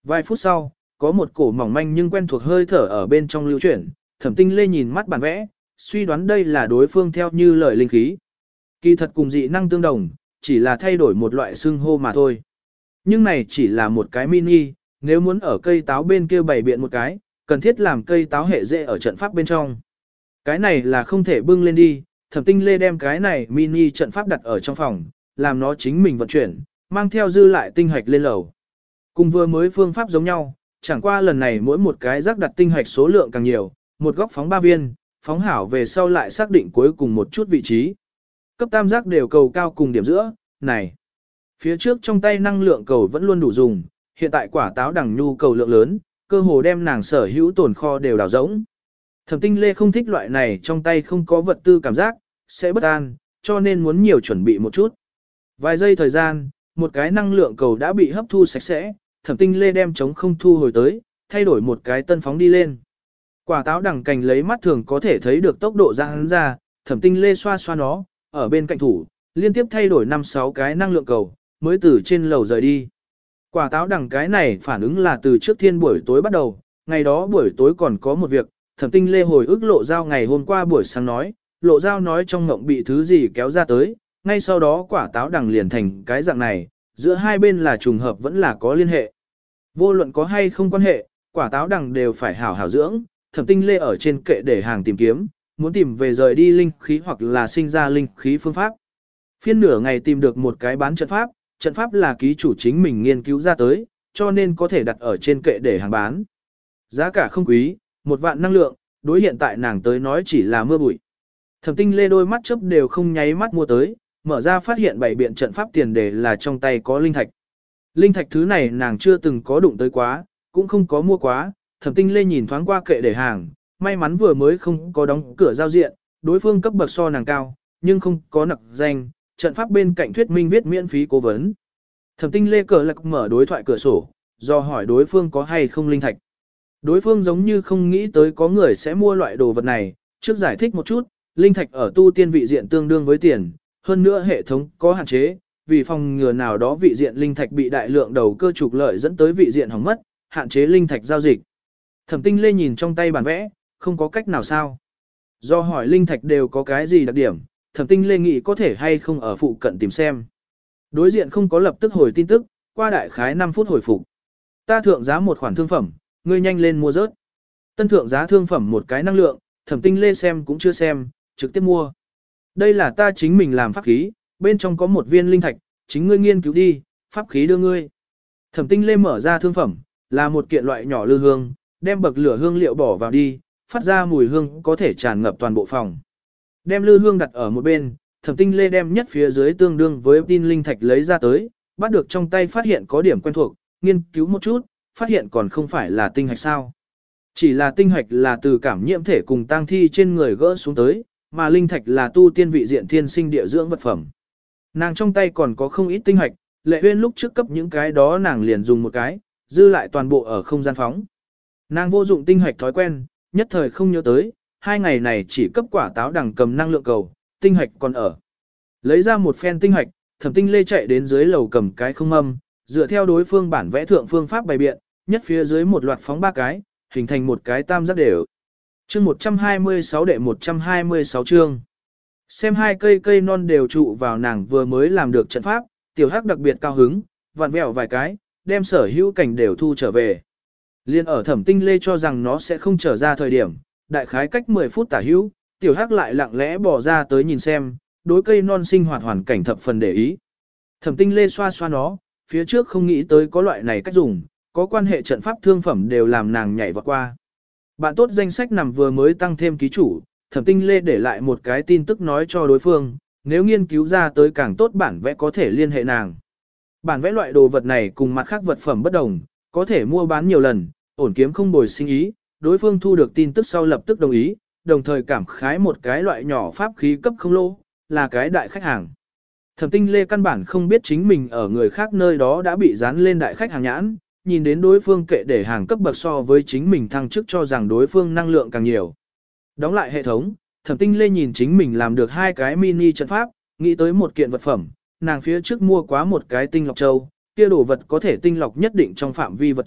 Speaker 1: Vài phút sau, có một cổ mỏng manh nhưng quen thuộc hơi thở ở bên trong lưu chuyển, Thẩm Tinh Lê nhìn mắt bản vẽ, suy đoán đây là đối phương theo như lời linh khí. Kỳ thật cùng dị năng tương đồng, chỉ là thay đổi một loại xương hô mà thôi. Nhưng này chỉ là một cái mini, nếu muốn ở cây táo bên kia bày biện một cái, cần thiết làm cây táo hệ dễ ở trận pháp bên trong. Cái này là không thể bưng lên đi, Thẩm Tinh Lê đem cái này mini trận pháp đặt ở trong phòng, làm nó chính mình vận chuyển, mang theo dư lại tinh hạch lên lầu. Cùng vừa mới phương pháp giống nhau, chẳng qua lần này mỗi một cái rác đặt tinh hạch số lượng càng nhiều, một góc phóng ba viên, phóng hảo về sau lại xác định cuối cùng một chút vị trí. Cấp tam giác đều cầu cao cùng điểm giữa, này. Phía trước trong tay năng lượng cầu vẫn luôn đủ dùng, hiện tại quả táo đằng nhu cầu lượng lớn, cơ hồ đem nàng sở hữu tồn kho đều đào rỗng. Thẩm Tinh Lê không thích loại này trong tay không có vật tư cảm giác, sẽ bất an, cho nên muốn nhiều chuẩn bị một chút. Vài giây thời gian, một cái năng lượng cầu đã bị hấp thu sạch sẽ, Thẩm Tinh Lê đem chống không thu hồi tới, thay đổi một cái tân phóng đi lên. Quả táo đằng cành lấy mắt thường có thể thấy được tốc độ giãn ra, Thẩm Tinh Lê xoa xoa nó, ở bên cạnh thủ, liên tiếp thay đổi năm sáu cái năng lượng cầu, mới từ trên lầu rời đi. Quả táo đằng cái này phản ứng là từ trước thiên buổi tối bắt đầu, ngày đó buổi tối còn có một việc, Thẩm Tinh Lê hồi ức Lộ Giao ngày hôm qua buổi sáng nói, Lộ Giao nói trong mộng bị thứ gì kéo ra tới, ngay sau đó quả táo đằng liền thành cái dạng này, giữa hai bên là trùng hợp vẫn là có liên hệ. Vô luận có hay không quan hệ, quả táo đằng đều phải hảo hảo dưỡng, Thẩm Tinh Lê ở trên kệ để hàng tìm kiếm, muốn tìm về rời đi linh khí hoặc là sinh ra linh khí phương pháp. Phiên nửa ngày tìm được một cái bán trận pháp, trận pháp là ký chủ chính mình nghiên cứu ra tới, cho nên có thể đặt ở trên kệ để hàng bán. Giá cả không quý, một vạn năng lượng, đối hiện tại nàng tới nói chỉ là mưa bụi. Thẩm Tinh Lê đôi mắt chớp đều không nháy mắt mua tới, mở ra phát hiện bảy biện trận pháp tiền đề là trong tay có linh thạch. Linh thạch thứ này nàng chưa từng có đụng tới quá, cũng không có mua quá, Thẩm Tinh Lê nhìn thoáng qua kệ để hàng, may mắn vừa mới không có đóng cửa giao diện, đối phương cấp bậc so nàng cao, nhưng không có nặc danh, trận pháp bên cạnh thuyết minh viết miễn phí cố vấn. Thẩm Tinh Lê cờ lạc mở đối thoại cửa sổ, do hỏi đối phương có hay không linh thạch. Đối phương giống như không nghĩ tới có người sẽ mua loại đồ vật này, trước giải thích một chút, linh thạch ở tu tiên vị diện tương đương với tiền, hơn nữa hệ thống có hạn chế, vì phòng ngừa nào đó vị diện linh thạch bị đại lượng đầu cơ trục lợi dẫn tới vị diện hỏng mất, hạn chế linh thạch giao dịch. Thẩm Tinh Lê nhìn trong tay bản vẽ, không có cách nào sao. Do hỏi linh thạch đều có cái gì đặc điểm, Thẩm Tinh Lê nghĩ có thể hay không ở phụ cận tìm xem. Đối diện không có lập tức hồi tin tức, qua đại khái năm phút hồi phục. Ta thượng giá một khoản thương phẩm, ngươi nhanh lên mua rớt. Tân thượng giá thương phẩm một cái năng lượng, Thẩm Tinh Lê xem cũng chưa xem, trực tiếp mua. Đây là ta chính mình làm pháp khí, bên trong có một viên linh thạch, chính ngươi nghiên cứu đi, pháp khí đưa ngươi. Thẩm Tinh Lê mở ra thương phẩm, là một kiện loại nhỏ lư hương, đem bậc lửa hương liệu bỏ vào đi, phát ra mùi hương có thể tràn ngập toàn bộ phòng. Đem lư hương đặt ở một bên, Thẩm Tinh Lê đem nhất phía dưới tương đương với tin linh thạch lấy ra tới, bắt được trong tay phát hiện có điểm quen thuộc, nghiên cứu một chút, phát hiện còn không phải là tinh hạch sao. Chỉ là tinh hạch là từ cảm nhiễm thể cùng tang thi trên người gỡ xuống tới, mà linh thạch là tu tiên vị diện thiên sinh địa dưỡng vật phẩm. Nàng trong tay còn có không ít tinh hạch, Lệ Uyên lúc trước cấp những cái đó nàng liền dùng một cái, dư lại toàn bộ ở không gian phóng. Nàng vô dụng tinh hạch thói quen, nhất thời không nhớ tới, hai ngày này chỉ cấp quả táo đằng cầm năng lượng cầu, tinh hạch còn ở. Lấy ra một phen tinh hạch, Thẩm Tinh Lê chạy đến dưới lầu cầm cái không âm, dựa theo đối phương bản vẽ thượng phương pháp bày biện, nhất phía dưới một loạt phóng ba cái, hình thành một cái tam giác đều. Chương một trăm hai mươi sáu đệ một trăm hai mươi sáu chương. Xem hai cây cây non đều trụ vào nàng vừa mới làm được trận pháp, tiểu hắc đặc biệt cao hứng, vặn vẹo vài cái, đem sở hữu cảnh đều thu trở về. Liên ở Thẩm Tinh Lê cho rằng nó sẽ không trở ra thời điểm, đại khái cách mười phút tả hữu, tiểu hắc lại lặng lẽ bỏ ra tới nhìn xem, đối cây non sinh hoạt hoàn cảnh thập phần để ý. Thẩm Tinh Lê xoa xoa nó, phía trước không nghĩ tới có loại này cách dùng, có quan hệ trận pháp thương phẩm đều làm nàng nhảy vọt qua. Bạn tốt danh sách nằm vừa mới tăng thêm ký chủ, Thẩm Tinh Lê để lại một cái tin tức nói cho đối phương, nếu nghiên cứu ra tới càng tốt bản vẽ có thể liên hệ nàng. Bản vẽ loại đồ vật này cùng mặt khác vật phẩm bất đồng, có thể mua bán nhiều lần, ổn kiếm không bồi sinh ý, đối phương thu được tin tức sau lập tức đồng ý, đồng thời cảm khái một cái loại nhỏ pháp khí cấp không lỗ, là cái đại khách hàng. Thẩm Tinh Lê căn bản không biết chính mình ở người khác nơi đó đã bị dán lên đại khách hàng nhãn, nhìn đến đối phương kệ để hàng cấp bậc so với chính mình thăng chức cho rằng đối phương năng lượng càng nhiều. Đóng lại hệ thống, Thẩm Tinh Lê nhìn chính mình làm được hai cái mini trận pháp, nghĩ tới một kiện vật phẩm, nàng phía trước mua quá một cái tinh lọc châu, kia đồ vật có thể tinh lọc nhất định trong phạm vi vật chất,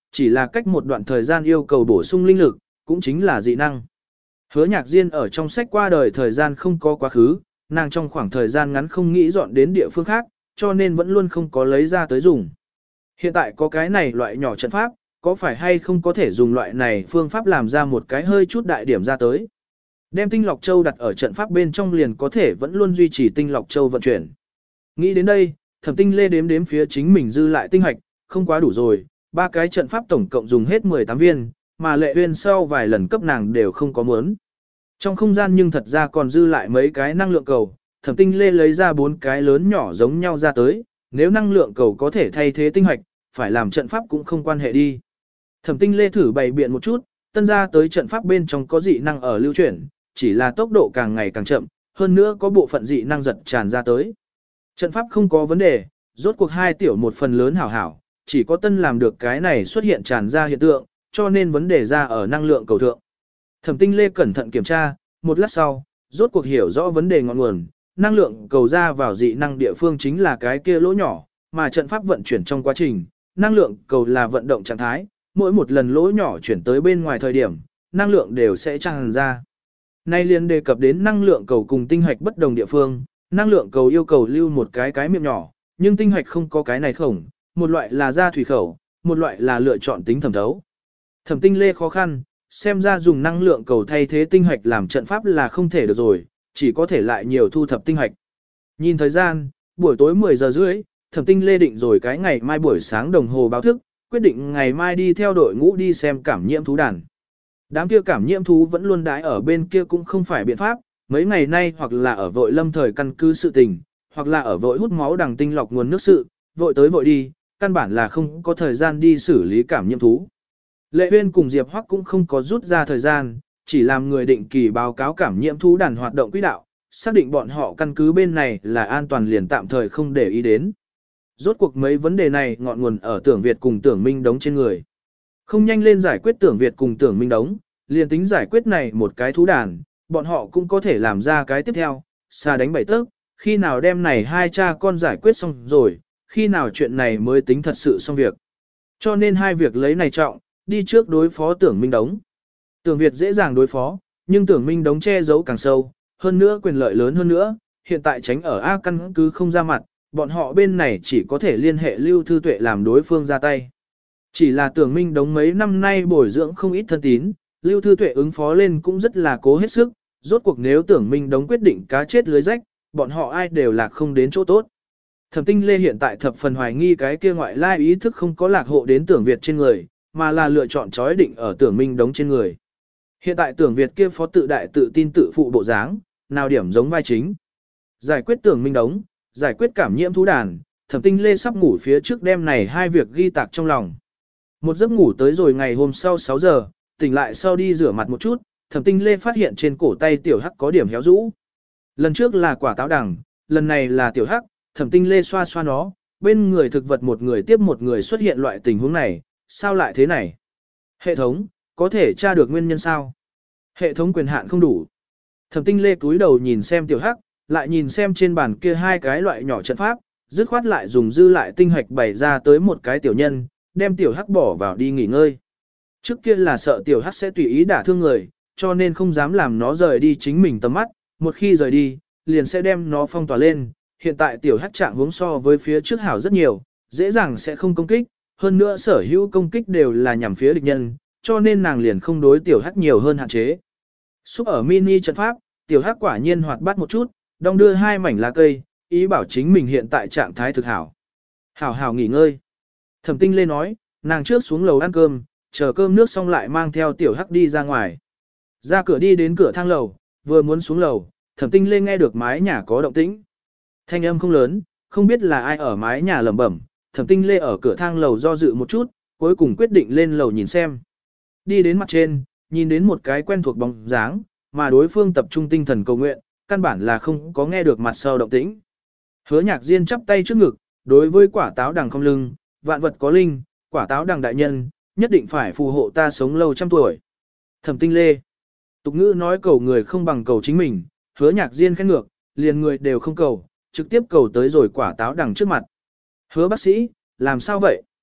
Speaker 1: chỉ là cách một đoạn thời gian yêu cầu bổ sung linh lực, cũng chính là dị năng. Hứa Nhạc Diên ở trong sách qua đời thời gian không có quá khứ, nàng trong khoảng thời gian ngắn không nghĩ dọn đến địa phương khác, cho nên vẫn luôn không có lấy ra tới dùng. Hiện tại có cái này loại nhỏ trận pháp, có phải hay không có thể dùng loại này phương pháp làm ra một cái hơi chút đại điểm ra tới. Đem tinh lọc châu đặt ở trận pháp bên trong liền có thể vẫn luôn duy trì tinh lọc châu vận chuyển. Nghĩ đến đây, Thẩm Tinh Lê đếm đếm phía chính mình dư lại tinh hạch, không quá đủ rồi, ba cái trận pháp tổng cộng dùng hết mười tám viên, mà Lệ Uyên sau vài lần cấp nàng đều không có muốn. Trong không gian nhưng thật ra còn dư lại mấy cái năng lượng cầu, Thẩm Tinh Lê lấy ra bốn cái lớn nhỏ giống nhau ra tới, nếu năng lượng cầu có thể thay thế tinh hạch, phải làm trận pháp cũng không quan hệ đi. Thẩm Tinh Lê thử bày biện một chút, tân ra tới trận pháp bên trong có dị năng ở lưu chuyển, chỉ là tốc độ càng ngày càng chậm, hơn nữa có bộ phận dị năng giật tràn ra tới. Trận pháp không có vấn đề, rốt cuộc hai tiểu một phần lớn hảo hảo, chỉ có tân làm được cái này xuất hiện tràn ra hiện tượng, cho nên vấn đề ra ở năng lượng cầu thượng. Thẩm Tinh Lê cẩn thận kiểm tra, một lát sau, rốt cuộc hiểu rõ vấn đề ngọn nguồn, năng lượng cầu ra vào dị năng địa phương chính là cái kia lỗ nhỏ, mà trận pháp vận chuyển trong quá trình, năng lượng cầu là vận động trạng thái, mỗi một lần lỗ nhỏ chuyển tới bên ngoài thời điểm, năng lượng đều sẽ tràn ra. Nay liên đề cập đến năng lượng cầu cùng tinh hạch bất đồng địa phương, năng lượng cầu yêu cầu lưu một cái cái miệng nhỏ, nhưng tinh hạch không có cái này khổng, một loại là ra thủy khẩu, một loại là lựa chọn tính thẩm thấu. Thẩm Tinh Lê khó khăn, xem ra dùng năng lượng cầu thay thế tinh hạch làm trận pháp là không thể được rồi, chỉ có thể lại nhiều thu thập tinh hạch. Nhìn thời gian, buổi tối mười giờ rưỡi, Thẩm Tinh Lê định rồi cái ngày mai buổi sáng đồng hồ báo thức, quyết định ngày mai đi theo đội ngũ đi xem cảm nhiễm thú đàn. Đám kia cảm nhiễm thú vẫn luôn đái ở bên kia cũng không phải biện pháp, mấy ngày nay hoặc là ở vội lâm thời căn cứ sự tình, hoặc là ở vội hút máu đằng tinh lọc nguồn nước sự, vội tới vội đi, căn bản là không có thời gian đi xử lý cảm nhiễm thú. Lệ Uyên cùng Diệp Hoắc cũng không có rút ra thời gian, chỉ làm người định kỳ báo cáo cảm nhiễm thú đàn hoạt động quỹ đạo, xác định bọn họ căn cứ bên này là an toàn liền tạm thời không để ý đến. Rốt cuộc mấy vấn đề này ngọn nguồn ở Tưởng Việt cùng Tưởng Minh Đống trên người. Không nhanh lên giải quyết Tưởng Việt cùng Tưởng Minh Đống, liền tính giải quyết này một cái thú đàn, bọn họ cũng có thể làm ra cái tiếp theo, xa đánh bảy tấc, khi nào đem này hai cha con giải quyết xong rồi, khi nào chuyện này mới tính thật sự xong việc. Cho nên hai việc lấy này trọng, đi trước đối phó Tưởng Minh Đống. Tưởng Việt dễ dàng đối phó, nhưng Tưởng Minh Đống che giấu càng sâu, hơn nữa quyền lợi lớn hơn nữa, hiện tại tránh ở A căn cứ không ra mặt, bọn họ bên này chỉ có thể liên hệ Lưu Thư Tuệ làm đối phương ra tay. Chỉ là Tưởng Minh Đống mấy năm nay bồi dưỡng không ít thân tín, Lưu Thư Tuệ ứng phó lên cũng rất là cố hết sức, rốt cuộc nếu Tưởng Minh Đống quyết định cá chết lưới rách, bọn họ ai đều lạc không đến chỗ tốt. Thẩm Tinh Lê hiện tại thập phần hoài nghi cái kia ngoại lai ý thức không có lạc hộ đến Tưởng Việt trên người, mà là lựa chọn chói định ở Tưởng Minh Đống trên người. Hiện tại Tưởng Việt kia phó tự đại tự tin tự phụ bộ dáng, nào điểm giống vai chính. Giải quyết Tưởng Minh Đống, giải quyết cảm nhiễm thú đàn, Thẩm Tinh Lê sắp ngủ phía trước đêm này hai việc ghi tạc trong lòng. Một giấc ngủ tới rồi ngày hôm sau sáu giờ, tỉnh lại sau đi rửa mặt một chút, Thẩm Tinh Lê phát hiện trên cổ tay tiểu hắc có điểm héo rũ. Lần trước là quả táo đằng, lần này là tiểu hắc, Thẩm Tinh Lê xoa xoa nó, bên người thực vật một người tiếp một người xuất hiện loại tình huống này, sao lại thế này? Hệ thống, có thể tra được nguyên nhân sao? Hệ thống quyền hạn không đủ. Thẩm Tinh Lê cúi đầu nhìn xem tiểu hắc, lại nhìn xem trên bàn kia hai cái loại nhỏ trận pháp, dứt khoát lại dùng dư lại tinh hạch bày ra tới một cái tiểu nhân, đem tiểu hắc bỏ vào đi nghỉ ngơi. Trước kia là sợ tiểu hắc sẽ tùy ý đả thương người, cho nên không dám làm nó rời đi chính mình tầm mắt, một khi rời đi, liền sẽ đem nó phong tỏa lên. Hiện tại tiểu hắc trạng hướng so với phía trước hảo rất nhiều, dễ dàng sẽ không công kích, hơn nữa sở hữu công kích đều là nhằm phía địch nhân, cho nên nàng liền không đối tiểu hắc nhiều hơn hạn chế. Xúc ở mini trận pháp, tiểu hắc quả nhiên hoạt bát một chút, đong đưa hai mảnh lá cây, ý bảo chính mình hiện tại trạng thái thực hảo. Hảo hảo nghỉ ngơi. Thẩm Tinh Lê nói, nàng trước xuống lầu ăn cơm, chờ cơm nước xong lại mang theo tiểu hắc đi ra ngoài. Ra cửa đi đến cửa thang lầu, vừa muốn xuống lầu, Thẩm Tinh Lê nghe được mái nhà có động tĩnh. Thanh âm không lớn, không biết là ai ở mái nhà lẩm bẩm, Thẩm Tinh Lê ở cửa thang lầu do dự một chút, cuối cùng quyết định lên lầu nhìn xem. Đi đến mặt trên, nhìn đến một cái quen thuộc bóng dáng, mà đối phương tập trung tinh thần cầu nguyện, căn bản là không có nghe được mặt sau động tĩnh. Hứa Nhạc Diên chắp tay trước ngực, đối với quả táo đằng không lưng, vạn vật có linh, quả táo đằng đại nhân, nhất định phải phù hộ ta sống lâu trăm tuổi. Thẩm Tinh Lê. Tục ngữ nói cầu người không bằng cầu chính mình, Hứa Nhạc Diên khen ngược, liền người đều không cầu, trực tiếp cầu tới rồi quả táo đằng trước mặt. Hứa bác sĩ, làm sao vậy?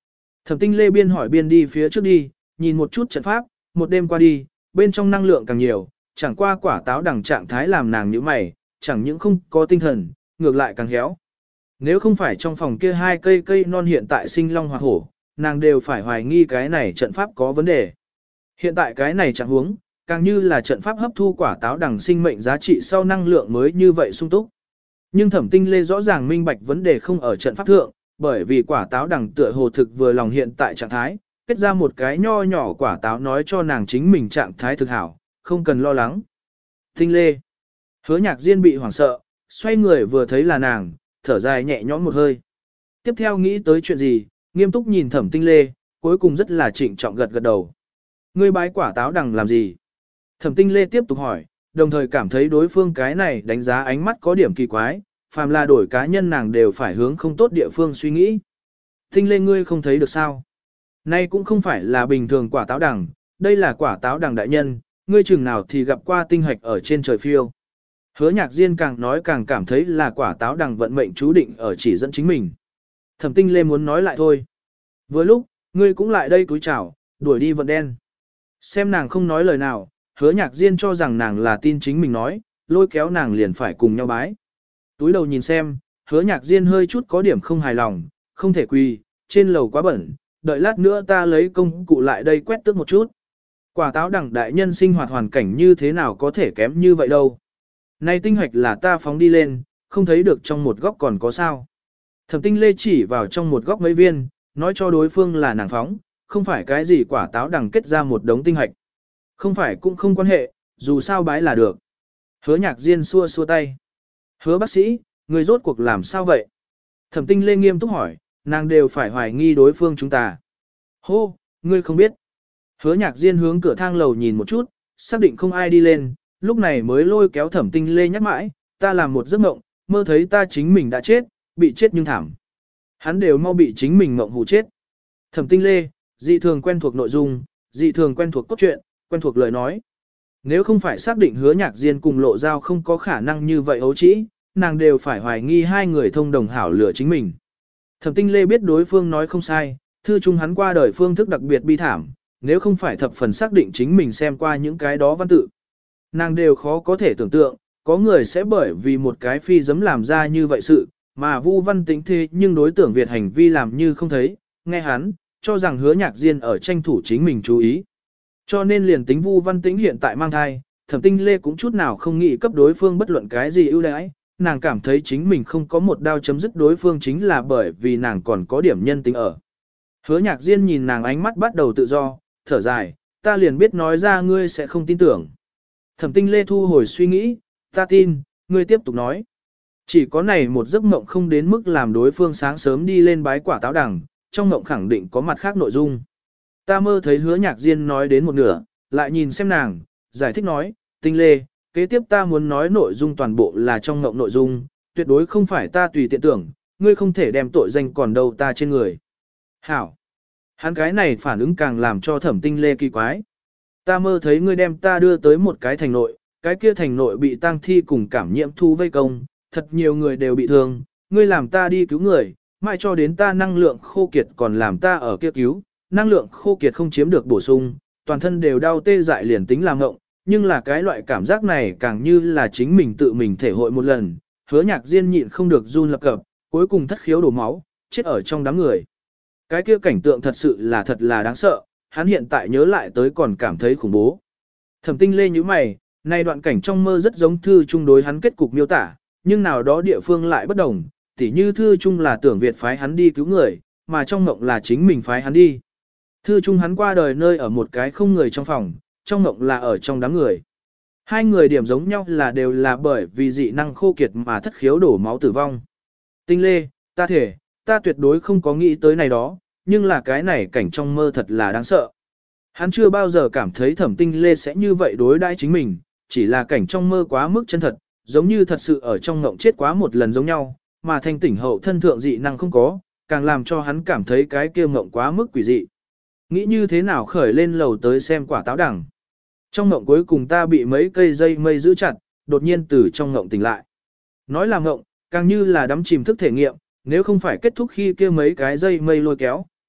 Speaker 1: Thẩm Tinh Lê biên hỏi biên đi phía trước đi, nhìn một chút trận pháp, một đêm qua đi, bên trong năng lượng càng nhiều, chẳng qua quả táo đằng trạng thái làm nàng như mày, chẳng những không có tinh thần, ngược lại càng héo. Nếu không phải trong phòng kia hai cây cây non hiện tại sinh long hoặc hổ, nàng đều phải hoài nghi cái này trận pháp có vấn đề. Hiện tại cái này chẳng huống, càng như là trận pháp hấp thu quả táo đằng sinh mệnh giá trị sau năng lượng mới như vậy sung túc. Nhưng Thẩm Tinh Lê rõ ràng minh bạch vấn đề không ở trận pháp thượng, bởi vì quả táo đằng tựa hồ thực vừa lòng hiện tại trạng thái, kết ra một cái nho nhỏ quả táo nói cho nàng chính mình trạng thái thực hảo, không cần lo lắng. Tinh Lê. Hứa Nhạc Diên bị hoảng sợ, xoay người vừa thấy là nàng, thở dài nhẹ nhõm một hơi. Tiếp theo nghĩ tới chuyện gì, nghiêm túc nhìn Thẩm Tinh Lê, cuối cùng rất là trịnh trọng gật gật đầu. Ngươi bái quả táo đằng làm gì? Thẩm Tinh Lê tiếp tục hỏi, đồng thời cảm thấy đối phương cái này đánh giá ánh mắt có điểm kỳ quái, phàm là đổi cá nhân nàng đều phải hướng không tốt địa phương suy nghĩ. Tinh Lê ngươi không thấy được sao? Nay cũng không phải là bình thường quả táo đằng, đây là quả táo đằng đại nhân, ngươi chừng nào thì gặp qua tinh hạch ở trên trời phiêu. Hứa Nhạc Diên càng nói càng cảm thấy là quả táo đằng vận mệnh chú định ở chỉ dẫn chính mình. Thẩm Tinh Lê muốn nói lại thôi. Vừa lúc, ngươi cũng lại đây cúi chào, đuổi đi vận đen. Xem nàng không nói lời nào, Hứa Nhạc Diên cho rằng nàng là tin chính mình nói, lôi kéo nàng liền phải cùng nhau bái. Túi đầu nhìn xem, Hứa Nhạc Diên hơi chút có điểm không hài lòng, không thể quỳ, trên lầu quá bẩn, đợi lát nữa ta lấy công cụ lại đây quét tước một chút. Quả táo đằng đại nhân sinh hoạt hoàn cảnh như thế nào có thể kém như vậy đâu. Này tinh hoạch là ta phóng đi lên, không thấy được trong một góc còn có sao. Thẩm Tinh Lê chỉ vào trong một góc mấy viên, nói cho đối phương là nàng phóng, không phải cái gì quả táo đằng kết ra một đống tinh hoạch. Không phải cũng không quan hệ, dù sao bái là được. Hứa Nhạc Diên xua xua tay. Hứa bác sĩ, người rốt cuộc làm sao vậy? Thẩm Tinh Lê nghiêm túc hỏi, nàng đều phải hoài nghi đối phương chúng ta. Hô, ngươi không biết. Hứa Nhạc Diên hướng cửa thang lầu nhìn một chút, xác định không ai đi lên, lúc này mới lôi kéo Thẩm Tinh Lê nhắc mãi, ta làm một giấc mộng, mơ thấy ta chính mình đã chết, bị chết nhưng thảm. Hắn đều mau bị chính mình mộng hù chết. Thẩm Tinh Lê, dị thường quen thuộc nội dung, dị thường quen thuộc cốt truyện, quen thuộc lời nói. Nếu không phải xác định Hứa Nhạc Diên cùng Lộ Giao không có khả năng như vậy ấu trĩ, nàng đều phải hoài nghi hai người thông đồng hảo lửa chính mình. Thẩm Tinh Lê biết đối phương nói không sai, thư chung hắn qua đời phương thức đặc biệt bi thảm, nếu không phải thập phần xác định chính mình xem qua những cái đó văn tự. Nàng đều khó có thể tưởng tượng, có người sẽ bởi vì một cái phi dấm làm ra như vậy sự, mà Vu Văn Tĩnh thế nhưng đối tưởng Việt hành vi làm như không thấy, nghe hắn, cho rằng Hứa Nhạc Diên ở tranh thủ chính mình chú ý. Cho nên liền tính Vu Văn Tĩnh hiện tại mang thai, Thẩm Tinh Lê cũng chút nào không nghĩ cấp đối phương bất luận cái gì ưu đãi, nàng cảm thấy chính mình không có một đao chấm dứt đối phương chính là bởi vì nàng còn có điểm nhân tính ở. Hứa Nhạc Diên nhìn nàng ánh mắt bắt đầu tự do, thở dài, ta liền biết nói ra ngươi sẽ không tin tưởng. Thẩm Tinh Lê thu hồi suy nghĩ, ta tin, ngươi tiếp tục nói. Chỉ có này một giấc mộng không đến mức làm đối phương sáng sớm đi lên bái quả táo đằng, trong mộng khẳng định có mặt khác nội dung. Ta mơ thấy Hứa Nhạc Diên nói đến một nửa, lại nhìn xem nàng, giải thích nói, Tinh Lê, kế tiếp ta muốn nói nội dung toàn bộ là trong mộng nội dung, tuyệt đối không phải ta tùy tiện tưởng, ngươi không thể đem tội danh còn đâu ta trên người. Hảo. Hắn cái này phản ứng càng làm cho Thẩm Tinh Lê kỳ quái. Ta mơ thấy ngươi đem ta đưa tới một cái thành nội, cái kia thành nội bị tang thi cùng cảm nhiễm thu vây công, thật nhiều người đều bị thương, ngươi làm ta đi cứu người, mãi cho đến ta năng lượng khô kiệt còn làm ta ở kia cứu, năng lượng khô kiệt không chiếm được bổ sung, toàn thân đều đau tê dại liền tính làm ngộng, nhưng là cái loại cảm giác này càng như là chính mình tự mình thể hội một lần, Hứa Nhạc Diên nhịn không được run lập cập, cuối cùng thất khiếu đổ máu, chết ở trong đám người. Cái kia cảnh tượng thật sự là thật là đáng sợ, hắn hiện tại nhớ lại tới còn cảm thấy khủng bố. Thẩm Tinh Lê như mày, này đoạn cảnh trong mơ rất giống thư chung đối hắn kết cục miêu tả, nhưng nào đó địa phương lại bất đồng, tỉ như thư chung là tưởng Việt phái hắn đi cứu người, mà trong mộng là chính mình phái hắn đi. Thư chung hắn qua đời nơi ở một cái không người trong phòng, trong mộng là ở trong đám người. Hai người điểm giống nhau là đều là bởi vì dị năng khô kiệt mà thất khiếu đổ máu tử vong. Tinh Lê, ta thể, ta tuyệt đối không có nghĩ tới này đó, nhưng là cái này cảnh trong mơ thật là đáng sợ. Hắn chưa bao giờ cảm thấy Thẩm Tinh Lê sẽ như vậy đối đãi chính mình, chỉ là cảnh trong mơ quá mức chân thật, giống như thật sự ở trong ngộng chết quá một lần giống nhau, mà thanh tỉnh hậu thân thượng dị năng không có, càng làm cho hắn cảm thấy cái kia ngộng quá mức quỷ dị. Nghĩ như thế nào khởi lên lầu tới xem quả táo đằng. Trong ngộng cuối cùng ta bị mấy cây dây mây giữ chặt, đột nhiên từ trong ngộng tỉnh lại. Nói là ngộng, càng như là đắm chìm thức thể nghiệm, nếu không phải kết thúc khi kia mấy cái dây mây lôi kéo,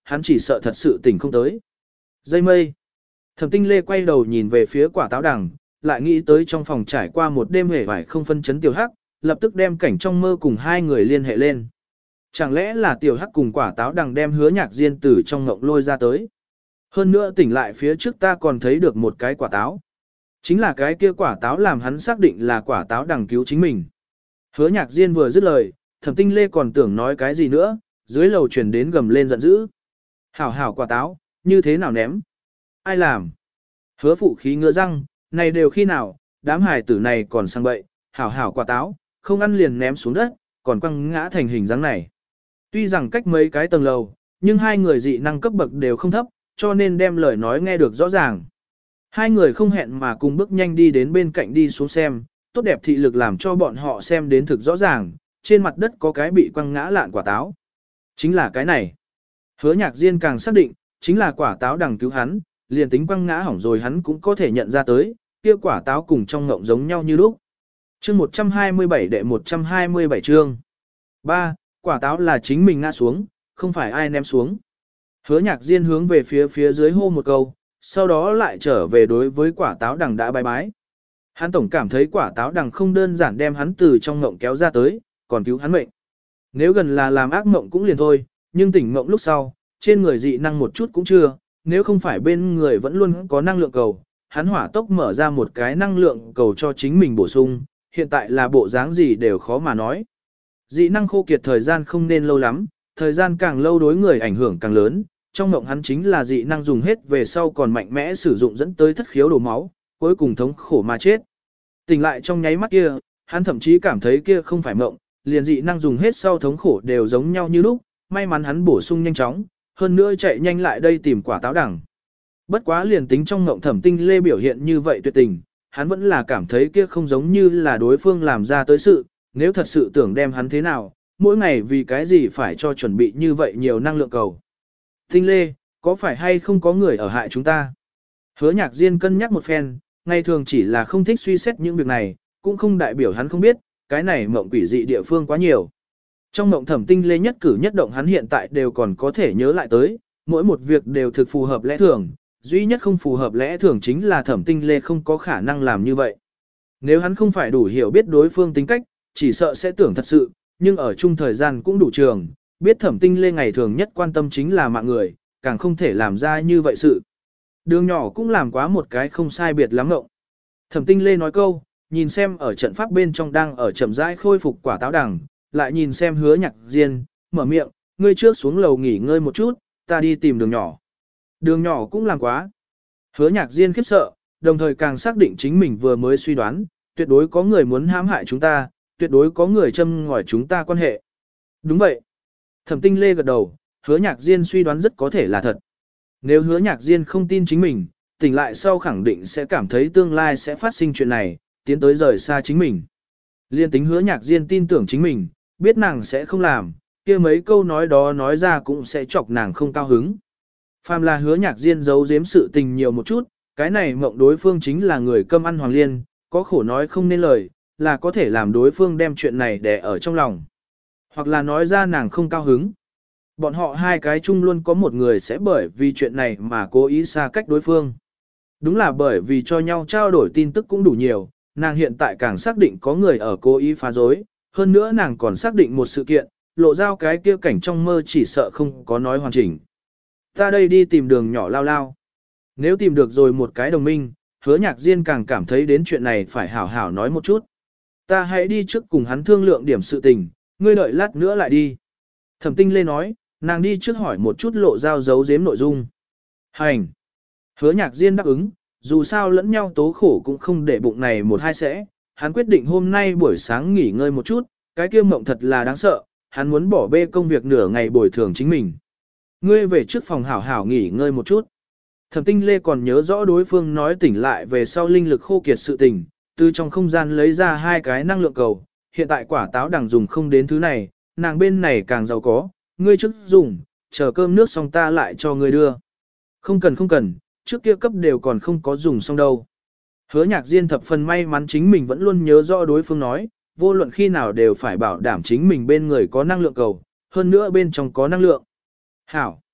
Speaker 1: hắn chỉ sợ thật sự tỉnh không tới. Dây mây. Thẩm Tinh Lê quay đầu nhìn về phía quả táo đằng, lại nghĩ tới trong phòng trải qua một đêm hề vải không phân chấn Tiểu Hắc, lập tức đem cảnh trong mơ cùng hai người liên hệ lên. Chẳng lẽ là Tiểu Hắc cùng quả táo đằng đem Hứa Nhạc Diên từ trong ngộng lôi ra tới. Hơn nữa tỉnh lại phía trước ta còn thấy được một cái quả táo. Chính là cái kia quả táo làm hắn xác định là quả táo đằng cứu chính mình. Hứa Nhạc Diên vừa dứt lời, Thẩm Tinh Lê còn tưởng nói cái gì nữa, dưới lầu truyền đến gầm lên giận dữ. Hảo hảo quả táo, như thế nào ném? Ai làm? Hứa phụ khí ngựa răng, này đều khi nào, đám hài tử này còn sang bậy, hảo hảo quả táo, không ăn liền ném xuống đất, còn quăng ngã thành hình dáng này. Tuy rằng cách mấy cái tầng lầu, nhưng hai người dị năng cấp bậc đều không thấp, cho nên đem lời nói nghe được rõ ràng. Hai người không hẹn mà cùng bước nhanh đi đến bên cạnh đi xuống xem, tốt đẹp thị lực làm cho bọn họ xem đến thực rõ ràng, trên mặt đất có cái bị quăng ngã lạn quả táo. Chính là cái này. Hứa Nhạc Diên càng xác định, chính là quả táo đằng cứu hắn, liền tính quăng ngã hỏng rồi hắn cũng có thể nhận ra tới, kia quả táo cùng trong ngộng giống nhau như lúc. Chương một trăm hai mươi bảy đệ một trăm hai mươi bảy chương. ba. Quả táo là chính mình ngã xuống, không phải ai ném xuống. Hứa Nhạc Diên hướng về phía phía dưới hô một câu, sau đó lại trở về đối với quả táo đằng đã bái bái. Hắn tổng cảm thấy quả táo đằng không đơn giản đem hắn từ trong ngộng kéo ra tới, còn cứu hắn mệnh. Nếu gần là làm ác mộng cũng liền thôi, nhưng tỉnh mộng lúc sau, trên người dị năng một chút cũng chưa, nếu không phải bên người vẫn luôn có năng lượng cầu, hắn hỏa tốc mở ra một cái năng lượng cầu cho chính mình bổ sung, hiện tại là bộ dáng gì đều khó mà nói. Dị năng khô kiệt thời gian không nên lâu lắm, thời gian càng lâu đối người ảnh hưởng càng lớn, trong mộng hắn chính là dị năng dùng hết về sau còn mạnh mẽ sử dụng dẫn tới thất khiếu đổ máu, cuối cùng thống khổ mà chết. Tỉnh lại trong nháy mắt kia, hắn thậm chí cảm thấy kia không phải mộng, liền dị năng dùng hết sau thống khổ đều giống nhau như lúc, may mắn hắn bổ sung nhanh chóng, hơn nữa chạy nhanh lại đây tìm quả táo đằng. Bất quá liền tính trong mộng Thẩm Tinh Lê biểu hiện như vậy tuyệt tình, hắn vẫn là cảm thấy kia không giống như là đối phương làm ra tới sự, nếu thật sự tưởng đem hắn thế nào, mỗi ngày vì cái gì phải cho chuẩn bị như vậy nhiều năng lượng cầu. Tinh Lê, có phải hay không có người ở hại chúng ta? Hứa Nhạc Diên cân nhắc một phen, ngày thường chỉ là không thích suy xét những việc này, cũng không đại biểu hắn không biết, cái này mộng quỷ dị địa phương quá nhiều. Trong mộng Thẩm Tinh Lê nhất cử nhất động hắn hiện tại đều còn có thể nhớ lại tới, mỗi một việc đều thực phù hợp lẽ thường, duy nhất không phù hợp lẽ thường chính là Thẩm Tinh Lê không có khả năng làm như vậy. Nếu hắn không phải đủ hiểu biết đối phương tính cách, chỉ sợ sẽ tưởng thật sự, nhưng ở chung thời gian cũng đủ trường, biết Thẩm Tinh Lê ngày thường nhất quan tâm chính là mạng người, càng không thể làm ra như vậy sự. Đường nhỏ cũng làm quá một cái không sai biệt lắm ngộng. Thẩm Tinh Lê nói câu, nhìn xem ở trận pháp bên trong đang ở chậm rãi khôi phục quả táo đằng, lại nhìn xem Hứa Nhạc Diên, mở miệng, ngươi trước xuống lầu nghỉ ngơi một chút, ta đi tìm đường nhỏ. Đường nhỏ cũng làm quá. Hứa Nhạc Diên khiếp sợ, đồng thời càng xác định chính mình vừa mới suy đoán, tuyệt đối có người muốn hãm hại chúng ta, tuyệt đối có người châm ngòi chúng ta quan hệ. Đúng vậy. Thẩm Tinh Lê gật đầu, Hứa Nhạc Diên suy đoán rất có thể là thật. Nếu Hứa Nhạc Diên không tin chính mình, tỉnh lại sau khẳng định sẽ cảm thấy tương lai sẽ phát sinh chuyện này, tiến tới rời xa chính mình. Liên tính Hứa Nhạc Diên tin tưởng chính mình, biết nàng sẽ không làm, kia mấy câu nói đó nói ra cũng sẽ chọc nàng không cao hứng. Phàm là Hứa Nhạc Diên giấu giếm sự tình nhiều một chút, cái này mộng đối phương chính là người cơm ăn hoàng liên, có khổ nói không nên lời, là có thể làm đối phương đem chuyện này đè ở trong lòng. Hoặc là nói ra nàng không cao hứng. Bọn họ hai cái chung luôn có một người sẽ bởi vì chuyện này mà cố ý xa cách đối phương. Đúng là bởi vì cho nhau trao đổi tin tức cũng đủ nhiều, nàng hiện tại càng xác định có người ở cố ý phá rối, hơn nữa nàng còn xác định một sự kiện, lộ giao cái kia cảnh trong mơ chỉ sợ không có nói hoàn chỉnh. Ta đây đi tìm đường nhỏ lao lao. Nếu tìm được rồi một cái đồng minh, Hứa Nhạc Diên càng cảm thấy đến chuyện này phải hảo hảo nói một chút. Ta hãy đi trước cùng hắn thương lượng điểm sự tình, ngươi đợi lát nữa lại đi. Thẩm Tinh Lê nói, nàng đi trước hỏi một chút lộ giao giấu giếm nội dung. Hành. Hứa Nhạc Diên đáp ứng, dù sao lẫn nhau tố khổ cũng không để bụng này một hai sẽ. Hắn quyết định hôm nay buổi sáng nghỉ ngơi một chút, cái kia mộng thật là đáng sợ, hắn muốn bỏ bê công việc nửa ngày bồi thường chính mình. Ngươi về trước phòng hảo hảo nghỉ ngơi một chút. Thẩm Tinh Lê còn nhớ rõ đối phương nói tỉnh lại về sau linh lực khô kiệt sự tình, từ trong không gian lấy ra hai cái năng lượng cầu, hiện tại quả táo đằng dùng không đến thứ này, nàng bên này càng giàu có, ngươi trước dùng, chờ cơm nước xong ta lại cho ngươi đưa. Không cần không cần, trước kia cấp đều còn không có dùng xong đâu. Hứa Nhạc Diên thập phần may mắn chính mình vẫn luôn nhớ rõ đối phương nói, vô luận khi nào đều phải bảo đảm chính mình bên người có năng lượng cầu, hơn nữa bên trong có năng lượng. Hảo.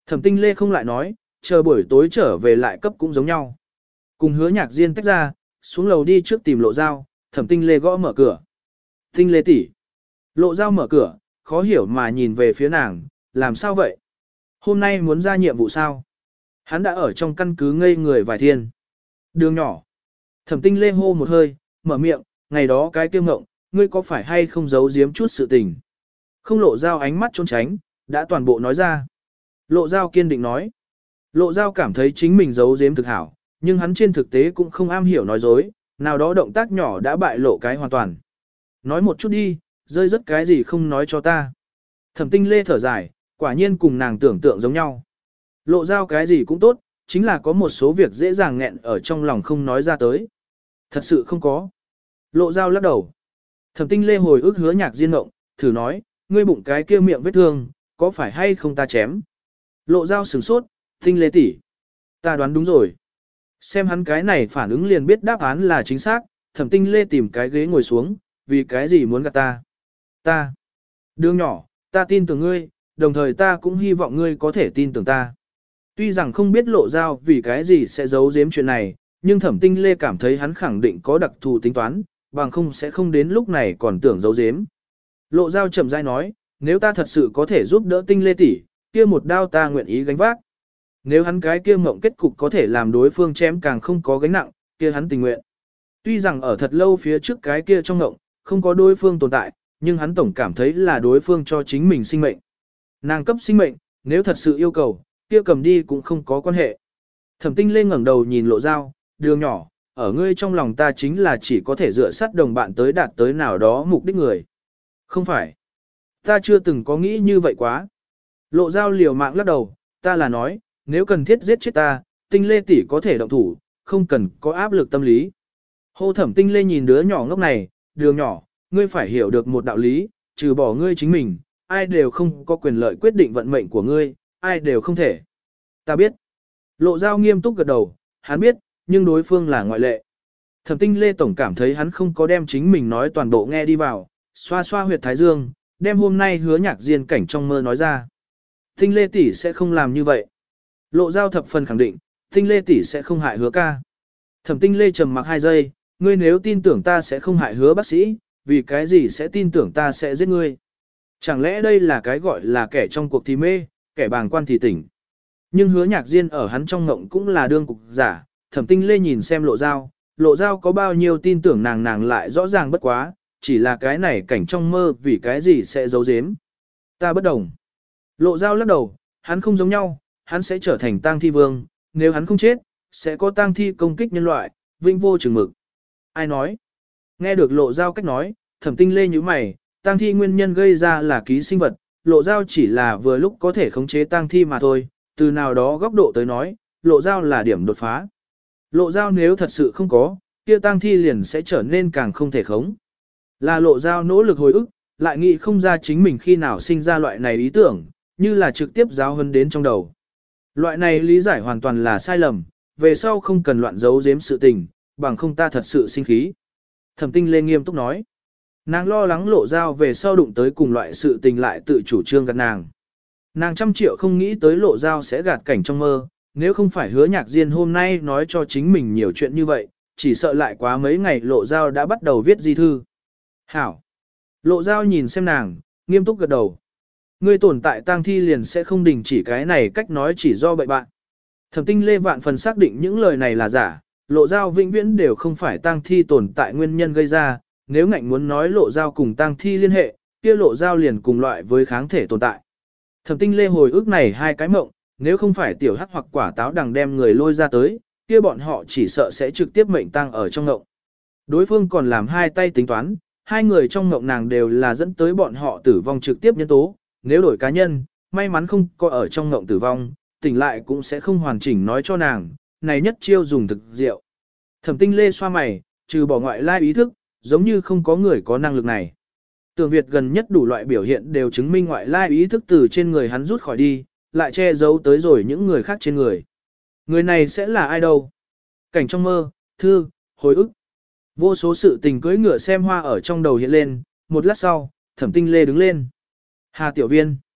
Speaker 1: Thẩm Tinh Lê không lại nói, chờ buổi tối trở về lại cấp cũng giống nhau. Cùng Hứa Nhạc Diên tách ra, xuống lầu đi trước tìm Lộ Giao, Thẩm Tinh Lê gõ mở cửa. Tinh Lê tỷ. Lộ Giao mở cửa, khó hiểu mà nhìn về phía nàng, làm sao vậy? Hôm nay muốn ra nhiệm vụ sao? Hắn đã ở trong căn cứ ngây người vài thiên. Đường nhỏ. Thẩm Tinh Lê hô một hơi, mở miệng, ngày đó cái kiêu ngộng, ngươi có phải hay không giấu giếm chút sự tình? Không. Lộ Giao ánh mắt trốn tránh, đã toàn bộ nói ra. Lộ Giao kiên định nói. Lộ Giao cảm thấy chính mình giấu giếm thực hảo, nhưng hắn trên thực tế cũng không am hiểu nói dối, nào đó động tác nhỏ đã bại lộ cái hoàn toàn. Nói một chút đi, rơi rất cái gì không nói cho ta. Thẩm Tinh Lê thở dài, quả nhiên cùng nàng tưởng tượng giống nhau. Lộ Giao cái gì cũng tốt, chính là có một số việc dễ dàng nghẹn ở trong lòng không nói ra tới. Thật sự không có. Lộ Giao lắc đầu. Thẩm Tinh Lê hồi ức Hứa Nhạc Diên ngộng, thử nói, ngươi bụng cái kia miệng vết thương, có phải hay không ta chém? Lộ Giao sửng sốt, Tinh Lê tỷ, ta đoán đúng rồi. Xem hắn cái này phản ứng liền biết đáp án là chính xác, Thẩm Tinh Lê tìm cái ghế ngồi xuống, vì cái gì muốn gạt ta? Ta. Đường nhỏ, ta tin tưởng ngươi, đồng thời ta cũng hy vọng ngươi có thể tin tưởng ta. Tuy rằng không biết Lộ Giao vì cái gì sẽ giấu giếm chuyện này, nhưng Thẩm Tinh Lê cảm thấy hắn khẳng định có đặc thù tính toán, bằng không sẽ không đến lúc này còn tưởng giấu giếm. Lộ Giao chậm rãi nói, nếu ta thật sự có thể giúp đỡ Tinh Lê tỷ, kia một đao ta nguyện ý gánh vác. Nếu hắn cái kia mộng kết cục có thể làm đối phương chém càng không có gánh nặng, kia hắn tình nguyện. Tuy rằng ở thật lâu phía trước cái kia trong mộng, không có đối phương tồn tại, nhưng hắn tổng cảm thấy là đối phương cho chính mình sinh mệnh. Nàng cấp sinh mệnh, nếu thật sự yêu cầu, kia cầm đi cũng không có quan hệ. Thẩm Tinh Lê ngẩng đầu nhìn Lộ Giao, đường nhỏ, ở ngươi trong lòng ta chính là chỉ có thể dựa sát đồng bạn tới đạt tới nào đó mục đích người. Không phải. Ta chưa từng có nghĩ như vậy quá. Lộ Giao liều mạng lắc đầu, ta là nói, nếu cần thiết giết chết ta, Tinh Lê tỷ có thể động thủ, không cần có áp lực tâm lý. Hô Thẩm Tinh Lê nhìn đứa nhỏ ngốc này, đường nhỏ, ngươi phải hiểu được một đạo lý, trừ bỏ ngươi chính mình, ai đều không có quyền lợi quyết định vận mệnh của ngươi, ai đều không thể. Ta biết. Lộ Giao nghiêm túc gật đầu, hắn biết, nhưng đối phương là ngoại lệ. Thẩm Tinh Lê tổng cảm thấy hắn không có đem chính mình nói toàn bộ nghe đi vào, xoa xoa huyệt thái dương, đem hôm nay Hứa Nhạc Diên cảnh trong mơ nói ra. Tinh Lê tỷ sẽ không làm như vậy. Lộ Giao thập phần khẳng định, Tinh Lê tỷ sẽ không hại Hứa ca. Thẩm Tinh Lê trầm mặc hai giây, ngươi nếu tin tưởng ta sẽ không hại Hứa bác sĩ, vì cái gì sẽ tin tưởng ta sẽ giết ngươi? Chẳng lẽ đây là cái gọi là kẻ trong cuộc thì mê, kẻ bàng quan thì tỉnh? Nhưng Hứa Nhạc Diên ở hắn trong ngộng cũng là đương cục giả. Thẩm Tinh Lê nhìn xem Lộ Giao, Lộ Giao có bao nhiêu tin tưởng nàng nàng lại rõ ràng bất quá, chỉ là cái này cảnh trong mơ vì cái gì sẽ giấu giếm. Ta bất đồng. Lộ Giao lắc đầu, hắn không giống nhau, hắn sẽ trở thành tang thi vương, nếu hắn không chết, sẽ có tang thi công kích nhân loại, vinh vô chừng mực. Ai nói? Nghe được Lộ Giao cách nói, Thẩm Tinh Lê nhíu mày, tang thi nguyên nhân gây ra là ký sinh vật, Lộ Giao chỉ là vừa lúc có thể khống chế tang thi mà thôi, từ nào đó góc độ tới nói, Lộ Giao là điểm đột phá. Lộ Giao nếu thật sự không có, kia tang thi liền sẽ trở nên càng không thể khống. Là Lộ Giao nỗ lực hồi ức, lại nghĩ không ra chính mình khi nào sinh ra loại này ý tưởng, như là trực tiếp giáo huấn đến trong đầu. Loại này lý giải hoàn toàn là sai lầm, về sau không cần loạn giấu giếm sự tình, bằng không ta thật sự sinh khí. Thẩm Tinh Lê nghiêm túc nói. Nàng lo lắng Lộ Giao về sau đụng tới cùng loại sự tình lại tự chủ trương gạt nàng. Nàng trăm triệu không nghĩ tới Lộ Giao sẽ gạt cảnh trong mơ, nếu không phải Hứa Nhạc Diên hôm nay nói cho chính mình nhiều chuyện như vậy, chỉ sợ lại quá mấy ngày Lộ Giao đã bắt đầu viết di thư. Hảo. Lộ Giao nhìn xem nàng, nghiêm túc gật đầu. Ngươi tồn tại tang thi liền sẽ không đình chỉ cái này cách nói chỉ do bậy bạn. Thẩm Tinh Lê vạn phần xác định những lời này là giả, Lộ Giao vĩnh viễn đều không phải tang thi tồn tại nguyên nhân gây ra, nếu ngạnh muốn nói Lộ Giao cùng tang thi liên hệ, kia Lộ Giao liền cùng loại với kháng thể tồn tại. Thẩm Tinh Lê hồi ức này hai cái mộng, nếu không phải tiểu hắc hoặc quả táo đằng đem người lôi ra tới, kia bọn họ chỉ sợ sẽ trực tiếp mệnh tăng ở trong mộng. Đối phương còn làm hai tay tính toán, hai người trong mộng nàng đều là dẫn tới bọn họ tử vong trực tiếp nhân tố, nếu đổi cá nhân, may mắn không có ở trong mộng tử vong, tỉnh lại cũng sẽ không hoàn chỉnh nói cho nàng, này nhất chiêu dùng thực diệu. Thẩm Tinh Lê xoa mày, trừ bỏ ngoại lai ý thức, giống như không có người có năng lực này. Tường Việt gần nhất đủ loại biểu hiện đều chứng minh ngoại lai ý thức từ trên người hắn rút khỏi đi, lại che giấu tới rồi những người khác trên người. Người này sẽ là ai đâu? Cảnh trong mơ, thư, hồi ức. Vô số sự tình cưỡi ngựa xem hoa ở trong đầu hiện lên, một lát sau, Thẩm Tinh Lê đứng lên. Hà Tiểu Viên.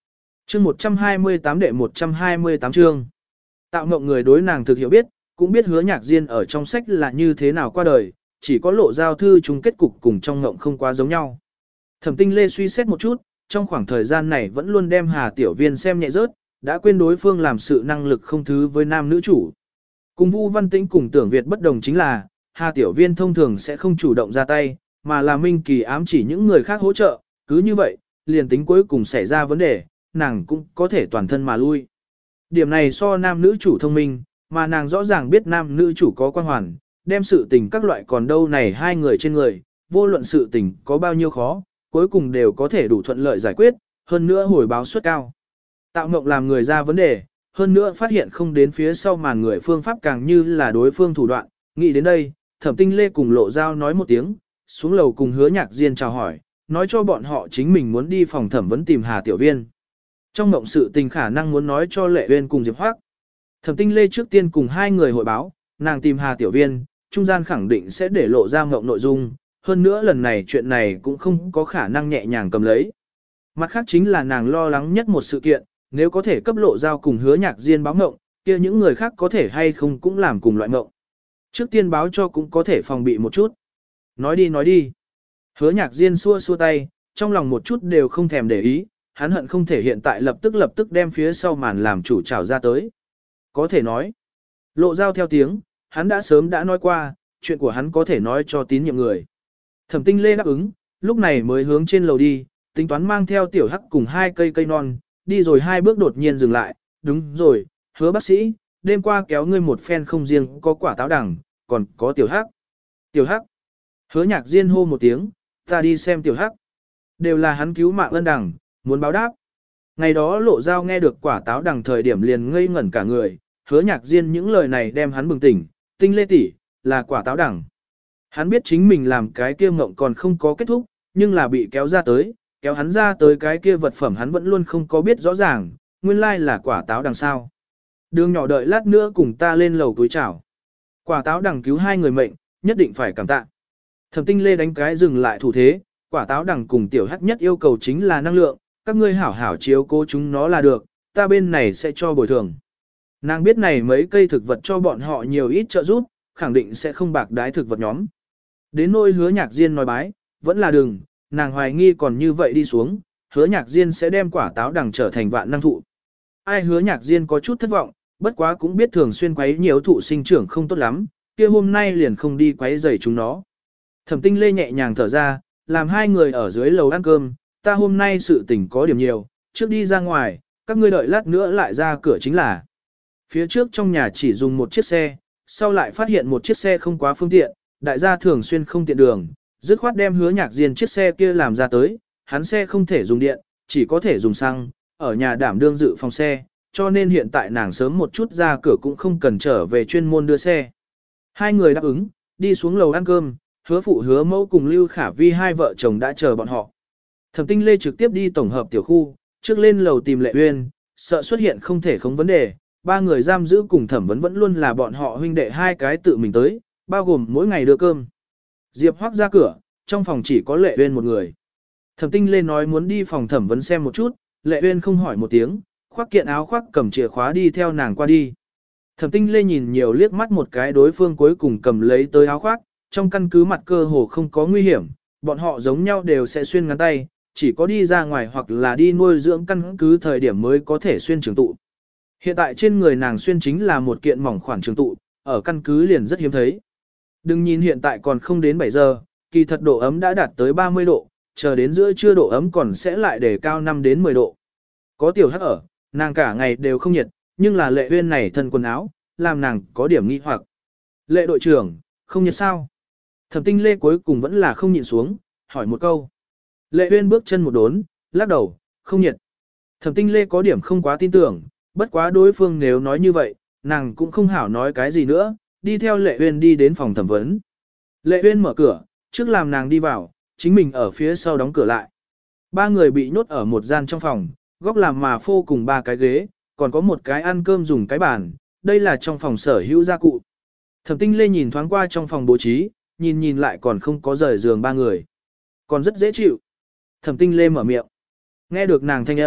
Speaker 1: Chương một trăm hai mươi tám đệ một trăm hai mươi tám chương. Tạo Mộng người đối nàng thực hiểu biết, cũng biết Hứa Nhạc Diên ở trong sách là như thế nào qua đời, chỉ có Lộ Giao thư chung kết cục cùng trong Mộng không quá giống nhau. Thẩm Tinh Lê suy xét một chút, trong khoảng thời gian này vẫn luôn đem Hà Tiểu Viên xem nhẹ rớt, đã quên đối phương làm sự năng lực không thứ với nam nữ chủ. Cùng Vu Văn Tĩnh cùng Tưởng Việt bất đồng chính là, Hà Tiểu Viên thông thường sẽ không chủ động ra tay, mà là Minh Kỳ ám chỉ những người khác hỗ trợ, cứ như vậy, liền tính cuối cùng xảy ra vấn đề, nàng cũng có thể toàn thân mà lui. Điểm này so nam nữ chủ thông minh, mà nàng rõ ràng biết nam nữ chủ có quan hoàn, đem sự tình các loại còn đâu này hai người trên người, vô luận sự tình có bao nhiêu khó, cuối cùng đều có thể đủ thuận lợi giải quyết, hơn nữa hồi báo suất cao. Tạo Mộng làm người ra vấn đề, hơn nữa phát hiện không đến phía sau màn người phương pháp càng như là đối phương thủ đoạn, nghĩ đến đây, Thẩm Tinh Lê cùng Lộ Giao nói một tiếng, xuống lầu cùng Hứa Nhạc Diên chào hỏi, nói cho bọn họ chính mình muốn đi phòng thẩm vấn tìm Hà Tiểu Viên. Trong mộng sự tình khả năng muốn nói cho Lệ Uyên cùng Diệp Hoác. Thẩm Tinh Lê trước tiên cùng hai người hội báo, nàng tìm Hà Tiểu Viên, trung gian khẳng định sẽ để lộ ra mộng nội dung, hơn nữa lần này chuyện này cũng không có khả năng nhẹ nhàng cầm lấy. Mặt khác chính là nàng lo lắng nhất một sự kiện, nếu có thể cấp Lộ Giao cùng Hứa Nhạc Diên báo mộng, kia những người khác có thể hay không cũng làm cùng loại mộng. Trước tiên báo cho cũng có thể phòng bị một chút. Nói đi nói đi. Hứa Nhạc Diên xua xua tay, trong lòng một chút đều không thèm để ý, hắn hận không thể hiện tại lập tức lập tức đem phía sau màn làm chủ trào ra tới. Có thể nói. Lộ Giao theo tiếng, hắn đã sớm đã nói qua, chuyện của hắn có thể nói cho tín nhiệm người. Thẩm Tinh Lê đáp ứng, lúc này mới hướng trên lầu đi, tính toán mang theo Tiểu Hắc cùng hai cây cây non, đi rồi hai bước đột nhiên dừng lại, đúng rồi, Hứa bác sĩ, đêm qua kéo ngươi một phen không riêng có quả táo đằng, còn có Tiểu Hắc. Tiểu Hắc. Hứa Nhạc Diên hô một tiếng, ta đi xem Tiểu Hắc. Đều là hắn cứu mạng ân đằng, muốn báo đáp. Ngày đó Lộ Giao nghe được quả táo đằng thời điểm liền ngây ngẩn cả người, Hứa Nhạc Diên những lời này đem hắn bừng tỉnh, Tinh Lê tỷ, là quả táo đằng. Hắn biết chính mình làm cái kia mộng còn không có kết thúc, nhưng là bị kéo ra tới, kéo hắn ra tới cái kia vật phẩm hắn vẫn luôn không có biết rõ ràng, nguyên lai là quả táo đằng sao. Đường nhỏ đợi lát nữa cùng ta lên lầu túi chào. Quả táo đằng cứu hai người mệnh, nhất định phải cảm tạ. Thẩm Tinh Lê đánh cái dừng lại thủ thế, quả táo đằng cùng Tiểu Hắc nhất yêu cầu chính là năng lượng, các ngươi hảo hảo chiếu cố chúng nó là được, ta bên này sẽ cho bồi thường. Nàng biết này mấy cây thực vật cho bọn họ nhiều ít trợ giúp, khẳng định sẽ không bạc đái thực vật nhóm. Đến nỗi Hứa Nhạc Diên nói bái, vẫn là đừng, nàng hoài nghi còn như vậy đi xuống, Hứa Nhạc Diên sẽ đem quả táo đằng trở thành vạn năng thụ. Ai Hứa Nhạc Diên có chút thất vọng, bất quá cũng biết thường xuyên quấy nhiều thụ sinh trưởng không tốt lắm, kia hôm nay liền không đi quấy rầy chúng nó. Thẩm Tinh Lê nhẹ nhàng thở ra, làm hai người ở dưới lầu ăn cơm, ta hôm nay sự tình có điểm nhiều, trước đi ra ngoài, các ngươi đợi lát nữa lại ra cửa chính là. Phía trước trong nhà chỉ dùng một chiếc xe, sau lại phát hiện một chiếc xe không quá phương tiện, đại gia thường xuyên không tiện đường, dứt khoát đem Hứa Nhạc Diên chiếc xe kia làm ra tới, hắn xe không thể dùng điện, chỉ có thể dùng xăng, ở nhà đảm đương dự phòng xe, cho nên hiện tại nàng sớm một chút ra cửa cũng không cần trở về chuyên môn đưa xe. Hai người đáp ứng, đi xuống lầu ăn cơm, Hứa phụ Hứa mẫu cùng Lưu Khả Vi hai vợ chồng đã chờ bọn họ. Thẩm Tinh Lê trực tiếp đi tổng hợp tiểu khu, trước lên lầu tìm Lệ Uyên, sợ xuất hiện không thể không vấn đề, ba người giam giữ cùng thẩm vấn vẫn luôn là bọn họ huynh đệ hai cái tự mình tới, bao gồm mỗi ngày đưa cơm. Diệp Hoắc ra cửa, trong phòng chỉ có Lệ Uyên một người. Thẩm Tinh Lê nói muốn đi phòng thẩm vấn xem một chút, Lệ Uyên không hỏi một tiếng, khoác kiện áo khoác cầm chìa khóa đi theo nàng qua đi. Thẩm Tinh Lê nhìn nhiều liếc mắt một cái đối phương cuối cùng cầm lấy tới áo khoác, trong căn cứ mặt cơ hồ không có nguy hiểm, bọn họ giống nhau đều sẽ xuyên ngắn tay, chỉ có đi ra ngoài hoặc là đi nuôi dưỡng căn cứ thời điểm mới có thể xuyên trường tụ. Hiện tại trên người nàng xuyên chính là một kiện mỏng khoản trường tụ, ở căn cứ liền rất hiếm thấy. Đừng nhìn hiện tại còn không đến bảy giờ, kỳ thật độ ấm đã đạt tới ba mươi độ, chờ đến giữa trưa độ ấm còn sẽ lại để cao năm đến mười độ. Có Tiểu Hắc ở, nàng cả ngày đều không nhiệt, nhưng là Lệ Uyên này thân quần áo, làm nàng có điểm nghi hoặc. Lệ đội trưởng, không nhiệt sao? Thẩm Tinh Lê cuối cùng vẫn là không nhịn xuống, hỏi một câu. Lệ Uyên bước chân một đốn, lắc đầu, không nhiệt. Thẩm Tinh Lê có điểm không quá tin tưởng, bất quá đối phương nếu nói như vậy, nàng cũng không hảo nói cái gì nữa, đi theo Lệ Uyên đi đến phòng thẩm vấn. Lệ Uyên mở cửa, trước làm nàng đi vào, chính mình ở phía sau đóng cửa lại. Ba người bị nhốt ở một gian trong phòng, góc làm mà phô cùng ba cái ghế, còn có một cái ăn cơm dùng cái bàn, đây là trong phòng sở hữu gia cụ. Thẩm Tinh Lê nhìn thoáng qua trong phòng bố trí, nhìn nhìn lại còn không có rời giường ba người. Còn rất dễ chịu. Thẩm Tinh Lê mở miệng. Nghe được nàng thanh âm,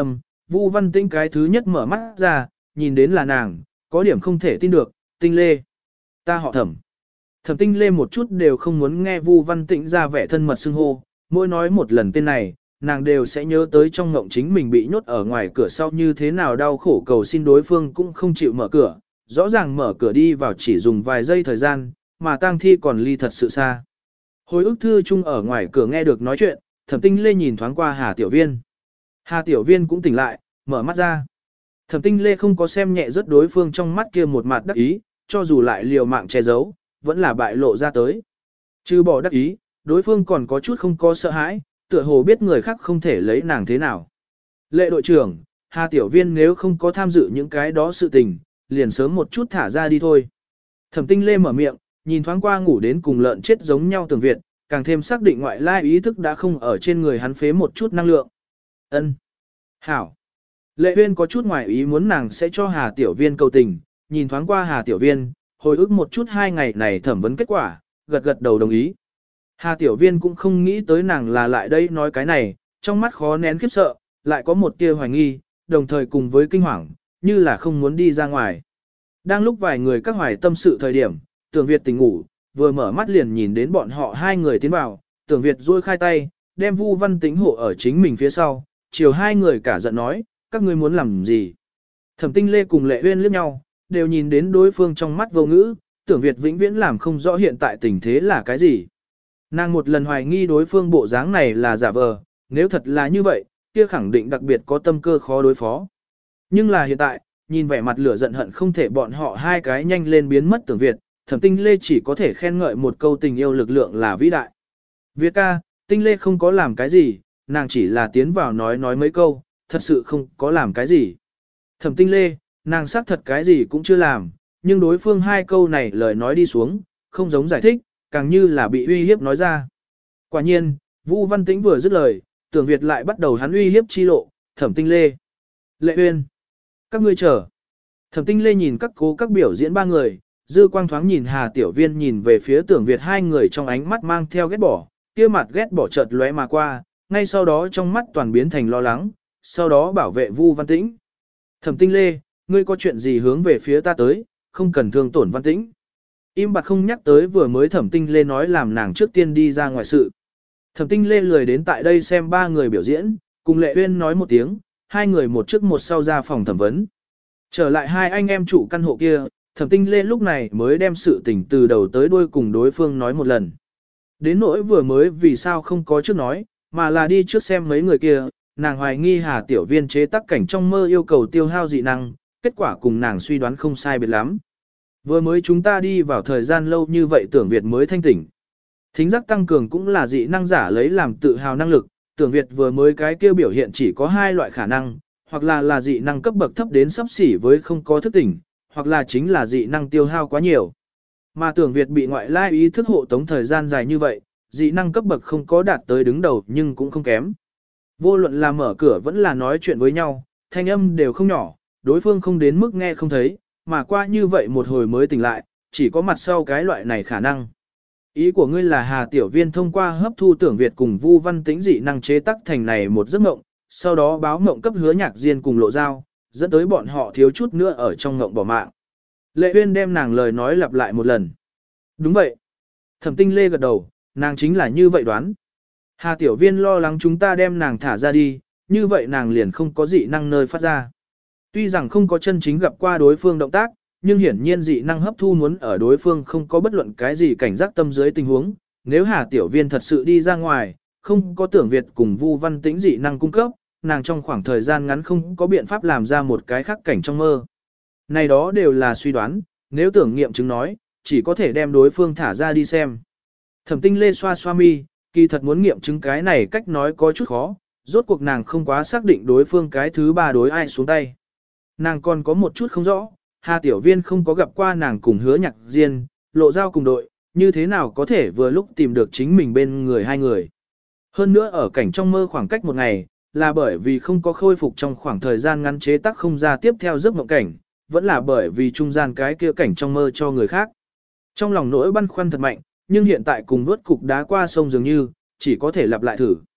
Speaker 1: Vu Văn Tĩnh cái thứ nhất mở mắt ra, nhìn đến là nàng, có điểm không thể tin được, Tinh Lê. Ta họ Thẩm. Thẩm Tinh Lê một chút đều không muốn nghe Vu Văn Tĩnh ra vẻ thân mật xưng hô, mỗi nói một lần tên này, nàng đều sẽ nhớ tới trong ngộng chính mình bị nhốt ở ngoài cửa sau như thế nào đau khổ cầu xin đối phương cũng không chịu mở cửa, rõ ràng mở cửa đi vào chỉ dùng vài giây thời gian, mà tang thi còn ly thật sự xa. Hồi ức thư chung ở ngoài cửa nghe được nói chuyện, Thẩm Tinh Lê nhìn thoáng qua Hà Tiểu Viên. Hà Tiểu Viên cũng tỉnh lại, mở mắt ra. Thẩm Tinh Lê không có xem nhẹ rất đối phương trong mắt kia một mặt đắc ý, cho dù lại liều mạng che giấu, vẫn là bại lộ ra tới. Trừ bỏ đắc ý, đối phương còn có chút không có sợ hãi, tựa hồ biết người khác không thể lấy nàng thế nào. Lệ đội trưởng, Hà Tiểu Viên nếu không có tham dự những cái đó sự tình, liền sớm một chút thả ra đi thôi. Thẩm Tinh Lê mở miệng, nhìn thoáng qua ngủ đến cùng lợn chết giống nhau Tưởng Việt, càng thêm xác định ngoại lai ý thức đã không ở trên người hắn phế một chút năng lượng. Ân, hảo. Lệ Uyên có chút ngoài ý muốn nàng sẽ cho Hà Tiểu Viên cầu tình, nhìn thoáng qua Hà Tiểu Viên, hồi ức một chút hai ngày này thẩm vấn kết quả, gật gật đầu đồng ý. Hà Tiểu Viên cũng không nghĩ tới nàng là lại đây nói cái này, trong mắt khó nén khiếp sợ, lại có một tia hoài nghi, đồng thời cùng với kinh hoàng, như là không muốn đi ra ngoài. Đang lúc vài người các hoài tâm sự thời điểm, Tưởng Việt tỉnh ngủ, vừa mở mắt liền nhìn đến bọn họ hai người tiến vào, Tưởng Việt duỗi khai tay, đem Vu Văn Tĩnh hộ ở chính mình phía sau, chiều hai người cả giận nói, các ngươi muốn làm gì? Thẩm Tinh Lê cùng Lệ Uyên liếc nhau, đều nhìn đến đối phương trong mắt vô ngữ, Tưởng Việt vĩnh viễn làm không rõ hiện tại tình thế là cái gì. Nàng một lần hoài nghi đối phương bộ dáng này là giả vờ, nếu thật là như vậy, kia khẳng định đặc biệt có tâm cơ khó đối phó. Nhưng là hiện tại, nhìn vẻ mặt lửa giận hận không thể bọn họ hai cái nhanh lên biến mất Tưởng Việt, Thẩm Tinh Lê chỉ có thể khen ngợi một câu tình yêu lực lượng là vĩ đại. Việt ca, Tinh Lê không có làm cái gì, nàng chỉ là tiến vào nói nói mấy câu, thật sự không có làm cái gì. Thẩm Tinh Lê, nàng xác thật cái gì cũng chưa làm, nhưng đối phương hai câu này lời nói đi xuống, không giống giải thích, càng như là bị uy hiếp nói ra. Quả nhiên, Vu Văn Tĩnh vừa dứt lời, Tưởng Việt lại bắt đầu hắn uy hiếp chi lộ, Thẩm Tinh Lê. Lệ Uyên, các ngươi chờ. Thẩm Tinh Lê nhìn các cố các biểu diễn ba người, dư quang thoáng nhìn Hà Tiểu Viên nhìn về phía Tưởng Việt hai người trong ánh mắt mang theo ghét bỏ, kia mặt ghét bỏ chợt lóe mà qua, ngay sau đó trong mắt toàn biến thành lo lắng, sau đó bảo vệ Vu Văn Tĩnh. Thẩm Tinh Lê, ngươi có chuyện gì hướng về phía ta tới, không cần thương tổn Văn Tĩnh. Im bặt không nhắc tới vừa mới Thẩm Tinh Lê nói làm nàng trước tiên đi ra ngoài sự. Thẩm Tinh Lê lười đến tại đây xem ba người biểu diễn, cùng Lệ Uyên nói một tiếng, hai người một trước một sau ra phòng thẩm vấn. Trở lại hai anh em chủ căn hộ kia, Thẩm Tinh Lê lúc này mới đem sự tình từ đầu tới đuôi cùng đối phương nói một lần. Đến nỗi vừa mới vì sao không có trước nói, mà là đi trước xem mấy người kia, nàng hoài nghi Hà Tiểu Viên chế tác cảnh trong mơ yêu cầu tiêu hao dị năng, kết quả cùng nàng suy đoán không sai biệt lắm. Vừa mới chúng ta đi vào thời gian lâu như vậy Tưởng Việt mới thanh tỉnh. Thính giác tăng cường cũng là dị năng giả lấy làm tự hào năng lực, Tưởng Việt vừa mới cái kêu biểu hiện chỉ có hai loại khả năng, hoặc là là dị năng cấp bậc thấp đến sắp xỉ với không có thức tỉnh, hoặc là chính là dị năng tiêu hao quá nhiều. Mà Tưởng Việt bị ngoại lai ý thức hộ tống thời gian dài như vậy, dị năng cấp bậc không có đạt tới đứng đầu nhưng cũng không kém. Vô luận là mở cửa vẫn là nói chuyện với nhau, thanh âm đều không nhỏ, đối phương không đến mức nghe không thấy, mà qua như vậy một hồi mới tỉnh lại, chỉ có mặt sau cái loại này khả năng. Ý của ngươi là Hà Tiểu Viên thông qua hấp thu Tưởng Việt cùng Vu Văn Tĩnh dị năng chế tác thành này một giấc mộng, sau đó báo mộng cấp Hứa Nhạc Diên cùng Lộ Giao, dẫn tới bọn họ thiếu chút nữa ở trong mộng bỏ mạng. Lệ Uyên đem nàng lời nói lặp lại một lần. Đúng vậy. Thẩm Tinh Lê gật đầu, nàng chính là như vậy đoán. Hà Tiểu Viên lo lắng chúng ta đem nàng thả ra đi, như vậy nàng liền không có dị năng nơi phát ra. Tuy rằng không có chân chính gặp qua đối phương động tác, nhưng hiển nhiên dị năng hấp thu muốn ở đối phương không có bất luận cái gì cảnh giác tâm dưới tình huống. Nếu Hà Tiểu Viên thật sự đi ra ngoài, không có Tưởng Việt cùng Vu Văn Tĩnh dị năng cung cấp, nàng trong khoảng thời gian ngắn không có biện pháp làm ra một cái khác cảnh trong mơ. Này đó đều là suy đoán, nếu tưởng nghiệm chứng nói, chỉ có thể đem đối phương thả ra đi xem. Thẩm Tinh Lê xoa xoa mi, kỳ thật muốn nghiệm chứng cái này cách nói có chút khó, rốt cuộc nàng không quá xác định đối phương cái thứ ba đối ai xuống tay. Nàng còn có một chút không rõ, Hà Tiểu Viên không có gặp qua nàng cùng Hứa Nhạc Diên, Lộ Giao cùng đội, như thế nào có thể vừa lúc tìm được chính mình bên người hai người. Hơn nữa ở cảnh trong mơ khoảng cách một ngày, là bởi vì không có khôi phục trong khoảng thời gian ngắn chế tác không ra tiếp theo giấc mộng cảnh, vẫn là bởi vì trung gian cái kia cảnh trong mơ cho người khác. Trong lòng nỗi băn khoăn thật mạnh, nhưng hiện tại cùng vớt cục đá qua sông dường như, chỉ có thể lặp lại thử.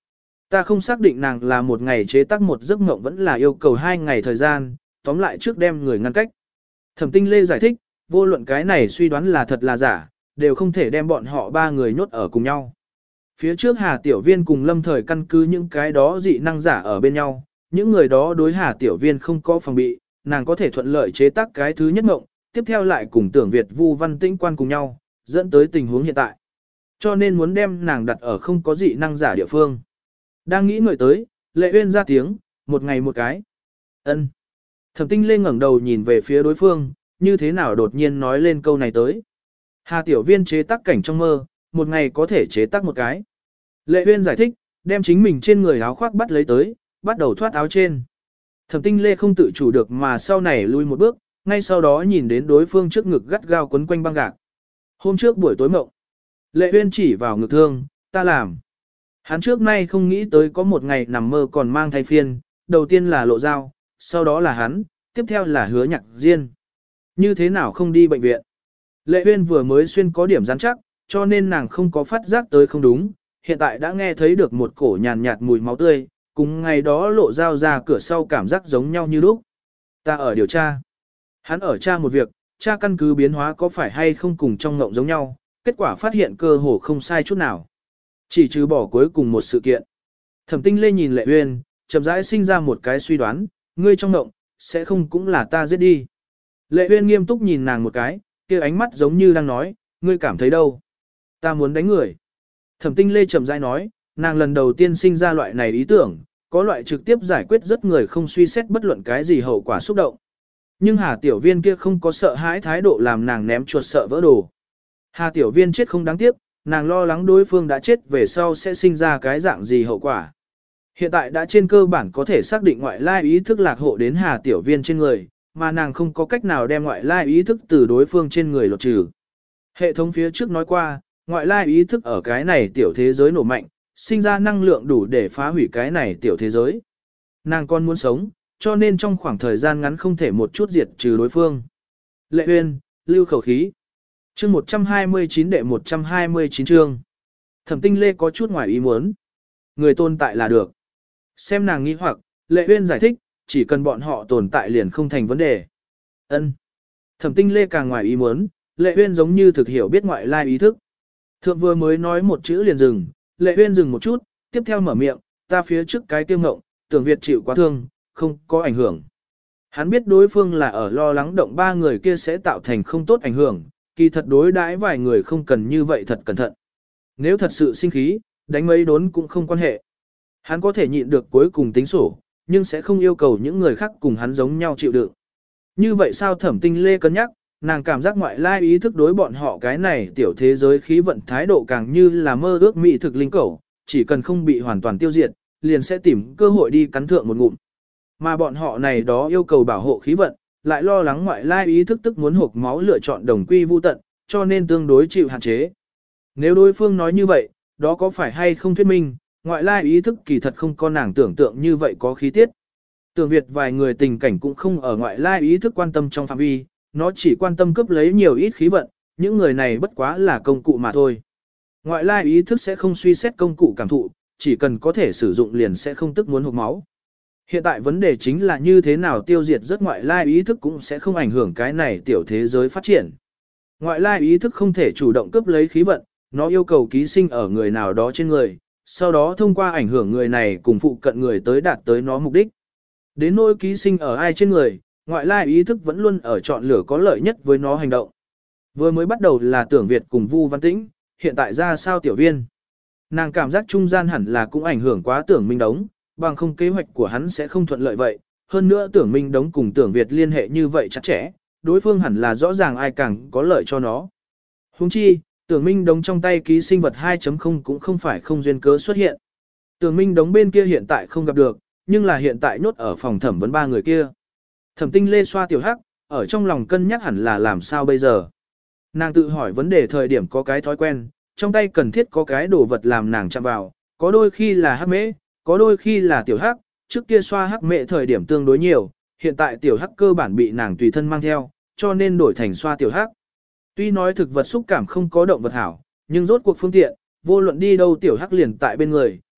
Speaker 1: Ta không xác định nàng là một ngày chế tác một giấc mộng vẫn là yêu cầu hai ngày thời gian, tóm lại trước đem người ngăn cách. Thẩm Tinh Lê giải thích, vô luận cái này suy đoán là thật là giả, đều không thể đem bọn họ ba người nhốt ở cùng nhau. Phía trước Hà Tiểu Viên cùng Lâm Thời căn cứ những cái đó dị năng giả ở bên nhau, những người đó đối Hà Tiểu Viên không có phòng bị, nàng có thể thuận lợi chế tác cái thứ nhất mộng, tiếp theo lại cùng Tưởng Việt Vu Văn Tĩnh quan cùng nhau, dẫn tới tình huống hiện tại. Cho nên muốn đem nàng đặt ở không có dị năng giả địa phương. Đang nghĩ ngợi tới, Lệ Uyên ra tiếng, một ngày một cái. Ân. Thẩm Tinh Lê ngẩng đầu nhìn về phía đối phương, như thế nào đột nhiên nói lên câu này tới. Hà Tiểu Viên chế tác cảnh trong mơ, một ngày có thể chế tác một cái. Lệ Uyên giải thích, đem chính mình trên người áo khoác bắt lấy tới, bắt đầu thoát áo trên. Thẩm Tinh Lê không tự chủ được mà sau này lui một bước, ngay sau đó nhìn đến đối phương trước ngực gắt gao quấn quanh băng gạc. Hôm trước buổi tối mộng, Lệ Uyên chỉ vào ngực thương, ta làm. Hắn trước nay không nghĩ tới có một ngày nằm mơ còn mang thai phiên, đầu tiên là Lộ Giao, sau đó là hắn, tiếp theo là Hứa Nhạc Diên. Như thế nào không đi bệnh viện? Lệ Uyên vừa mới xuyên có điểm rắn chắc, cho nên nàng không có phát giác tới không đúng, hiện tại đã nghe thấy được một cổ nhàn nhạt mùi máu tươi, cùng ngày đó Lộ Giao ra cửa sau cảm giác giống nhau như lúc. Ta ở điều tra. Hắn ở tra một việc, tra căn cứ biến hóa có phải hay không cùng trong ngộng giống nhau, kết quả phát hiện cơ hồ không sai chút nào. Chỉ trừ bỏ cuối cùng một sự kiện. Thẩm Tinh Lê nhìn Lệ Uyên, chậm rãi sinh ra một cái suy đoán, ngươi trong ngộng, sẽ không cũng là ta giết đi. Lệ Uyên nghiêm túc nhìn nàng một cái, kia ánh mắt giống như đang nói, ngươi cảm thấy đâu? Ta muốn đánh người. Thẩm Tinh Lê chậm rãi nói, nàng lần đầu tiên sinh ra loại này ý tưởng, có loại trực tiếp giải quyết rất người không suy xét bất luận cái gì hậu quả xúc động. Nhưng Hà Tiểu Viên kia không có sợ hãi thái độ làm nàng ném chuột sợ vỡ đồ. Hà Tiểu Viên chết không đáng tiếc, nàng lo lắng đối phương đã chết về sau sẽ sinh ra cái dạng gì hậu quả. Hiện tại đã trên cơ bản có thể xác định ngoại lai ý thức lạc hộ đến Hà Tiểu Viên trên người, mà nàng không có cách nào đem ngoại lai ý thức từ đối phương trên người lột trừ. Hệ thống phía trước nói qua, ngoại lai ý thức ở cái này tiểu thế giới nổ mạnh, sinh ra năng lượng đủ để phá hủy cái này tiểu thế giới. Nàng còn muốn sống, cho nên trong khoảng thời gian ngắn không thể một chút diệt trừ đối phương. Lệ Uyên, lưu khẩu khí. Chương một trăm hai mươi chín đệ một trăm hai mươi chín chương. Thẩm Tinh Lê có chút ngoài ý muốn. Người tồn tại là được. Xem nàng nghi hoặc, Lệ Uyên giải thích, chỉ cần bọn họ tồn tại liền không thành vấn đề. Ân. Thẩm Tinh Lê càng ngoài ý muốn, Lệ Uyên giống như thực hiểu biết ngoại lai ý thức. Thượng vừa mới nói một chữ liền dừng, Lệ Uyên dừng một chút, tiếp theo mở miệng, ta phía trước cái tiêu ngộng, Tưởng Việt chịu quá thương, không có ảnh hưởng. Hắn biết đối phương là ở lo lắng động ba người kia sẽ tạo thành không tốt ảnh hưởng, kỳ thật đối đãi vài người không cần như vậy thật cẩn thận. Nếu thật sự sinh khí, đánh mấy đốn cũng không quan hệ. Hắn có thể nhịn được cuối cùng tính sổ, nhưng sẽ không yêu cầu những người khác cùng hắn giống nhau chịu đựng. Như vậy sao Thẩm Tinh Lê cân nhắc, nàng cảm giác ngoại lai ý thức đối bọn họ cái này tiểu thế giới khí vận thái độ càng như là mơ ước mỹ thực linh cẩu, chỉ cần không bị hoàn toàn tiêu diệt, liền sẽ tìm cơ hội đi cắn thượng một ngụm. Mà bọn họ này đó yêu cầu bảo hộ khí vận, lại lo lắng ngoại lai ý thức tức muốn hộp máu lựa chọn đồng quy vu tận, cho nên tương đối chịu hạn chế. Nếu đối phương nói như vậy, đó có phải hay không thuyết minh, ngoại lai ý thức kỳ thật không có nàng tưởng tượng như vậy có khí tiết. Tưởng Việt vài người tình cảnh cũng không ở ngoại lai ý thức quan tâm trong phạm vi, nó chỉ quan tâm cướp lấy nhiều ít khí vận, những người này bất quá là công cụ mà thôi. Ngoại lai ý thức sẽ không suy xét công cụ cảm thụ, chỉ cần có thể sử dụng liền sẽ không tức muốn hộp máu. Hiện tại vấn đề chính là như thế nào tiêu diệt rất ngoại lai ý thức cũng sẽ không ảnh hưởng cái này tiểu thế giới phát triển. Ngoại lai ý thức không thể chủ động cướp lấy khí vận, nó yêu cầu ký sinh ở người nào đó trên người, sau đó thông qua ảnh hưởng người này cùng phụ cận người tới đạt tới nó mục đích. Đến nỗi ký sinh ở ai trên người, ngoại lai ý thức vẫn luôn ở chọn lựa có lợi nhất với nó hành động. Vừa mới bắt đầu là Tưởng Việt cùng Vu Văn Tĩnh, hiện tại ra sao Tiểu Viên. Nàng cảm giác trung gian hẳn là cũng ảnh hưởng quá Tưởng Minh Đống, bằng không kế hoạch của hắn sẽ không thuận lợi vậy. Hơn nữa Tưởng Minh Đống cùng Tưởng Việt liên hệ như vậy chặt chẽ, đối phương hẳn là rõ ràng ai càng có lợi cho nó. Huống chi, Tưởng Minh Đống trong tay ký sinh vật hai chấm không cũng không phải không duyên cớ xuất hiện. Tưởng Minh Đống bên kia hiện tại không gặp được, nhưng là hiện tại nhốt ở phòng thẩm vấn ba người kia. Thẩm Tinh Lê xoa tiểu hắc, ở trong lòng cân nhắc hẳn là làm sao bây giờ. Nàng tự hỏi vấn đề thời điểm có cái thói quen, trong tay cần thiết có cái đồ vật làm nàng chạm vào, có đôi khi là hắc mễ, có đôi khi là tiểu hắc, trước kia xoa hắc mễ thời điểm tương đối nhiều, hiện tại tiểu hắc cơ bản bị nàng tùy thân mang theo, cho nên đổi thành xoa tiểu hắc. Tuy nói thực vật xúc cảm không có động vật hảo, nhưng rốt cuộc phương tiện, vô luận đi đâu tiểu hắc liền tại bên người,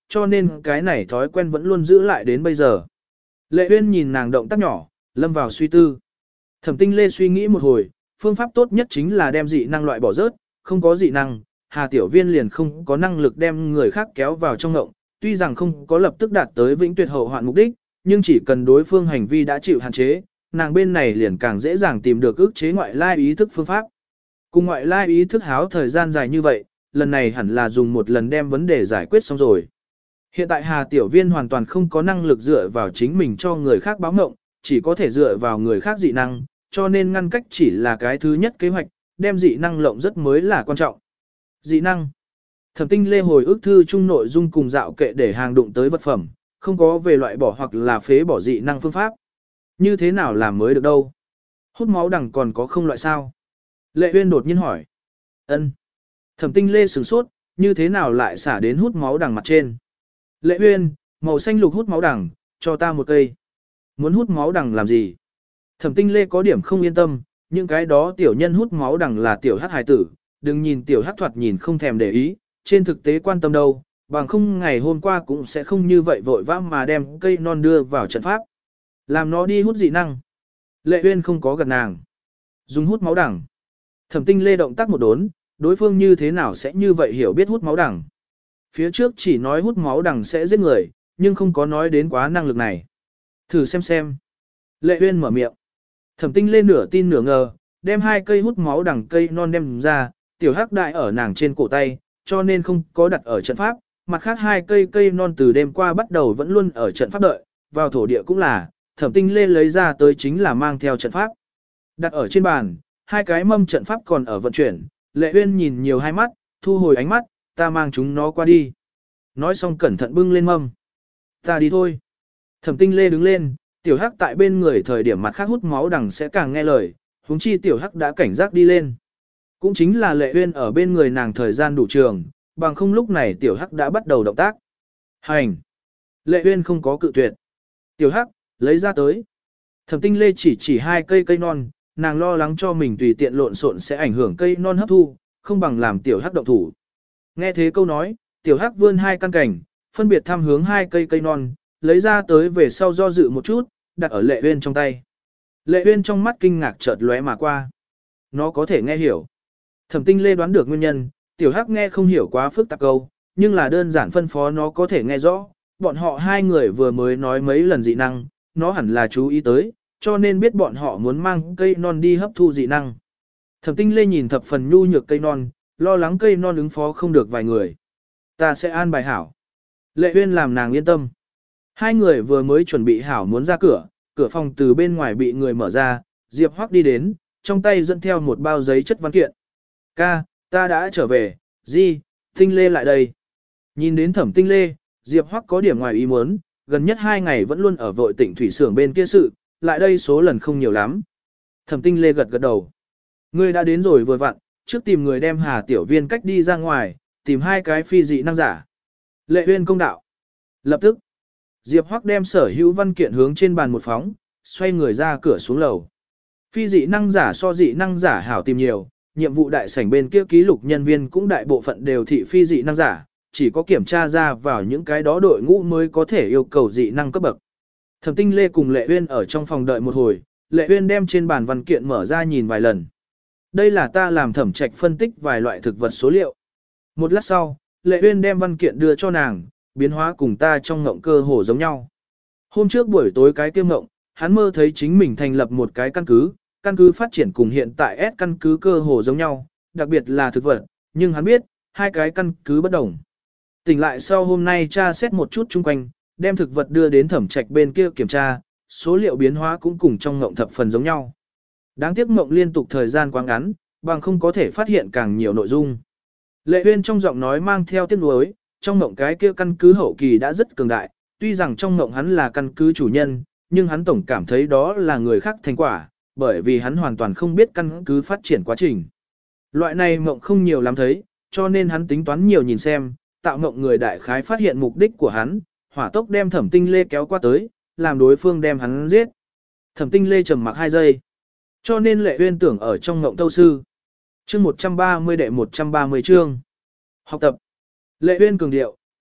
Speaker 1: cho nên cái này thói quen vẫn luôn giữ lại đến bây giờ. Lệ Uyên nhìn nàng động tác nhỏ, lâm vào suy tư. Thẩm Tinh Lê suy nghĩ một hồi, phương pháp tốt nhất chính là đem dị năng loại bỏ rớt, không có dị năng, Hà Tiểu Viên liền không có năng lực đem người khác kéo vào trong ngộng, tuy rằng không có lập tức đạt tới vĩnh tuyệt hậu hoạn mục đích, nhưng chỉ cần đối phương hành vi đã chịu hạn chế, nàng bên này liền càng dễ dàng tìm được ức chế ngoại lai ý thức phương pháp. Cùng ngoại lai ý thức háo thời gian dài như vậy, lần này hẳn là dùng một lần đem vấn đề giải quyết xong rồi. Hiện tại Hà Tiểu Viên hoàn toàn không có năng lực dựa vào chính mình cho người khác báo ngộng, chỉ có thể dựa vào người khác dị năng, cho nên ngăn cách chỉ là cái thứ nhất kế hoạch, đem dị năng lộng rất mới là quan trọng. Dị năng. Thẩm Tinh Lê hồi ức thư chung nội dung cùng dạo kệ để hàng đụng tới vật phẩm, không có về loại bỏ hoặc là phế bỏ dị năng phương pháp. Như thế nào làm mới được đâu? Hút máu đằng còn có không loại sao? Lệ Uyên đột nhiên hỏi. Ân. Thẩm Tinh Lê sửng sốt, như thế nào lại xả đến hút máu đằng mặt trên? Lệ Uyên, màu xanh lục hút máu đằng, cho ta một cây. Muốn hút máu đằng làm gì? Thẩm Tinh Lê có điểm không yên tâm, những cái đó tiểu nhân hút máu đằng là tiểu hắc hài tử, đừng nhìn tiểu hắc thoạt nhìn không thèm để ý, trên thực tế quan tâm đâu, bằng không ngày hôm qua cũng sẽ không như vậy vội vã mà đem cây non đưa vào trận pháp. Làm nó đi hút dị năng. Lệ Uyên không có gật nàng. Dùng hút máu đằng. Thẩm Tinh Lê động tác một đốn, đối phương như thế nào sẽ như vậy hiểu biết hút máu đằng. Phía trước chỉ nói hút máu đằng sẽ giết người, nhưng không có nói đến quá năng lực này. Thử xem xem. Lệ Uyên mở miệng. Thẩm Tinh Lê nửa tin nửa ngờ, đem hai cây hút máu đằng cây non đem ra, tiểu hắc đại ở nàng trên cổ tay, cho nên không có đặt ở trận pháp. Mặt khác hai cây cây non từ đêm qua bắt đầu vẫn luôn ở trận pháp đợi, vào thổ địa cũng là, Thẩm Tinh Lê lấy ra tới chính là mang theo trận pháp. Đặt ở trên bàn, hai cái mâm trận pháp còn ở vận chuyển, Lệ Uyên nhìn nhiều hai mắt, thu hồi ánh mắt, ta mang chúng nó qua đi. Nói xong cẩn thận bưng lên mâm. Ta đi thôi. Thẩm Tinh Lê đứng lên, tiểu hắc tại bên người thời điểm mặt khác hút máu đằng sẽ càng nghe lời, huống chi tiểu hắc đã cảnh giác đi lên. Cũng chính là Lệ Uyên ở bên người nàng thời gian đủ trường, bằng không lúc này tiểu hắc đã bắt đầu động tác. Hành. Lệ Uyên không có cự tuyệt. Tiểu hắc, lấy ra tới. Thẩm Tinh Lê chỉ chỉ hai cây cây non, nàng lo lắng cho mình tùy tiện lộn xộn sẽ ảnh hưởng cây non hấp thu, không bằng làm tiểu hắc động thủ. Nghe thế câu nói, tiểu hắc vươn hai căn cảnh, phân biệt thăm hướng hai cây cây non, lấy ra tới về sau do dự một chút, đặt ở Lệ Uyên trong tay. Lệ Uyên trong mắt kinh ngạc chợt lóe mà qua. Nó có thể nghe hiểu. Thẩm Tinh Lê đoán được nguyên nhân, tiểu hắc nghe không hiểu quá phức tạp câu, nhưng là đơn giản phân phó nó có thể nghe rõ. Bọn họ hai người vừa mới nói mấy lần dị năng, nó hẳn là chú ý tới, cho nên biết bọn họ muốn mang cây non đi hấp thu dị năng. Thẩm Tinh Lê nhìn thập phần nhu nhược cây non, lo lắng cây non ứng phó không được vài người. Ta sẽ an bài hảo. Lệ Uyên làm nàng yên tâm. Hai người vừa mới chuẩn bị hảo muốn ra cửa, cửa phòng từ bên ngoài bị người mở ra, Diệp Hoắc đi đến, trong tay dẫn theo một bao giấy chất văn kiện. Ca, ta đã trở về, Di, Tinh Lê lại đây. Nhìn đến Thẩm Tinh Lê, Diệp Hoắc có điểm ngoài ý muốn, gần nhất hai ngày vẫn luôn ở vội Tịnh thủy xưởng bên kia sự, lại đây số lần không nhiều lắm. Thẩm Tinh Lê gật gật đầu. Ngươi đã đến rồi vừa vặn, trước tìm người đem Hà Tiểu Viên cách đi ra ngoài, tìm hai cái phi dị năng giả. Lệ Uyên công đạo. Lập tức, Diệp Hoắc đem sở hữu văn kiện hướng trên bàn một phóng, xoay người ra cửa xuống lầu. Phi dị năng giả so dị năng giả hảo tìm nhiều, nhiệm vụ đại sảnh bên kia ký lục nhân viên cũng đại bộ phận đều thị phi dị năng giả, chỉ có kiểm tra ra vào những cái đó đội ngũ mới có thể yêu cầu dị năng cấp bậc. Thẩm Tinh Lê cùng Lệ Uyên ở trong phòng đợi một hồi, Lệ Uyên đem trên bàn văn kiện mở ra nhìn vài lần. Đây là ta làm thẩm trạch phân tích vài loại thực vật số liệu. Một lát sau, Lệ Uyên đem văn kiện đưa cho nàng, biến hóa cùng ta trong ngộng cơ hồ giống nhau. Hôm trước buổi tối cái kiêm ngộng, hắn mơ thấy chính mình thành lập một cái căn cứ, căn cứ phát triển cùng hiện tại S căn cứ cơ hồ giống nhau, đặc biệt là thực vật, nhưng hắn biết, hai cái căn cứ bất đồng. Tỉnh lại sau hôm nay tra xét một chút chung quanh, đem thực vật đưa đến thẩm trạch bên kia kiểm tra, số liệu biến hóa cũng cùng trong ngộng thập phần giống nhau. Đáng tiếc ngộng liên tục thời gian quá ngắn, bằng không có thể phát hiện càng nhiều nội dung. Lệ Uyên trong giọng nói mang theo tiếc nuối, trong ngộng cái kia căn cứ hậu kỳ đã rất cường đại, tuy rằng trong ngộng hắn là căn cứ chủ nhân, nhưng hắn tổng cảm thấy đó là người khác thành quả, bởi vì hắn hoàn toàn không biết căn cứ phát triển quá trình. Loại này ngộng không nhiều lắm thấy, cho nên hắn tính toán nhiều nhìn xem, tạo ngộng người đại khái phát hiện mục đích của hắn, hỏa tốc đem Thẩm Tinh Lê kéo qua tới, làm đối phương đem hắn giết. Thẩm Tinh Lê trầm mặc hai giây, cho nên Lệ Uyên tưởng ở trong ngộng tâu sư. Chương một trăm ba mươi đệ một trăm ba mươi chương. Học tập. Lệ Uyên cường điệu,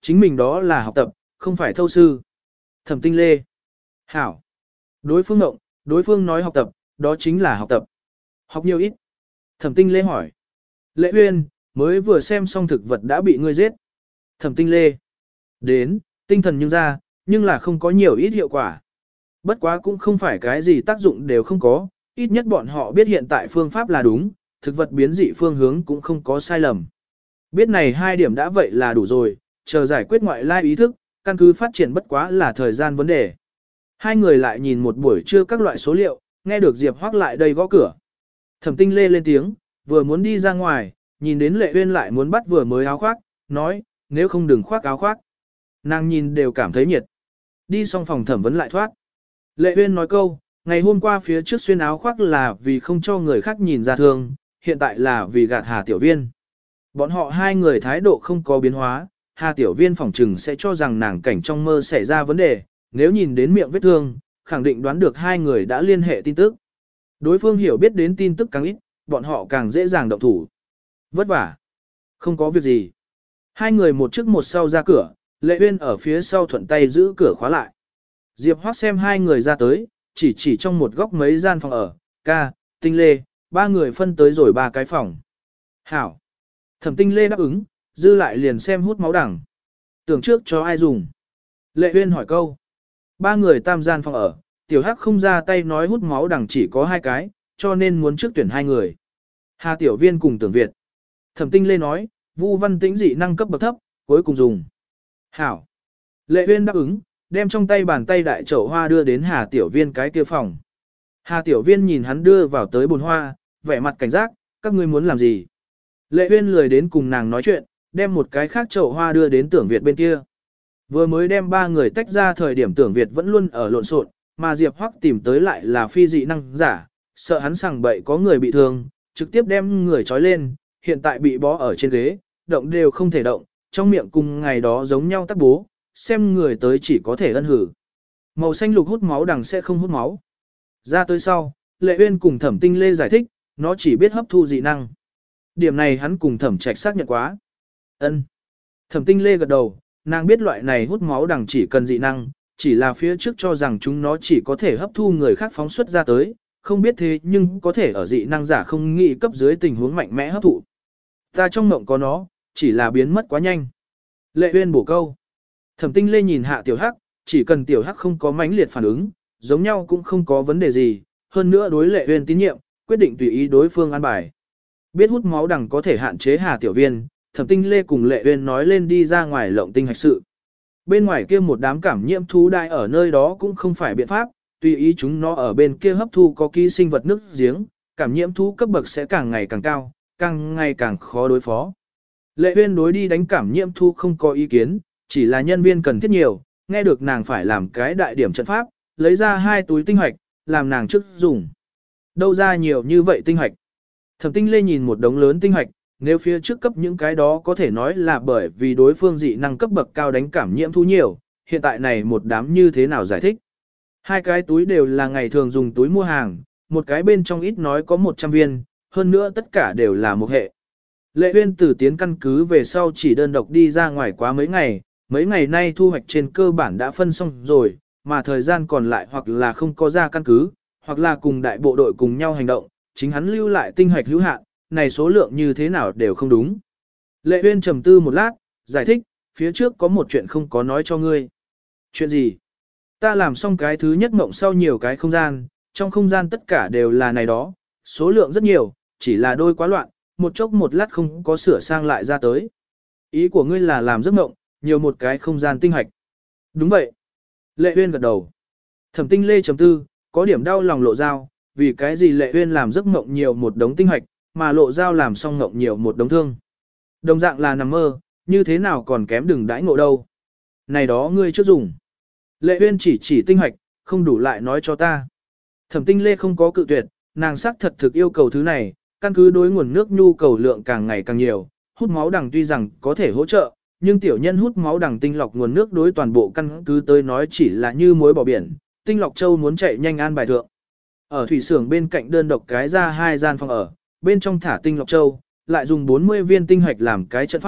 Speaker 1: chính mình đó là học tập, không phải thâu sư. Thẩm Tinh Lê. Hảo. Đối phương ngộng, đối phương nói học tập, đó chính là học tập. Học nhiều ít. Thẩm Tinh Lê hỏi. Lệ Uyên, mới vừa xem xong thực vật đã bị ngươi giết. Thẩm Tinh Lê. Đến, tinh thần nhưng ra, nhưng là không có nhiều ít hiệu quả. Bất quá cũng không phải cái gì tác dụng đều không có, ít nhất bọn họ biết hiện tại phương pháp là đúng, thực vật biến dị phương hướng cũng không có sai lầm. Biết này hai điểm đã vậy là đủ rồi, chờ giải quyết ngoại lai ý thức, căn cứ phát triển bất quá là thời gian vấn đề. Hai người lại nhìn một buổi trưa các loại số liệu, nghe được Diệp Hoắc lại đây gõ cửa. Thẩm Tinh Lê lên tiếng, vừa muốn đi ra ngoài, nhìn đến Lệ Uyên lại muốn bắt vừa mới áo khoác, nói, nếu không đừng khoác áo khoác. Nàng nhìn đều cảm thấy nhiệt. Đi xong phòng thẩm vấn lại thoát. Lệ Uyên nói câu, ngày hôm qua phía trước xuyên áo khoác là vì không cho người khác nhìn ra thương, hiện tại là vì gạt Hà Tiểu Viên. Bọn họ hai người thái độ không có biến hóa, Hà Tiểu Viên phỏng trừng sẽ cho rằng nàng cảnh trong mơ xảy ra vấn đề, nếu nhìn đến miệng vết thương, khẳng định đoán được hai người đã liên hệ tin tức. Đối phương hiểu biết đến tin tức càng ít, bọn họ càng dễ dàng động thủ. Vất vả. Không có việc gì. Hai người một trước một sau ra cửa, Lệ Uyên ở phía sau thuận tay giữ cửa khóa lại. Diệp Hoắc xem hai người ra tới, chỉ chỉ trong một góc mấy gian phòng ở, ca, Tinh Lê, ba người phân tới rồi ba cái phòng. Hảo. Thẩm Tinh Lê đáp ứng, dư lại liền xem hút máu đẳng. Tưởng trước cho ai dùng. Lệ Uyên hỏi câu. Ba người tam gian phòng ở, Tiểu Hắc không ra tay nói hút máu đẳng chỉ có hai cái, cho nên muốn trước tuyển hai người. Hà Tiểu Viên cùng Tưởng Việt. Thẩm Tinh Lê nói, Vu Văn Tĩnh dị năng cấp bậc thấp, cuối cùng dùng. Hảo. Lệ Uyên đáp ứng, đem trong tay bàn tay đại chậu hoa đưa đến Hà Tiểu Viên cái kia phòng. Hà Tiểu Viên nhìn hắn đưa vào tới bồn hoa, vẻ mặt cảnh giác, các ngươi muốn làm gì? Lệ Uyên lười đến cùng nàng nói chuyện, đem một cái khác chậu hoa đưa đến Tưởng Việt bên kia. Vừa mới đem ba người tách ra thời điểm Tưởng Việt vẫn luôn ở lộn xộn, mà Diệp Hoắc tìm tới lại là phi dị năng giả, sợ hắn sằng bậy có người bị thương, trực tiếp đem người trói lên, hiện tại bị bó ở trên ghế, động đều không thể động, trong miệng cùng ngày đó giống nhau tắc bố, xem người tới chỉ có thể ân hử. Màu xanh lục hút máu đằng sẽ không hút máu. Ra tới sau, Lệ Uyên cùng Thẩm Tinh Lê giải thích, nó chỉ biết hấp thu dị năng. Điểm này hắn cùng Thẩm Trạch xác nhận quá. Ân. Thẩm Tinh Lê gật đầu, nàng biết loại này hút máu đằng chỉ cần dị năng, chỉ là phía trước cho rằng chúng nó chỉ có thể hấp thu người khác phóng xuất ra tới, không biết thế nhưng có thể ở dị năng giả không nghĩ cấp dưới tình huống mạnh mẽ hấp thụ. Ta trong mộng có nó, chỉ là biến mất quá nhanh. Lệ Uyên bổ câu. Thẩm Tinh Lê nhìn hạ Tiểu Hắc, chỉ cần Tiểu Hắc không có mãnh liệt phản ứng, giống nhau cũng không có vấn đề gì, hơn nữa đối Lệ Uyên tín nhiệm, quyết định tùy ý đối phương an bài. Biết hút máu đằng có thể hạn chế Hà Tiểu Viên, Thẩm Tinh Lê cùng Lệ Uyên nói lên đi ra ngoài lộng tinh hạch sự. Bên ngoài kia một đám cảm nhiễm thú đại ở nơi đó cũng không phải biện pháp, tùy ý chúng nó ở bên kia hấp thu có ký sinh vật nước giếng, cảm nhiễm thú cấp bậc sẽ càng ngày càng cao, càng ngày càng khó đối phó. Lệ Uyên đối đi đánh cảm nhiễm thú không có ý kiến, chỉ là nhân viên cần thiết nhiều, nghe được nàng phải làm cái đại điểm trận pháp, lấy ra hai túi tinh hoạch, làm nàng trước dùng. Đâu ra nhiều như vậy tinh hoạch? Thẩm Tinh Lê nhìn một đống lớn tinh hoạch, nếu phía trước cấp những cái đó có thể nói là bởi vì đối phương dị năng cấp bậc cao đánh cảm nhiễm thú nhiều, hiện tại này một đám như thế nào giải thích? Hai cái túi đều là ngày thường dùng túi mua hàng, một cái bên trong ít nói có một trăm viên, hơn nữa tất cả đều là một hệ. Lệ Uyên từ tiến căn cứ về sau chỉ đơn độc đi ra ngoài quá mấy ngày, mấy ngày nay thu hoạch trên cơ bản đã phân xong rồi, mà thời gian còn lại hoặc là không có ra căn cứ, hoặc là cùng đại bộ đội cùng nhau hành động, chính hắn lưu lại tinh hoạch hữu hạn, này số lượng như thế nào đều không đúng. Lệ Uyên trầm tư một lát, giải thích, phía trước có một chuyện không có nói cho ngươi. Chuyện gì? Ta làm xong cái thứ nhất mộng sau nhiều cái không gian, trong không gian tất cả đều là này đó, số lượng rất nhiều, chỉ là đôi quá loạn, một chốc một lát không có sửa sang lại ra tới. Ý của ngươi là làm giấc mộng, nhiều một cái không gian tinh hạch. Đúng vậy. Lệ Uyên gật đầu. Thẩm Tinh Lê chấm tư, có điểm đau lòng Lộ Giao, vì cái gì Lệ Uyên làm giấc mộng nhiều một đống tinh hạch, mà Lộ Giao làm xong mộng nhiều một đống thương. Đồng dạng là nằm mơ, như thế nào còn kém đừng đãi ngộ đâu. Này đó ngươi trước dùng. Lệ Uyên chỉ chỉ tinh hạch, không đủ lại nói cho ta. Thẩm Tinh Lê không có cự tuyệt, nàng xác thật thực yêu cầu thứ này, căn cứ đối nguồn nước nhu cầu lượng càng ngày càng nhiều, hút máu đằng tuy rằng có thể hỗ trợ, nhưng tiểu nhân hút máu đằng tinh lọc nguồn nước đối toàn bộ căn cứ tới nói chỉ là như muối bỏ biển, tinh lọc châu muốn chạy nhanh an bài thượng. Ở thủy xưởng bên cạnh đơn độc cái ra hai gian phòng ở, bên trong thả tinh lọc châu, lại dùng bốn mươi viên tinh hạch làm cái trận pháp,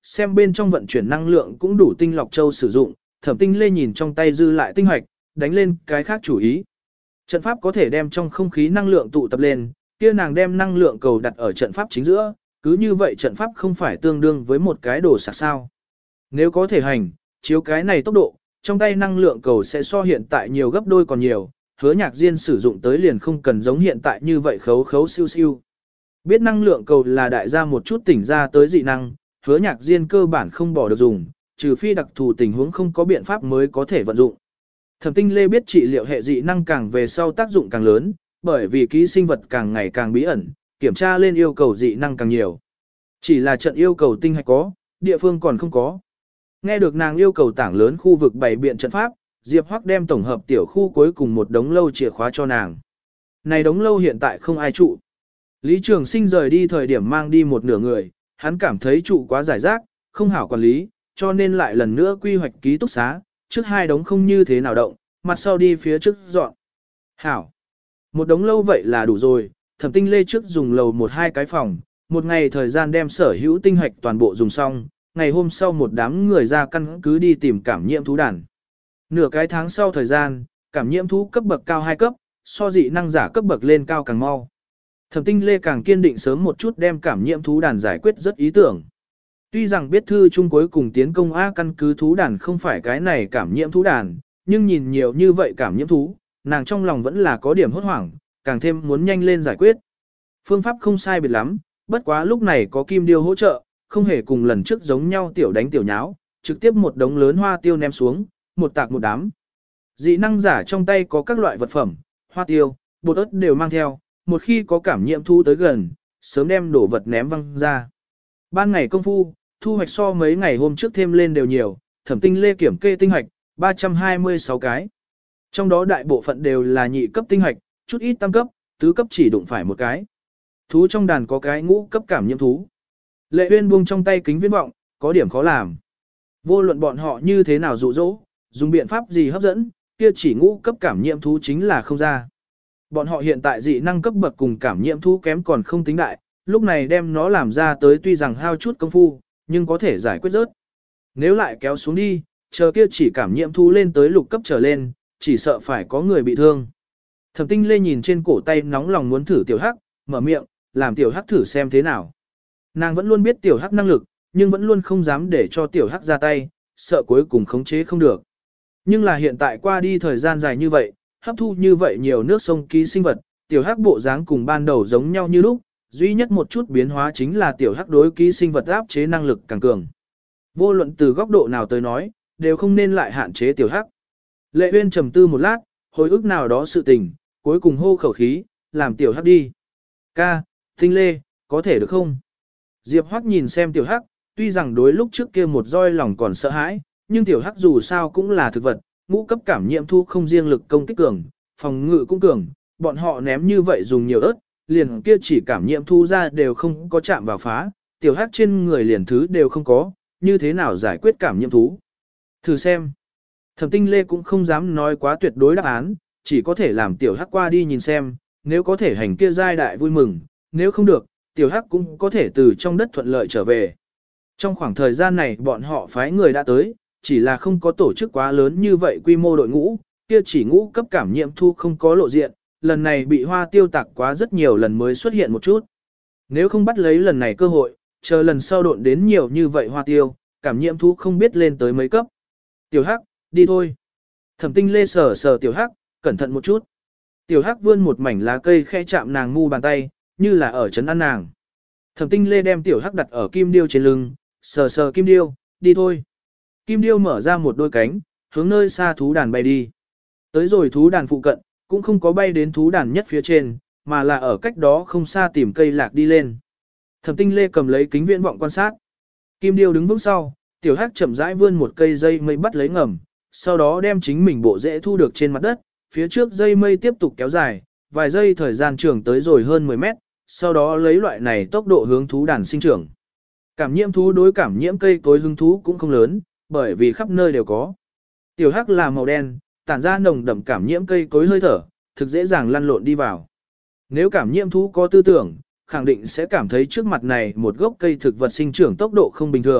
Speaker 1: xem bên trong vận chuyển năng lượng cũng đủ tinh lọc châu sử dụng, Thẩm Tinh Lê nhìn trong tay dư lại tinh hoạch, đánh lên cái khác chủ ý. Trận pháp có thể đem trong không khí năng lượng tụ tập lên, kia nàng đem năng lượng cầu đặt ở trận pháp chính giữa, cứ như vậy trận pháp không phải tương đương với một cái đồ sạc sao. Nếu có thể hành, chiếu cái này tốc độ, trong tay năng lượng cầu sẽ so hiện tại nhiều gấp đôi còn nhiều, Hứa Nhạc Diên sử dụng tới liền không cần giống hiện tại như vậy khấu khấu siêu siêu. Biết năng lượng cầu là đại gia một chút tỉnh ra tới dị năng, Hứa Nhạc Diên cơ bản không bỏ được dùng, trừ phi đặc thù tình huống không có biện pháp mới có thể vận dụng. Thẩm Tinh Lê biết trị liệu hệ dị năng càng về sau tác dụng càng lớn, bởi vì ký sinh vật càng ngày càng bí ẩn, kiểm tra lên yêu cầu dị năng càng nhiều. Chỉ là trận yêu cầu tinh hạch có, địa phương còn không có. Nghe được nàng yêu cầu tảng lớn khu vực bày biện trận pháp, Diệp Hoắc đem tổng hợp tiểu khu cuối cùng một đống lâu chìa khóa cho nàng. Này đống lâu hiện tại không ai trụ. Lý Trường Sinh rời đi thời điểm mang đi một nửa người, hắn cảm thấy trụ quá giải rác, không hảo quản lý, cho nên lại lần nữa quy hoạch ký túc xá, trước hai đống không như thế nào động, mặt sau đi phía trước dọn. Hảo. Một đống lâu vậy là đủ rồi, Thẩm Tinh Lê trước dùng lầu một hai cái phòng, một ngày thời gian đem sở hữu tinh hạch toàn bộ dùng xong, ngày hôm sau một đám người ra căn cứ đi tìm cảm nhiễm thú đàn. Nửa cái tháng sau thời gian, cảm nhiễm thú cấp bậc cao hai cấp, so dị năng giả cấp bậc lên cao càng mau. Thẩm Tinh Lê càng kiên định sớm một chút đem cảm nhiễm thú đàn giải quyết rất ý tưởng. Tuy rằng biết thư chung cuối cùng tiến công A căn cứ thú đàn không phải cái này cảm nhiễm thú đàn, nhưng nhìn nhiều như vậy cảm nhiễm thú, nàng trong lòng vẫn là có điểm hốt hoảng, càng thêm muốn nhanh lên giải quyết. Phương pháp không sai biệt lắm, bất quá lúc này có kim điêu hỗ trợ, không hề cùng lần trước giống nhau tiểu đánh tiểu nháo, trực tiếp một đống lớn hoa tiêu ném xuống, một tạc một đám. Dị năng giả trong tay có các loại vật phẩm, hoa tiêu, bột ớt đều mang theo, một khi có cảm nhiễm thú tới gần, sớm đem đổ vật ném văng ra. Ban ngày công phu, thu hoạch so mấy ngày hôm trước thêm lên đều nhiều, Thẩm Tinh Lê kiểm kê tinh hoạch, ba trăm hai mươi sáu cái. Trong đó đại bộ phận đều là nhị cấp tinh hoạch, chút ít tam cấp, tứ cấp chỉ đụng phải một cái. Thú trong đàn có cái ngũ cấp cảm nhiễm thú. Lệ Uyên buông trong tay kính viễn vọng, có điểm khó làm. Vô luận bọn họ như thế nào dụ dỗ, dùng biện pháp gì hấp dẫn, kia chỉ ngũ cấp cảm nhiễm thú chính là không ra. Bọn họ hiện tại dị năng cấp bậc cùng cảm nhiễm thú kém còn không tính đại, lúc này đem nó làm ra tới tuy rằng hao chút công phu, nhưng có thể giải quyết rớt. Nếu lại kéo xuống đi, chờ kia chỉ cảm nhiễm thú lên tới lục cấp trở lên, chỉ sợ phải có người bị thương. Thẩm Tinh Lê nhìn trên cổ tay nóng lòng muốn thử tiểu hắc, mở miệng, làm tiểu hắc thử xem thế nào. Nàng vẫn luôn biết tiểu hắc năng lực, nhưng vẫn luôn không dám để cho tiểu hắc ra tay, sợ cuối cùng khống chế không được. Nhưng là hiện tại qua đi thời gian dài như vậy, hấp thu như vậy nhiều nước sông ký sinh vật, tiểu hắc bộ dáng cùng ban đầu giống nhau như lúc, duy nhất một chút biến hóa chính là tiểu hắc đối ký sinh vật áp chế năng lực càng cường. Vô luận từ góc độ nào tới nói, đều không nên lại hạn chế tiểu hắc. Lệ Uyên trầm tư một lát, hồi ức nào đó sự tình, cuối cùng hô khẩu khí, làm tiểu hắc đi. Ca, Tinh Lê, có thể được không? Diệp Hoắc nhìn xem tiểu hắc, tuy rằng đối lúc trước kia một roi lòng còn sợ hãi, nhưng tiểu hắc dù sao cũng là thực vật, ngũ cấp cảm nhiễm thu không riêng lực công kích cường, phòng ngự cũng cường, bọn họ ném như vậy dùng nhiều ớt, liền kia chỉ cảm nhiễm thu ra đều không có chạm vào phá, tiểu hắc trên người liền thứ đều không có, như thế nào giải quyết cảm nhiễm thú? Thử xem. Thẩm Tinh Lê cũng không dám nói quá tuyệt đối đáp án, chỉ có thể làm tiểu hắc qua đi nhìn xem, nếu có thể hành kia giai đại vui mừng, nếu không được, tiểu hắc cũng có thể từ trong đất thuận lợi trở về. Trong khoảng thời gian này bọn họ phái người đã tới, chỉ là không có tổ chức quá lớn như vậy quy mô đội ngũ, kia chỉ ngũ cấp cảm nhiễm thu không có lộ diện, lần này bị hoa tiêu tạc quá rất nhiều lần mới xuất hiện một chút. Nếu không bắt lấy lần này cơ hội, chờ lần sau độn đến nhiều như vậy hoa tiêu, cảm nhiễm thu không biết lên tới mấy cấp. Tiểu hắc, đi thôi. Thẩm Tinh Lê sờ sờ tiểu hắc, cẩn thận một chút. Tiểu hắc vươn một mảnh lá cây khẽ chạm nàng mu bàn tay, như là ở chấn an nàng. Thẩm Tinh Lê đem tiểu hắc đặt ở kim điêu trên lưng, sờ sờ kim điêu, đi thôi. Kim điêu mở ra một đôi cánh, hướng nơi xa thú đàn bay đi. Tới rồi thú đàn phụ cận, cũng không có bay đến thú đàn nhất phía trên, mà là ở cách đó không xa tìm cây lạc đi lên. Thẩm Tinh Lê cầm lấy kính viễn vọng quan sát. Kim điêu đứng vững sau, tiểu hắc chậm rãi vươn một cây dây mây bắt lấy ngầm, sau đó đem chính mình bộ rễ thu được trên mặt đất, phía trước dây mây tiếp tục kéo dài, vài giây thời gian trường tới rồi hơn mười mét, sau đó lấy loại này tốc độ hướng thú đàn sinh trưởng. Cảm nhiễm thú đối cảm nhiễm cây cối hứng thú cũng không lớn, bởi vì khắp nơi đều có. Tiểu hắc là màu đen, tản ra nồng đậm cảm nhiễm cây cối hơi thở, thực dễ dàng lăn lộn đi vào. Nếu cảm nhiễm thú có tư tưởng, khẳng định sẽ cảm thấy trước mặt này một gốc cây thực vật sinh trưởng tốc độ không bình thường,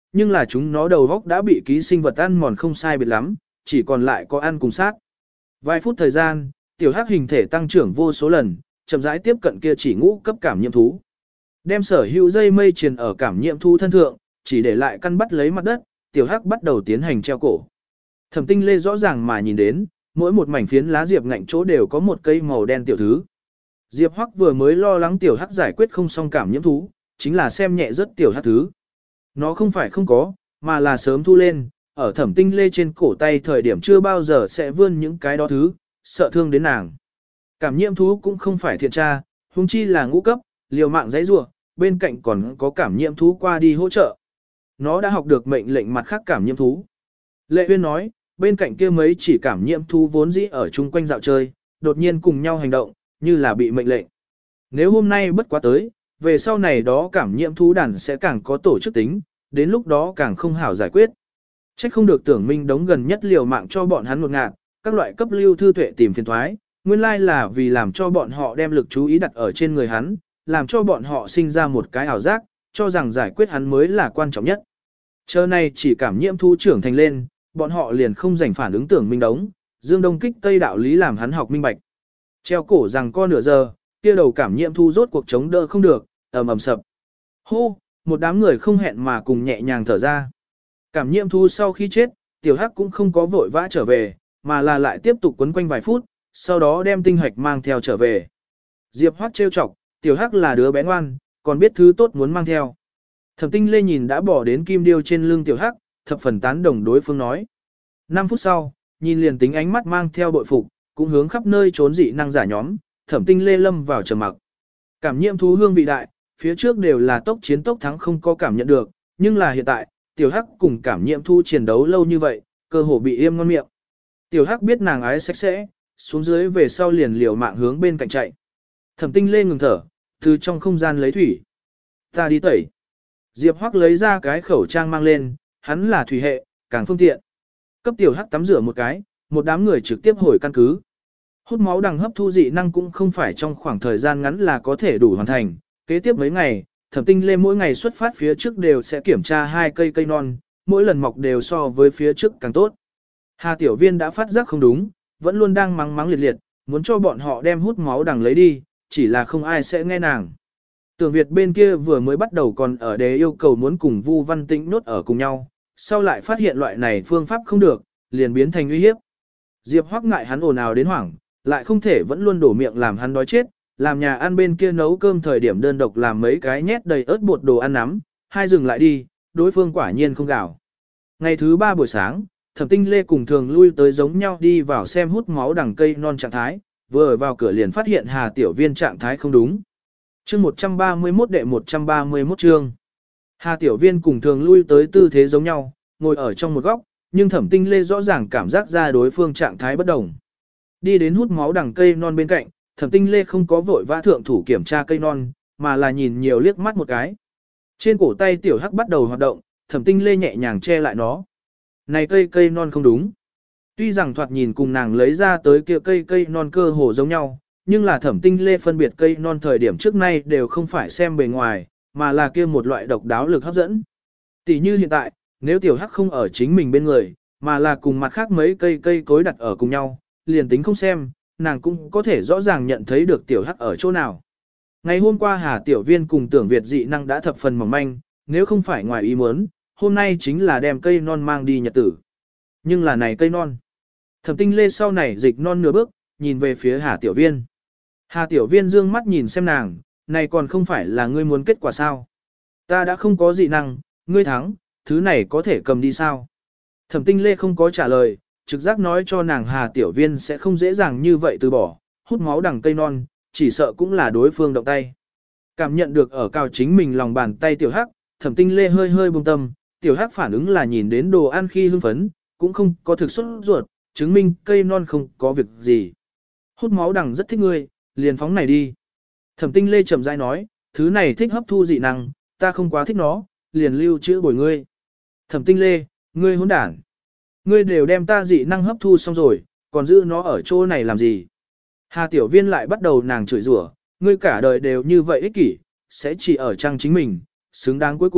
Speaker 1: nhưng là chúng nó đầu góc đã bị ký sinh vật ăn mòn không sai biệt lắm, chỉ còn lại có ăn cùng sát. Vài phút thời gian, tiểu hắc hình thể tăng trưởng vô số lần, chậm rãi tiếp cận kia chỉ ngũ cấp cảm nhiễm thú. Đem sở hữu dây mây truyền ở cảm nhiễm thú thân thượng, chỉ để lại căn bắt lấy mặt đất, tiểu hắc bắt đầu tiến hành treo cổ. Thẩm Tinh Lê rõ ràng mà nhìn đến, mỗi một mảnh phiến lá diệp ngạnh chỗ đều có một cây màu đen tiểu thứ. Diệp Hoắc vừa mới lo lắng tiểu hắc giải quyết không xong cảm nhiễm thú, chính là xem nhẹ rất tiểu hắc thứ. Nó không phải không có, mà là sớm thu lên, ở Thẩm Tinh Lê trên cổ tay thời điểm chưa bao giờ sẽ vươn những cái đó thứ, sợ thương đến nàng. Cảm nhiễm thú cũng không phải thiện tra, huống chi là ngũ cấp, liều mạng dãy rủa, bên cạnh còn có cảm nhiễm thú qua đi hỗ trợ. Nó đã học được mệnh lệnh mặt khác cảm nhiễm thú. Lệ Uyên nói, bên cạnh kia mấy chỉ cảm nhiễm thú vốn dĩ ở chung quanh dạo chơi, đột nhiên cùng nhau hành động, như là bị mệnh lệnh. Nếu hôm nay bất quá tới, về sau này đó cảm nhiễm thú đàn sẽ càng có tổ chức tính, đến lúc đó càng không hảo giải quyết. Trách không được Tưởng Minh đống gần nhất liều mạng cho bọn hắn một ngạt, các loại cấp lưu thư tuệ tìm phiền thoái, nguyên lai là vì làm cho bọn họ đem lực chú ý đặt ở trên người hắn, làm cho bọn họ sinh ra một cái ảo giác, cho rằng giải quyết hắn mới là quan trọng nhất. Chờ này chỉ cảm nhiễm thú trưởng thành lên, bọn họ liền không dành phản ứng Tưởng Minh đống, dương đông kích tây đạo lý làm hắn học minh bạch. Treo cổ rằng co nửa giờ, kia đầu cảm nhiễm thu rốt cuộc chống đỡ không được, ầm ầm sập. Hô, một đám người không hẹn mà cùng nhẹ nhàng thở ra. Cảm nhiễm thu sau khi chết, tiểu hắc cũng không có vội vã trở về, mà là lại tiếp tục quấn quanh vài phút, sau đó đem tinh hạch mang theo trở về. Diệp Hoắc trêu chọc, tiểu hắc là đứa bé ngoan, còn biết thứ tốt muốn mang theo. Thẩm Tinh Lê nhìn đã bỏ đến kim điêu trên lưng tiểu hắc, thập phần tán đồng đối phương nói. năm phút sau, nhìn liền tính ánh mắt mang theo bội phục, cũng hướng khắp nơi trốn dị năng giả nhóm, Thẩm Tinh Lê lâm vào trầm mặc. Cảm nhiễm thú hương vị đại, phía trước đều là tốc chiến tốc thắng không có cảm nhận được, nhưng là hiện tại, tiểu hắc cùng cảm nhiễm thú chiến đấu lâu như vậy, cơ hồ bị yêm ngon miệng. Tiểu hắc biết nàng ái sạch sẽ, xuống dưới về sau liền liều mạng hướng bên cạnh chạy. Thẩm Tinh Lê ngừng thở, từ trong không gian lấy thủy. Ta đi tẩy. Diệp Hoắc lấy ra cái khẩu trang mang lên, hắn là thủy hệ, càng phương tiện. Cấp tiểu hắc tắm rửa một cái, một đám người trực tiếp hồi căn cứ. Hút máu đằng hấp thu dị năng cũng không phải trong khoảng thời gian ngắn là có thể đủ hoàn thành. Kế tiếp mấy ngày, Thẩm Tinh Lê mỗi ngày xuất phát phía trước đều sẽ kiểm tra hai cây cây non, mỗi lần mọc đều so với phía trước càng tốt. Hà Tiểu Viên đã phát giác không đúng, vẫn luôn đang mắng mắng liệt liệt, muốn cho bọn họ đem hút máu đằng lấy đi, chỉ là không ai sẽ nghe nàng. Tưởng Việt bên kia vừa mới bắt đầu còn ở đề yêu cầu muốn cùng Vu Văn Tĩnh nốt ở cùng nhau, sau lại phát hiện loại này phương pháp không được, liền biến thành uy hiếp. Diệp Hoắc ngại hắn ồn ào đến hoảng, lại không thể vẫn luôn đổ miệng làm hắn đói chết, làm nhà ăn bên kia nấu cơm thời điểm đơn độc làm mấy cái nhét đầy ớt bột đồ ăn nắm, hai dừng lại đi, đối phương quả nhiên không gào. Ngày thứ ba buổi sáng, Thẩm Tinh Lê cùng thường lui tới giống nhau đi vào xem hút máu đằng cây non trạng thái, vừa vào cửa liền phát hiện Hà Tiểu Viên trạng thái không đúng. Chương một trăm ba mươi mốt đệ một trăm ba mươi mốt chương. Hà Tiểu Viên cùng thường lui tới tư thế giống nhau, ngồi ở trong một góc, nhưng Thẩm Tinh Lê rõ ràng cảm giác ra đối phương trạng thái bất đồng. Đi đến hút máu đằng cây non bên cạnh, Thẩm Tinh Lê không có vội vã thượng thủ kiểm tra cây non, mà là nhìn nhiều liếc mắt một cái. Trên cổ tay tiểu hắc bắt đầu hoạt động, Thẩm Tinh Lê nhẹ nhàng che lại nó. Này cây cây non không đúng. Tuy rằng thoạt nhìn cùng nàng lấy ra tới kia cây cây non cơ hồ giống nhau, nhưng là Thẩm Tinh Lê phân biệt cây non thời điểm trước nay đều không phải xem bề ngoài, mà là kia một loại độc đáo lực hấp dẫn. Tỷ như hiện tại, nếu tiểu hắc không ở chính mình bên người, mà là cùng mặt khác mấy cây cây cối đặt ở cùng nhau, liền tính không xem, nàng cũng có thể rõ ràng nhận thấy được tiểu hắc ở chỗ nào. Ngày hôm qua Hà Tiểu Viên cùng Tưởng Việt dị năng đã thập phần mỏng manh, nếu không phải ngoài ý muốn, hôm nay chính là đem cây non mang đi nhật tử. Nhưng là này cây non. Thẩm Tinh Lê sau này dịch non nửa bước, nhìn về phía Hà Tiểu Viên. Hà Tiểu Viên dương mắt nhìn xem nàng, này còn không phải là ngươi muốn kết quả sao? Ta đã không có dị năng, ngươi thắng, thứ này có thể cầm đi sao? Thẩm Tinh Lê không có trả lời, trực giác nói cho nàng Hà Tiểu Viên sẽ không dễ dàng như vậy từ bỏ, hút máu đằng cây non, chỉ sợ cũng là đối phương động tay. Cảm nhận được ở cao chính mình lòng bàn tay tiểu hắc, Thẩm Tinh Lê hơi hơi buông tâm, tiểu hắc phản ứng là nhìn đến đồ ăn khi hưng phấn, cũng không có thực xuất ruột, chứng minh cây non không có việc gì. Hút máu đằng rất thích ngươi, liền phóng này đi. Thẩm Tinh Lê chậm rãi nói, thứ này thích hấp thu dị năng, ta không quá thích nó, liền lưu trữ bồi ngươi. Thẩm Tinh Lê, ngươi hỗn đản. Ngươi đều đem ta dị năng hấp thu xong rồi, còn giữ nó ở chỗ này làm gì? Hà Tiểu Viên lại bắt đầu nàng chửi rủa, ngươi cả đời đều như vậy ích kỷ, sẽ chỉ ở trang chính mình, xứng đáng cuối cùng,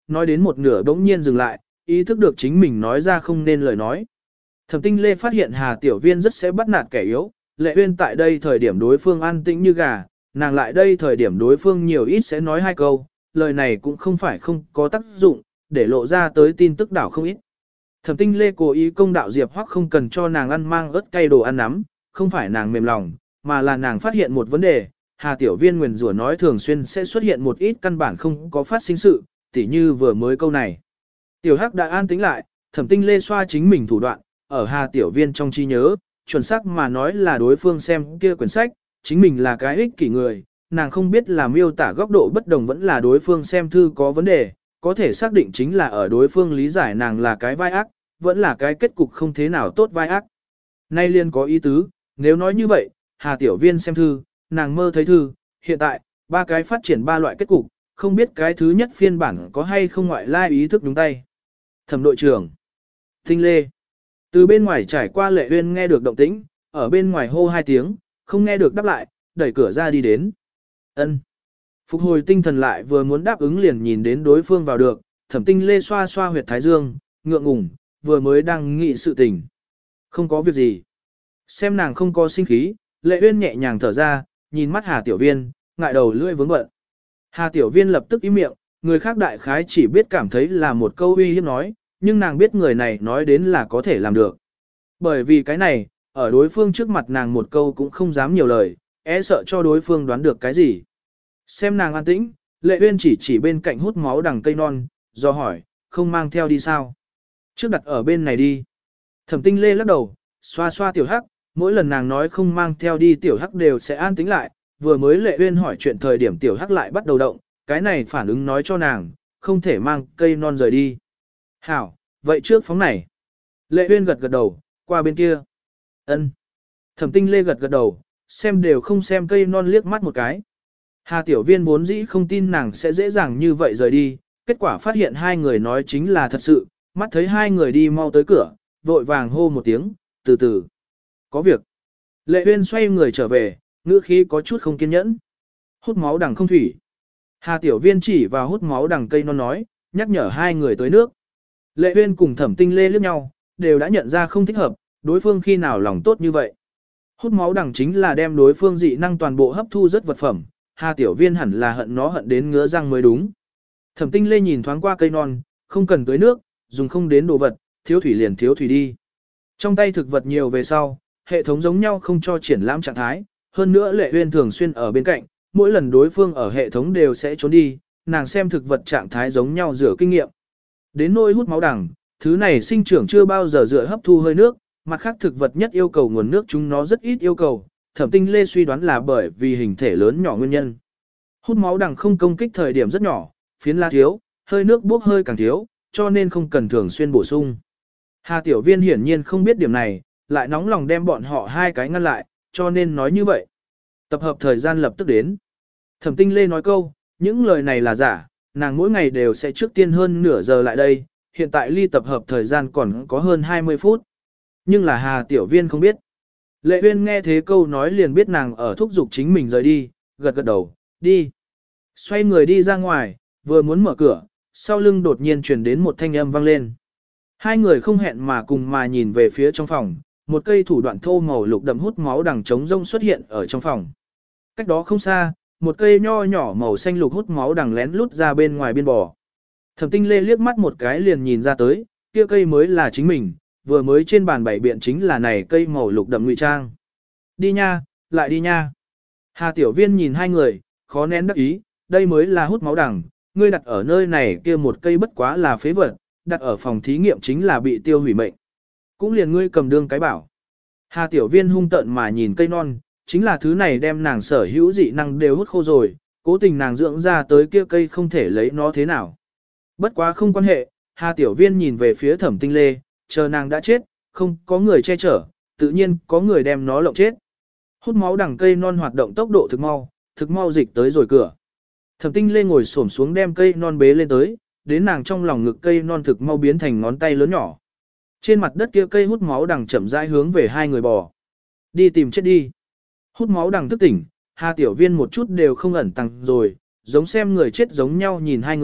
Speaker 1: nói đến một nửa bỗng nhiên dừng lại, ý thức được chính mình nói ra không nên lời nói. Thẩm Tinh Lê phát hiện Hà Tiểu Viên rất sẽ bắt nạt kẻ yếu, Lệ Uyên tại đây thời điểm đối phương an tĩnh như gà, nàng lại đây thời điểm đối phương nhiều ít sẽ nói hai câu, lời này cũng không phải không có tác dụng, để lộ ra tới tin tức đảo không ít. Thẩm Tinh Lê cố ý công đạo Diệp Hoắc không cần cho nàng ăn mang ớt cay đồ ăn nắm, không phải nàng mềm lòng, mà là nàng phát hiện một vấn đề, Hà Tiểu Viên nguyền rủa nói thường xuyên sẽ xuất hiện một ít căn bản không có phát sinh sự, tỉ như vừa mới câu này. Tiểu Hắc đã an tĩnh lại, Thẩm Tinh Lê xoa chính mình thủ đoạn, ở Hà Tiểu Viên trong trí nhớ, chuẩn xác mà nói là đối phương xem kia quyển sách, chính mình là cái ích kỷ người, nàng không biết là miêu tả góc độ bất đồng vẫn là đối phương xem thư có vấn đề, có thể xác định chính là ở đối phương lý giải nàng là cái vai ác, vẫn là cái kết cục không thế nào tốt vai ác. Nay liên có ý tứ, nếu nói như vậy, Hà Tiểu Viên xem thư, nàng mơ thấy thư, hiện tại, ba cái phát triển ba loại kết cục, không biết cái thứ nhất phiên bản có hay không ngoại lai ý thức đúng tay. Thẩm đội trưởng, Tinh Lê, từ bên ngoài trải qua Lệ Uyên nghe được động tĩnh, ở bên ngoài hô hai tiếng, không nghe được đáp lại, đẩy cửa ra đi đến. Ân. Phục hồi tinh thần lại vừa muốn đáp ứng liền nhìn đến đối phương vào được, Thẩm Tinh Lê xoa xoa huyệt thái dương, ngượng ngùng, vừa mới đang nghĩ sự tình. Không có việc gì. Xem nàng không có sinh khí, Lệ Uyên nhẹ nhàng thở ra, nhìn mắt Hà Tiểu Viên, ngại đầu lưỡi vướng bận. Hà Tiểu Viên lập tức im miệng, người khác đại khái chỉ biết cảm thấy là một câu uy hiếp nói, nhưng nàng biết người này nói đến là có thể làm được. Bởi vì cái này, ở đối phương trước mặt nàng một câu cũng không dám nhiều lời, e sợ cho đối phương đoán được cái gì. Xem nàng an tĩnh, Lệ Uyên chỉ chỉ bên cạnh hút máu đằng cây non, do hỏi, không mang theo đi sao? Trước đặt ở bên này đi. Thẩm Tinh Lê lắc đầu, xoa xoa tiểu hắc, mỗi lần nàng nói không mang theo đi tiểu hắc đều sẽ an tĩnh lại, vừa mới Lệ Uyên hỏi chuyện thời điểm tiểu hắc lại bắt đầu động, cái này phản ứng nói cho nàng, không thể mang cây non rời đi. Hảo, vậy trước phóng này. Lệ Uyên gật gật đầu, qua bên kia. Ân. Thẩm Tinh Lê gật gật đầu, xem đều không xem cây non liếc mắt một cái. Hà Tiểu Viên vốn dĩ không tin nàng sẽ dễ dàng như vậy rời đi, kết quả phát hiện hai người nói chính là thật sự, mắt thấy hai người đi mau tới cửa, vội vàng hô một tiếng, từ từ. Có việc. Lệ Uyên xoay người trở về, ngữ khí có chút không kiên nhẫn. Hút máu đằng không thủy. Hà Tiểu Viên chỉ vào hút máu đằng cây non nói, nhắc nhở hai người tới nước. Lệ Uyên cùng Thẩm Tinh Lê liếc nhau, đều đã nhận ra không thích hợp, đối phương khi nào lòng tốt như vậy. Hút máu đằng chính là đem đối phương dị năng toàn bộ hấp thu rất vật phẩm, Hà Tiểu Viên hẳn là hận nó hận đến ngứa răng mới đúng. Thẩm Tinh Lê nhìn thoáng qua cây non, không cần tưới nước, dùng không đến đồ vật, thiếu thủy liền thiếu thủy đi. Trong tay thực vật nhiều về sau, hệ thống giống nhau không cho triển lãm trạng thái, hơn nữa Lệ Uyên thường xuyên ở bên cạnh, mỗi lần đối phương ở hệ thống đều sẽ trốn đi, nàng xem thực vật trạng thái giống nhau rửa kinh nghiệm. Đến nôi hút máu đằng, thứ này sinh trưởng chưa bao giờ dựa hấp thu hơi nước, mặt khác thực vật nhất yêu cầu nguồn nước chúng nó rất ít yêu cầu, Thẩm Tinh Lê suy đoán là bởi vì hình thể lớn nhỏ nguyên nhân. Hút máu đằng không công kích thời điểm rất nhỏ, phiến lá thiếu, hơi nước bốc hơi càng thiếu, cho nên không cần thường xuyên bổ sung. Hà Tiểu Viên hiển nhiên không biết điểm này, lại nóng lòng đem bọn họ hai cái ngăn lại, cho nên nói như vậy. Tập hợp thời gian lập tức đến. Thẩm Tinh Lê nói câu, những lời này là giả, nàng mỗi ngày đều sẽ trước tiên hơn nửa giờ lại đây, hiện tại ly tập hợp thời gian còn có hơn hai mươi phút. Nhưng là Hà Tiểu Viên không biết. Lệ Uyên nghe thế câu nói liền biết nàng ở thúc giục chính mình rời đi, gật gật đầu, đi. Xoay người đi ra ngoài, vừa muốn mở cửa, sau lưng đột nhiên truyền đến một thanh âm vang lên. Hai người không hẹn mà cùng mà nhìn về phía trong phòng, một cây thủ đoạn thô màu lục đậm hút máu đằng trống rông xuất hiện ở trong phòng. Cách đó không xa, một cây nho nhỏ màu xanh lục hút máu đằng lén lút ra bên ngoài biên bò. Thẩm Tinh Lê liếc mắt một cái liền nhìn ra tới, kia cây mới là chính mình, vừa mới trên bàn bảy biện chính là này cây màu lục đậm ngụy trang. Đi nha, lại đi nha. Hà Tiểu Viên nhìn hai người, khó nén đắc ý, đây mới là hút máu đằng, ngươi đặt ở nơi này kia một cây bất quá là phế vật, đặt ở phòng thí nghiệm chính là bị tiêu hủy mệnh. Cũng liền ngươi cầm đương cái bảo. Hà Tiểu Viên hung tợn mà nhìn cây non, chính là thứ này đem nàng sở hữu dị năng đều hút khô rồi, cố tình nàng dưỡng ra tới kia cây không thể lấy nó thế nào. Bất quá không quan hệ, Hà Tiểu Viên nhìn về phía Thẩm Tinh Lê, chờ nàng đã chết, không có người che chở, tự nhiên có người đem nó lộng chết. Hút máu đằng cây non hoạt động tốc độ thực mau, thực mau dịch tới rồi cửa. Thẩm Tinh Lê ngồi xổm xuống đem cây non bế lên tới, đến nàng trong lòng ngực cây non thực mau biến thành ngón tay lớn nhỏ. Trên mặt đất kia cây hút máu đằng chậm rãi hướng về hai người bò. Đi tìm chết đi. Hút máu đằng thức tỉnh, Hà Tiểu Viên một chút đều không ẩn tàng rồi, giống xem người chết giống nhau nhìn hai người,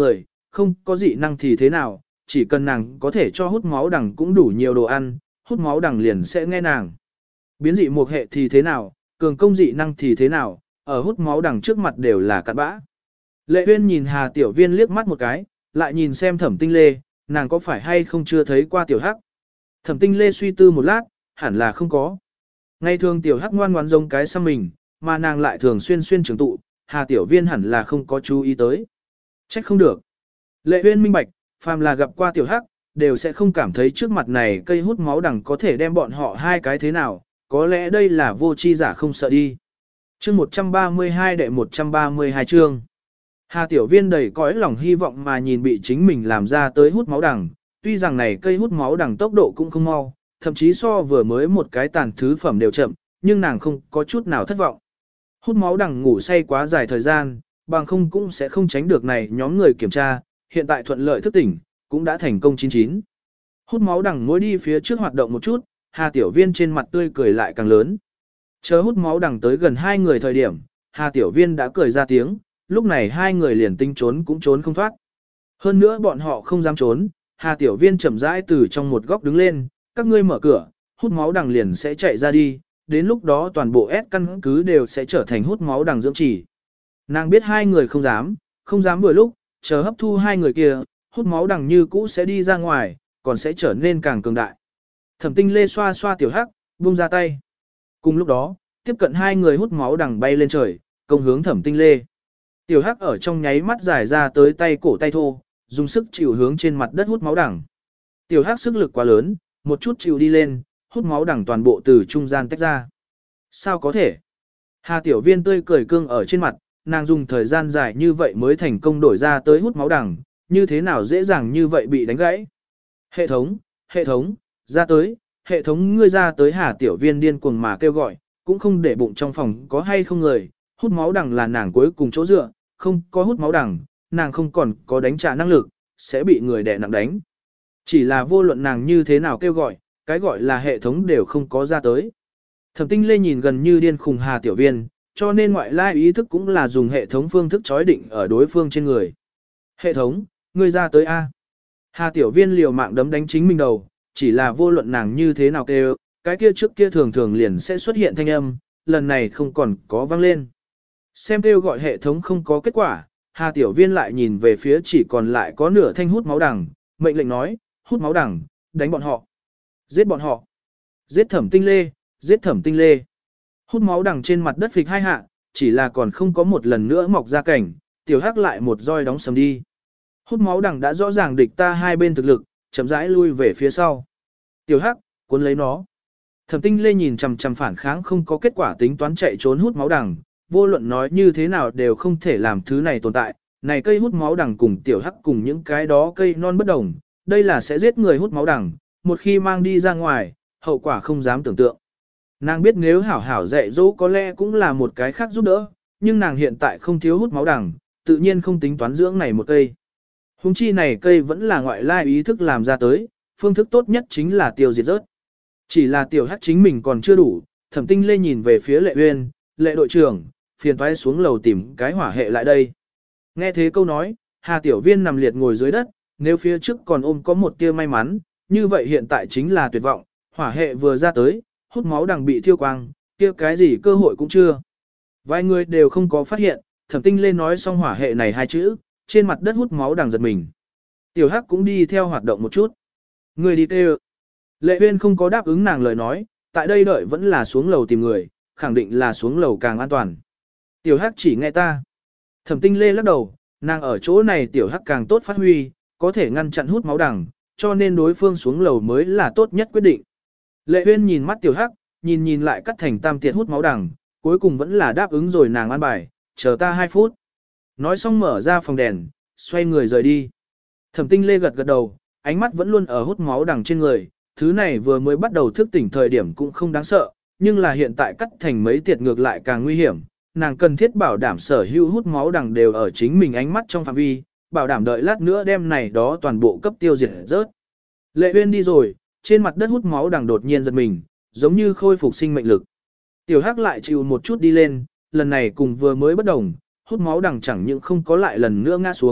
Speaker 1: không có dị năng thì thế nào, chỉ cần nàng có thể cho hút máu đằng cũng đủ nhiều đồ ăn, hút máu đằng liền sẽ nghe nàng. Biến dị một hệ thì thế nào, cường công dị năng thì thế nào, ở hút máu đằng trước mặt đều là cặn bã. Lệ Uyên nhìn Hà Tiểu Viên liếc mắt một cái, lại nhìn xem Thẩm Tinh Lê, nàng có phải hay không chưa thấy qua Tiểu Hắc. Thẩm Tinh Lê suy tư một lát, hẳn là không có. Ngày thường Tiểu Hắc ngoan ngoãn giống cái xăm mình, mà nàng lại thường xuyên xuyên trường tụ, Hà Tiểu Viên hẳn là không có chú ý tới. Trách không được. Lệ Uyên minh bạch, phàm là gặp qua Tiểu Hắc, đều sẽ không cảm thấy trước mặt này cây hút máu đằng có thể đem bọn họ hai cái thế nào, có lẽ đây là vô chi giả không sợ đi. Chương một trăm ba mươi hai đệ một trăm ba mươi hai chương. Hà Tiểu Viên đầy cõi lòng hy vọng mà nhìn bị chính mình làm ra tới hút máu đằng, tuy rằng này cây hút máu đằng tốc độ cũng không mau, thậm chí so vừa mới một cái tàn thứ phẩm đều chậm, nhưng nàng không có chút nào thất vọng. Hút máu đằng ngủ say quá dài thời gian, bằng không cũng sẽ không tránh được này nhóm người kiểm tra, hiện tại thuận lợi thức tỉnh, cũng đã thành công chín chín. Hút máu đằng mỗi đi phía trước hoạt động một chút, Hà Tiểu Viên trên mặt tươi cười lại càng lớn. Chờ hút máu đằng tới gần hai người thời điểm, Hà Tiểu Viên đã cười ra tiếng, lúc này hai người liền tinh trốn cũng trốn không thoát. Hơn nữa bọn họ không dám trốn, Hà Tiểu Viên chậm rãi từ trong một góc đứng lên, các ngươi mở cửa, hút máu đằng liền sẽ chạy ra đi, đến lúc đó toàn bộ S căn cứ đều sẽ trở thành hút máu đằng dưỡng chỉ. Nàng biết hai người không dám, không dám vừa lúc, chờ hấp thu hai người kia, hút máu đằng như cũ sẽ đi ra ngoài, còn sẽ trở nên càng cường đại. Thẩm Tinh Lê xoa xoa Tiểu Hắc, buông ra tay. Cùng lúc đó, tiếp cận hai người hút máu đằng bay lên trời, công hướng Thẩm Tinh Lê. Tiểu Hắc ở trong nháy mắt giải ra tới tay cổ tay thô, dùng sức chịu hướng trên mặt đất hút máu đằng. Tiểu Hắc sức lực quá lớn, một chút chịu đi lên, hút máu đằng toàn bộ từ trung gian tách ra. Sao có thể? Hà Tiểu Viên tươi cười cương ở trên mặt, nàng dùng thời gian dài như vậy mới thành công đổi ra tới hút máu đằng, như thế nào dễ dàng như vậy bị đánh gãy. Hệ thống, hệ thống, ra tới, hệ thống ngươi ra tới. Hà Tiểu Viên điên cuồng mà kêu gọi, cũng không để bụng trong phòng có hay không người, hút máu đằng là nàng cuối cùng chỗ dựa, không có hút máu đằng, nàng không còn có đánh trả năng lực, sẽ bị người đè nặng đánh. Chỉ là vô luận nàng như thế nào kêu gọi, cái gọi là hệ thống đều không có ra tới. Thẩm Tinh Lê nhìn gần như điên khùng Hà Tiểu Viên, cho nên ngoại lai ý thức cũng là dùng hệ thống phương thức chói định ở đối phương trên người. Hệ thống, ngươi ra tới A. Hà Tiểu Viên liều mạng đấm đánh chính mình đầu, chỉ là vô luận nàng như thế nào kêu, cái kia trước kia thường thường liền sẽ xuất hiện thanh âm, lần này không còn có vang lên. Xem kêu gọi hệ thống không có kết quả, Hà Tiểu Viên lại nhìn về phía chỉ còn lại có nửa thanh hút máu đằng, mệnh lệnh nói, hút máu đằng, đánh bọn họ. Giết bọn họ. Giết Thẩm Tinh Lê, giết Thẩm Tinh Lê. Hút máu đằng trên mặt đất phịch hai hạ, chỉ là còn không có một lần nữa mọc ra cảnh, Tiểu Hắc lại một roi đóng sầm đi. Hút máu đằng đã rõ ràng địch ta hai bên thực lực, chậm rãi lui về phía sau. Tiểu Hắc, cuốn lấy nó. Thẩm Tinh Lê nhìn chằm chằm phản kháng không có kết quả tính toán chạy trốn hút máu đằng, vô luận nói như thế nào đều không thể làm thứ này tồn tại. Này cây hút máu đằng cùng Tiểu Hắc cùng những cái đó cây non bất đồng, đây là sẽ giết người hút máu đằng, một khi mang đi ra ngoài, hậu quả không dám tưởng tượng. Nàng biết nếu hảo hảo dạy dỗ có lẽ cũng là một cái khác giúp đỡ, nhưng nàng hiện tại không thiếu hút máu đằng, tự nhiên không tính toán dưỡng này một cây. Hùng chi này cây vẫn là ngoại lai ý thức làm ra tới, phương thức tốt nhất chính là tiêu diệt rớt. Chỉ là Tiểu Hắc chính mình còn chưa đủ, Thẩm Tinh Lê nhìn về phía Lệ Uyên, Lệ đội trưởng, phiền toái xuống lầu tìm cái hỏa hệ lại đây. Nghe thế câu nói, Hà Tiểu Viên nằm liệt ngồi dưới đất, nếu phía trước còn ôm có một tia may mắn, như vậy hiện tại chính là tuyệt vọng, hỏa hệ vừa ra tới, hút máu đằng bị thiêu quang, kia cái gì cơ hội cũng chưa. Vài người đều không có phát hiện, Thẩm Tinh Lê nói xong hỏa hệ này hai chữ, trên mặt đất hút máu đằng giật mình. Tiểu Hắc cũng đi theo hoạt động một chút. Người đi kêu. Lệ Uyên không có đáp ứng nàng lời nói, tại đây đợi vẫn là xuống lầu tìm người, khẳng định là xuống lầu càng an toàn. Tiểu Hắc chỉ nghe ta. Thẩm Tinh Lê lắc đầu, nàng ở chỗ này Tiểu Hắc càng tốt phát huy, có thể ngăn chặn hút máu đằng, cho nên đối phương xuống lầu mới là tốt nhất quyết định. Lệ Uyên nhìn mắt Tiểu Hắc, nhìn nhìn lại cắt thành tam tiệt hút máu đằng, cuối cùng vẫn là đáp ứng rồi nàng an bài, chờ ta hai phút. Nói xong mở ra phòng đèn, xoay người rời đi. Thẩm Tinh Lê gật gật đầu, ánh mắt vẫn luôn ở hút máu đằng trên người, thứ này vừa mới bắt đầu thức tỉnh thời điểm cũng không đáng sợ, nhưng là hiện tại cắt thành mấy tiệt ngược lại càng nguy hiểm, nàng cần thiết bảo đảm sở hữu hút máu đằng đều ở chính mình ánh mắt trong phạm vi, bảo đảm đợi lát nữa đem này đó toàn bộ cấp tiêu diệt rớt. Lệ Uyên đi rồi, trên mặt đất hút máu đằng đột nhiên giật mình, giống như khôi phục sinh mệnh lực. Tiểu Hắc lại chịu một chút đi lên, lần này cùng vừa mới bất đồng, hút máu đằng chẳng những không có lại lần nữa ngã xuống,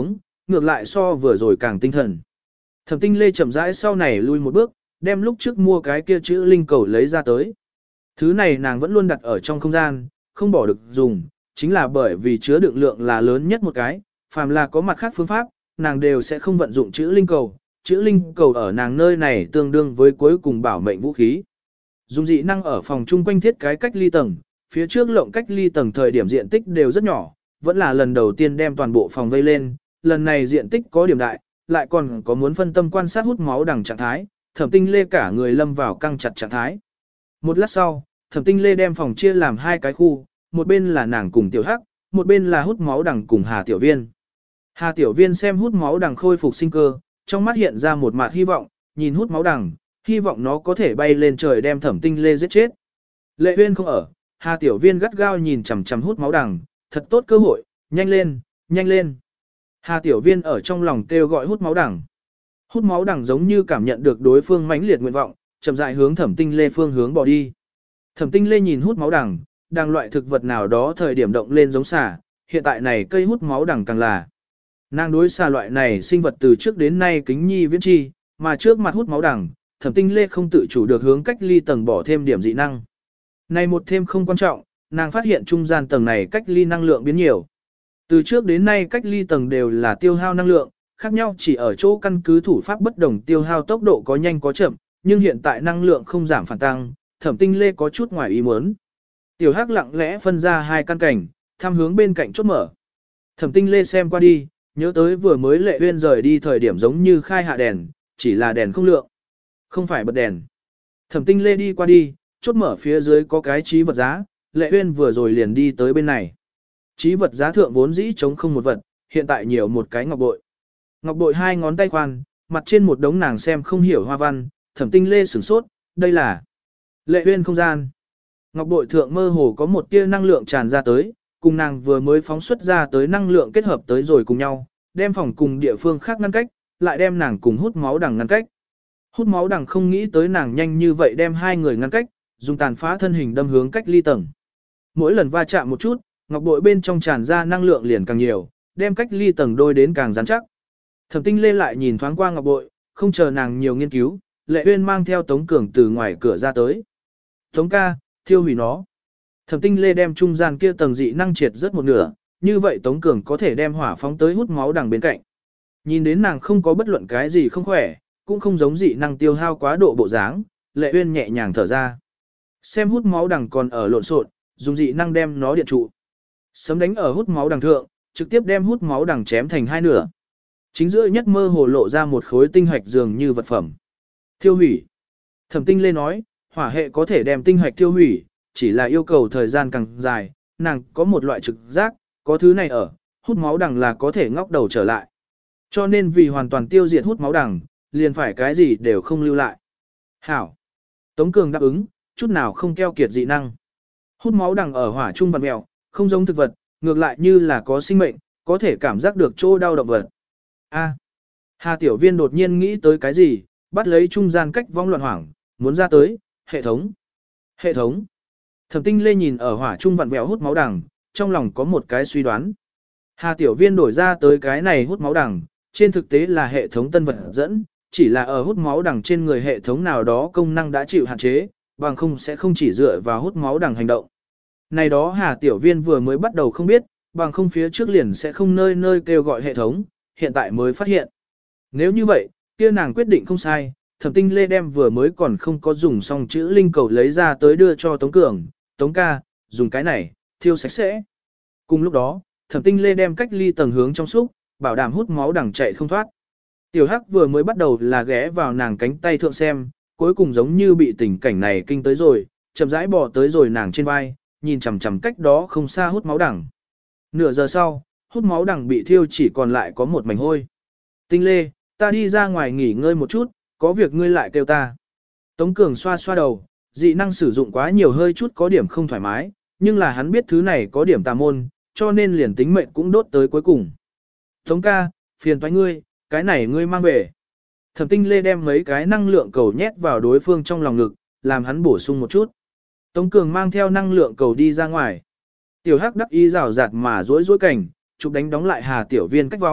Speaker 1: ngược lại so vừa rồi càng tinh thần. Thẩm Tinh Lê chậm rãi sau này lui một bước, đem lúc trước mua cái kia chữ linh cầu lấy ra tới. Thứ này nàng vẫn luôn đặt ở trong không gian, không bỏ được dùng, chính là bởi vì chứa đựng lượng là lớn nhất một cái, phàm là có mặt khác phương pháp, nàng đều sẽ không vận dụng chữ linh cầu. Chữ linh cầu ở nàng nơi này tương đương với cuối cùng bảo mệnh vũ khí. Dùng dị năng ở phòng chung quanh thiết cái cách ly tầng, phía trước lộng cách ly tầng thời điểm diện tích đều rất nhỏ, vẫn là lần đầu tiên đem toàn bộ phòng vây lên, lần này diện tích có điểm đại, lại còn có muốn phân tâm quan sát hút máu đằng trạng thái, Thẩm Tinh Lê cả người lâm vào căng chặt trạng thái. Một lát sau, Thẩm Tinh Lê đem phòng chia làm hai cái khu, một bên là nàng cùng Tiểu Hắc, một bên là hút máu đằng cùng Hà Tiểu Viên. Hà Tiểu Viên xem hút máu đằng khôi phục sinh cơ, trong mắt hiện ra một mạt hy vọng, nhìn hút máu đằng, hy vọng nó có thể bay lên trời đem Thẩm Tinh Lê giết chết. Lệ Uyên không ở, Hà Tiểu Viên gắt gao nhìn chằm chằm hút máu đằng, thật tốt cơ hội, nhanh lên, nhanh lên. Hà Tiểu Viên ở trong lòng kêu gọi hút máu đằng. Hút máu đằng giống như cảm nhận được đối phương mãnh liệt nguyện vọng, chậm rãi hướng Thẩm Tinh Lê phương hướng bỏ đi. Thẩm Tinh Lê nhìn hút máu đằng, đang loại thực vật nào đó thời điểm động lên giống xà, hiện tại này cây hút máu đằng càng là. Nàng đối xà loại này sinh vật từ trước đến nay kính nhi viễn chi, mà trước mặt hút máu đằng, Thẩm Tinh Lê không tự chủ được hướng cách ly tầng bỏ thêm điểm dị năng. Này một thêm không quan trọng, nàng phát hiện trung gian tầng này cách ly năng lượng biến nhiều. Từ trước đến nay cách ly tầng đều là tiêu hao năng lượng, khác nhau chỉ ở chỗ căn cứ thủ pháp bất đồng tiêu hao tốc độ có nhanh có chậm, nhưng hiện tại năng lượng không giảm phản tăng, Thẩm Tinh Lê có chút ngoài ý muốn. Tiểu Hắc lặng lẽ phân ra hai căn cảnh, tham hướng bên cạnh chốt mở. Thẩm Tinh Lê xem qua đi, nhớ tới vừa mới Lệ Uyên rời đi thời điểm giống như khai hạ đèn, chỉ là đèn không lượng, không phải bật đèn. Thẩm Tinh Lê đi qua đi, chốt mở phía dưới có cái trí vật giá, Lệ Uyên vừa rồi liền đi tới bên này. Trí vật giá thượng vốn dĩ trống không một vật, hiện tại nhiều một cái ngọc bội. Ngọc bội hai ngón tay khoan, mặt trên một đống nàng xem không hiểu hoa văn, Thẩm Tinh Lê sửng sốt, đây là Lệ Uyên không gian. Ngọc bội thượng mơ hồ có một tia năng lượng tràn ra tới, cùng nàng vừa mới phóng xuất ra tới năng lượng kết hợp tới rồi cùng nhau, đem phòng cùng địa phương khác ngăn cách, lại đem nàng cùng hút máu đằng ngăn cách. Hút máu đằng không nghĩ tới nàng nhanh như vậy đem hai người ngăn cách, dùng tàn phá thân hình đâm hướng cách ly tầng. Mỗi lần va chạm một chút, ngọc bội bên trong tràn ra năng lượng liền càng nhiều, đem cách ly tầng đôi đến càng rắn chắc. Thẩm Tinh Lê lại nhìn thoáng qua ngọc bội, không chờ nàng nhiều nghiên cứu, Lệ Uyên mang theo Tống Cường từ ngoài cửa ra tới. Tống ca, thiêu hủy nó. Thẩm Tinh Lê đem trung gian kia tầng dị năng triệt rất một nửa, như vậy Tống Cường có thể đem hỏa phóng tới hút máu đằng bên cạnh. Nhìn đến nàng không có bất luận cái gì không khỏe, cũng không giống dị năng tiêu hao quá độ bộ dáng, Lệ Uyên nhẹ nhàng thở ra. Xem hút máu đằng còn ở lộn xộn, dùng dị năng đem nó điện trụ. Sấm đánh ở hút máu đằng thượng, trực tiếp đem hút máu đằng chém thành hai nửa. Chính giữa nhất mơ hồ lộ ra một khối tinh hạch dường như vật phẩm. Thiêu hủy. Thẩm Tinh Lê nói, hỏa hệ có thể đem tinh hạch tiêu hủy, chỉ là yêu cầu thời gian càng dài, nàng có một loại trực giác, có thứ này ở, hút máu đằng là có thể ngóc đầu trở lại. Cho nên vì hoàn toàn tiêu diệt hút máu đằng, liền phải cái gì đều không lưu lại. Hảo. Tống Cường đáp ứng, chút nào không keo kiệt dị năng. Hút máu đằng ở hỏa trung vằn mèo, không giống thực vật, ngược lại như là có sinh mệnh, có thể cảm giác được chỗ đau động vật. A. Hà Tiểu Viên đột nhiên nghĩ tới cái gì, bắt lấy trung gian cách vong loạn hoảng, muốn ra tới, hệ thống. Hệ thống. Thẩm Tinh Lê nhìn ở hỏa trung vặn vẹo hút máu đằng, trong lòng có một cái suy đoán. Hà Tiểu Viên đổi ra tới cái này hút máu đằng, trên thực tế là hệ thống tân vật dẫn, chỉ là ở hút máu đằng trên người hệ thống nào đó công năng đã chịu hạn chế, bằng không sẽ không chỉ dựa vào hút máu đằng hành động. Này đó Hà Tiểu Viên vừa mới bắt đầu không biết, bằng không phía trước liền sẽ không nơi nơi kêu gọi hệ thống, hiện tại mới phát hiện. Nếu như vậy, kia nàng quyết định không sai, Thẩm Tinh Lê đem vừa mới còn không có dùng xong chữ linh cầu lấy ra tới đưa cho Tống Cường, Tống ca, dùng cái này, thiêu sạch sẽ. Cùng lúc đó, Thẩm Tinh Lê đem cách ly tầng hướng trong xúc, bảo đảm hút máu đằng chạy không thoát. Tiểu Hắc vừa mới bắt đầu là ghé vào nàng cánh tay thượng xem, cuối cùng giống như bị tình cảnh này kinh tới rồi, chậm rãi bò tới rồi nàng trên vai, nhìn chằm chằm cách đó không xa hút máu đằng. Nửa giờ sau, hút máu đằng bị thiêu chỉ còn lại có một mảnh hôi. Tinh Lê, ta đi ra ngoài nghỉ ngơi một chút, có việc ngươi lại kêu ta. Tống Cường xoa xoa đầu, dị năng sử dụng quá nhiều hơi chút có điểm không thoải mái, nhưng là hắn biết thứ này có điểm tà môn, cho nên liền tính mệnh cũng đốt tới cuối cùng. Tống ca, phiền toái ngươi, cái này ngươi mang về. Thẩm Tinh Lê đem mấy cái năng lượng cầu nhét vào đối phương trong lòng ngực, làm hắn bổ sung một chút. Tống Cường mang theo năng lượng cầu đi ra ngoài. Tiểu Hắc đắc ý rào rạt mà rối rối cảnh, chụp đánh đóng lại Hà Tiểu Viên cách võng,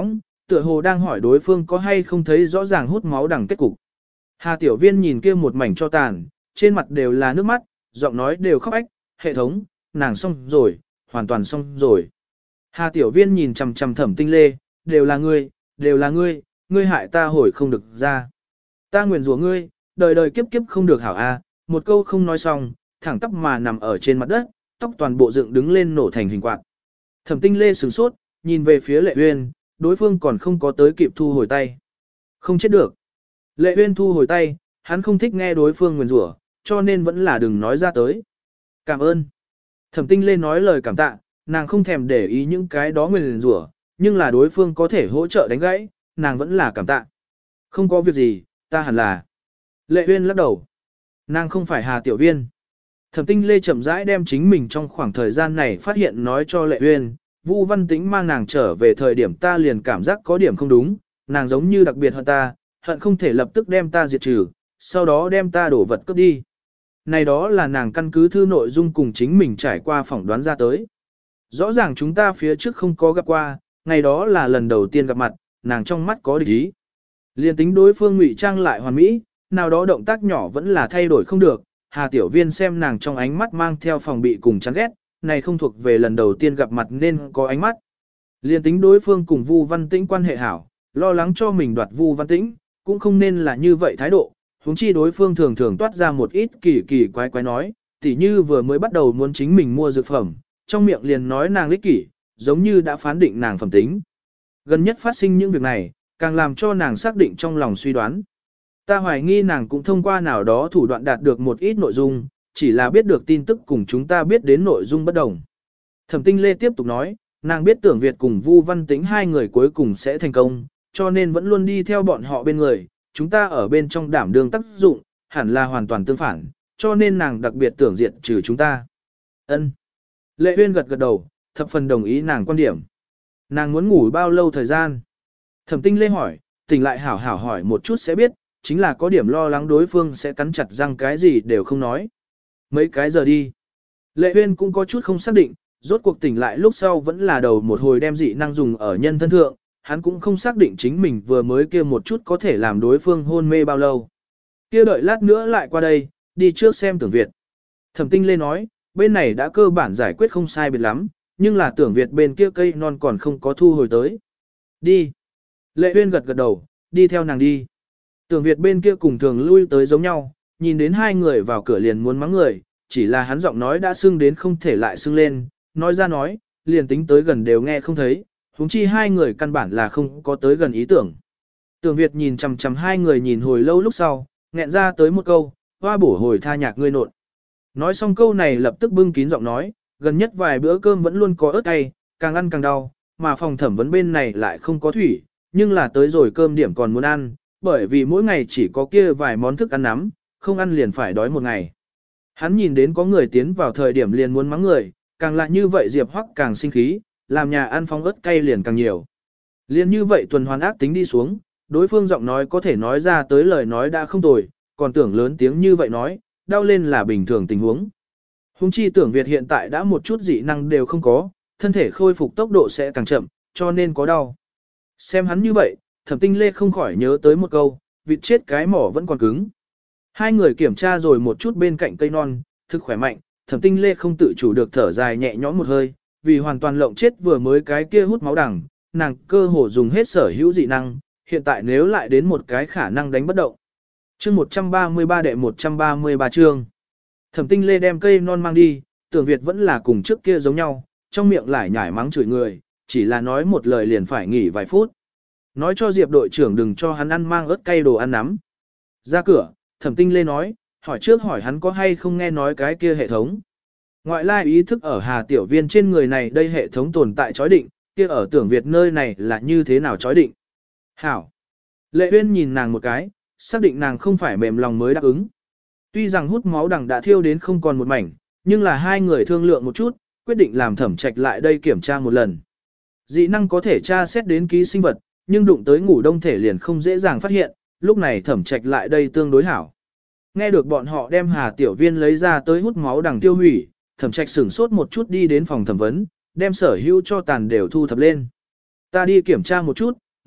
Speaker 1: tựa hồ đang hỏi đối phương có hay không thấy rõ ràng hút máu đằng kết cục. Hà Tiểu Viên nhìn kia một mảnh cho tàn, trên mặt đều là nước mắt, giọng nói đều khóc ách, hệ thống, nàng xong rồi, hoàn toàn xong rồi. Hà Tiểu Viên nhìn chằm chằm Thẩm Tinh Lê, đều là ngươi, đều là ngươi, ngươi hại ta hồi không được ra. Ta nguyền rủa ngươi, đời đời kiếp kiếp không được hảo a, một câu không nói xong, thẳng tóc mà nằm ở trên mặt đất, tóc toàn bộ dựng đứng lên nổ thành hình quạt. Thẩm Tinh Lê sửng sốt, nhìn về phía Lệ Uyên, đối phương còn không có tới kịp thu hồi tay. Không chết được. Lệ Uyên thu hồi tay, hắn không thích nghe đối phương nguyền rủa, cho nên vẫn là đừng nói ra tới. Cảm ơn. Thẩm Tinh Lê nói lời cảm tạ, nàng không thèm để ý những cái đó nguyền rủa, nhưng là đối phương có thể hỗ trợ đánh gãy, nàng vẫn là cảm tạ. Không có việc gì, ta hẳn là. Lệ Uyên lắc đầu. Nàng không phải Hà Tiểu Viên. Thẩm Tinh Lê chậm rãi đem chính mình trong khoảng thời gian này phát hiện nói cho Lệ Uyên, Vu Văn Tĩnh mang nàng trở về thời điểm ta liền cảm giác có điểm không đúng, nàng giống như đặc biệt hơn ta, hận không thể lập tức đem ta diệt trừ, sau đó đem ta đổ vật cướp đi. Này đó là nàng căn cứ thư nội dung cùng chính mình trải qua phỏng đoán ra tới. Rõ ràng chúng ta phía trước không có gặp qua, ngày đó là lần đầu tiên gặp mặt, nàng trong mắt có địch ý. Liên tính đối phương ngụy trang lại hoàn mỹ, nào đó động tác nhỏ vẫn là thay đổi không được, Hà Tiểu Viên xem nàng trong ánh mắt mang theo phòng bị cùng chán ghét, này không thuộc về lần đầu tiên gặp mặt nên có ánh mắt. Liên tính đối phương cùng Vu Văn Tĩnh quan hệ hảo, lo lắng cho mình đoạt Vu Văn Tĩnh, cũng không nên là như vậy thái độ, huống chi đối phương thường thường toát ra một ít kỳ kỳ quái quái nói, tỉ như vừa mới bắt đầu muốn chính mình mua dược phẩm, trong miệng liền nói nàng ích kỷ, giống như đã phán định nàng phẩm tính. Gần nhất phát sinh những việc này, càng làm cho nàng xác định trong lòng suy đoán. Ta hoài nghi nàng cũng thông qua nào đó thủ đoạn đạt được một ít nội dung, chỉ là biết được tin tức cùng chúng ta biết đến nội dung bất đồng. Thẩm Tinh Lê tiếp tục nói, nàng biết Tưởng Việt cùng Vu Văn Tĩnh hai người cuối cùng sẽ thành công, cho nên vẫn luôn đi theo bọn họ bên người, chúng ta ở bên trong đảm đương tác dụng, hẳn là hoàn toàn tương phản, cho nên nàng đặc biệt tưởng diệt trừ chúng ta. Ân. Lệ Uyên gật gật đầu, thập phần đồng ý nàng quan điểm. Nàng muốn ngủ bao lâu thời gian? Thẩm Tinh Lê hỏi, tỉnh lại hảo hảo hỏi một chút sẽ biết, chính là có điểm lo lắng đối phương sẽ cắn chặt răng cái gì đều không nói. Mấy cái giờ đi. Lệ Uyên cũng có chút không xác định, rốt cuộc tỉnh lại lúc sau vẫn là đầu một hồi đem dị năng dùng ở nhân thân thượng, hắn cũng không xác định chính mình vừa mới kia một chút có thể làm đối phương hôn mê bao lâu. Kia đợi lát nữa lại qua đây, đi trước xem Tưởng Việt. Thẩm Tinh Lê nói, bên này đã cơ bản giải quyết không sai biệt lắm, nhưng là Tưởng Việt bên kia cây non còn không có thu hồi tới. Đi. Lệ Uyên gật gật đầu, đi theo nàng đi. Tưởng Việt bên kia cùng thường lui tới giống nhau, nhìn đến hai người vào cửa liền muốn mắng người, chỉ là hắn giọng nói đã sưng đến không thể lại sưng lên, nói ra nói, liền tính tới gần đều nghe không thấy, huống chi hai người căn bản là không có tới gần ý tưởng. Tưởng Việt nhìn chằm chằm hai người nhìn hồi lâu lúc sau, nghẹn ra tới một câu, hoa bổ hồi tha nhạc ngươi nộn. Nói xong câu này lập tức bưng kín giọng nói, gần nhất vài bữa cơm vẫn luôn có ớt cay, càng ăn càng đau, mà phòng thẩm vấn bên này lại không có thủy, nhưng là tới rồi cơm điểm còn muốn ăn, bởi vì mỗi ngày chỉ có kia vài món thức ăn nắm, không ăn liền phải đói một ngày. Hắn nhìn đến có người tiến vào thời điểm liền muốn mắng người, càng lại như vậy Diệp Hoắc càng sinh khí, làm nhà ăn phong ớt cay liền càng nhiều. Liên như vậy tuần hoàn ác tính đi xuống, đối phương giọng nói có thể nói ra tới lời nói đã không tồi, còn tưởng lớn tiếng như vậy nói, đau lên là bình thường tình huống. Hùng chi Tưởng Việt hiện tại đã một chút dị năng đều không có, thân thể khôi phục tốc độ sẽ càng chậm, cho nên có đau. Xem hắn như vậy, Thẩm Tinh Lê không khỏi nhớ tới một câu, vịt chết cái mỏ vẫn còn cứng. Hai người kiểm tra rồi một chút bên cạnh cây non, thực khỏe mạnh, Thẩm Tinh Lê không tự chủ được thở dài nhẹ nhõm một hơi, vì hoàn toàn lộng chết vừa mới cái kia hút máu đằng, nàng cơ hồ dùng hết sở hữu dị năng, hiện tại nếu lại đến một cái khả năng đánh bất động. Chương một trăm ba mươi ba đệ một trăm ba mươi ba chương. Thẩm Tinh Lê đem cây non mang đi, Tưởng Việt vẫn là cùng trước kia giống nhau, trong miệng lại nhải mắng chửi người, chỉ là nói một lời liền phải nghỉ vài phút. Nói cho Diệp đội trưởng đừng cho hắn ăn mang ớt cay đồ ăn nắm. Ra cửa, Thẩm Tinh Lê nói, hỏi trước hỏi hắn có hay không nghe nói cái kia hệ thống. Ngoại lai ý thức ở Hà Tiểu Viên trên người này đây hệ thống tồn tại chói định, kia ở Tưởng Việt nơi này là như thế nào chói định. Hảo. Lệ Uyên nhìn nàng một cái, xác định nàng không phải mềm lòng mới đáp ứng. Tuy rằng hút máu đằng đã thiêu đến không còn một mảnh, nhưng là hai người thương lượng một chút, quyết định làm Thẩm Trạch lại đây kiểm tra một lần. Dị năng có thể tra xét đến ký sinh vật, nhưng đụng tới ngủ đông thể liền không dễ dàng phát hiện, lúc này Thẩm Trạch lại đây tương đối hảo. Nghe được bọn họ đem Hà Tiểu Viên lấy ra tới hút máu đằng tiêu hủy, Thẩm Trạch sửng sốt một chút đi đến phòng thẩm vấn, đem sở hữu cho tàn đều thu thập lên. Ta đi kiểm tra một chút,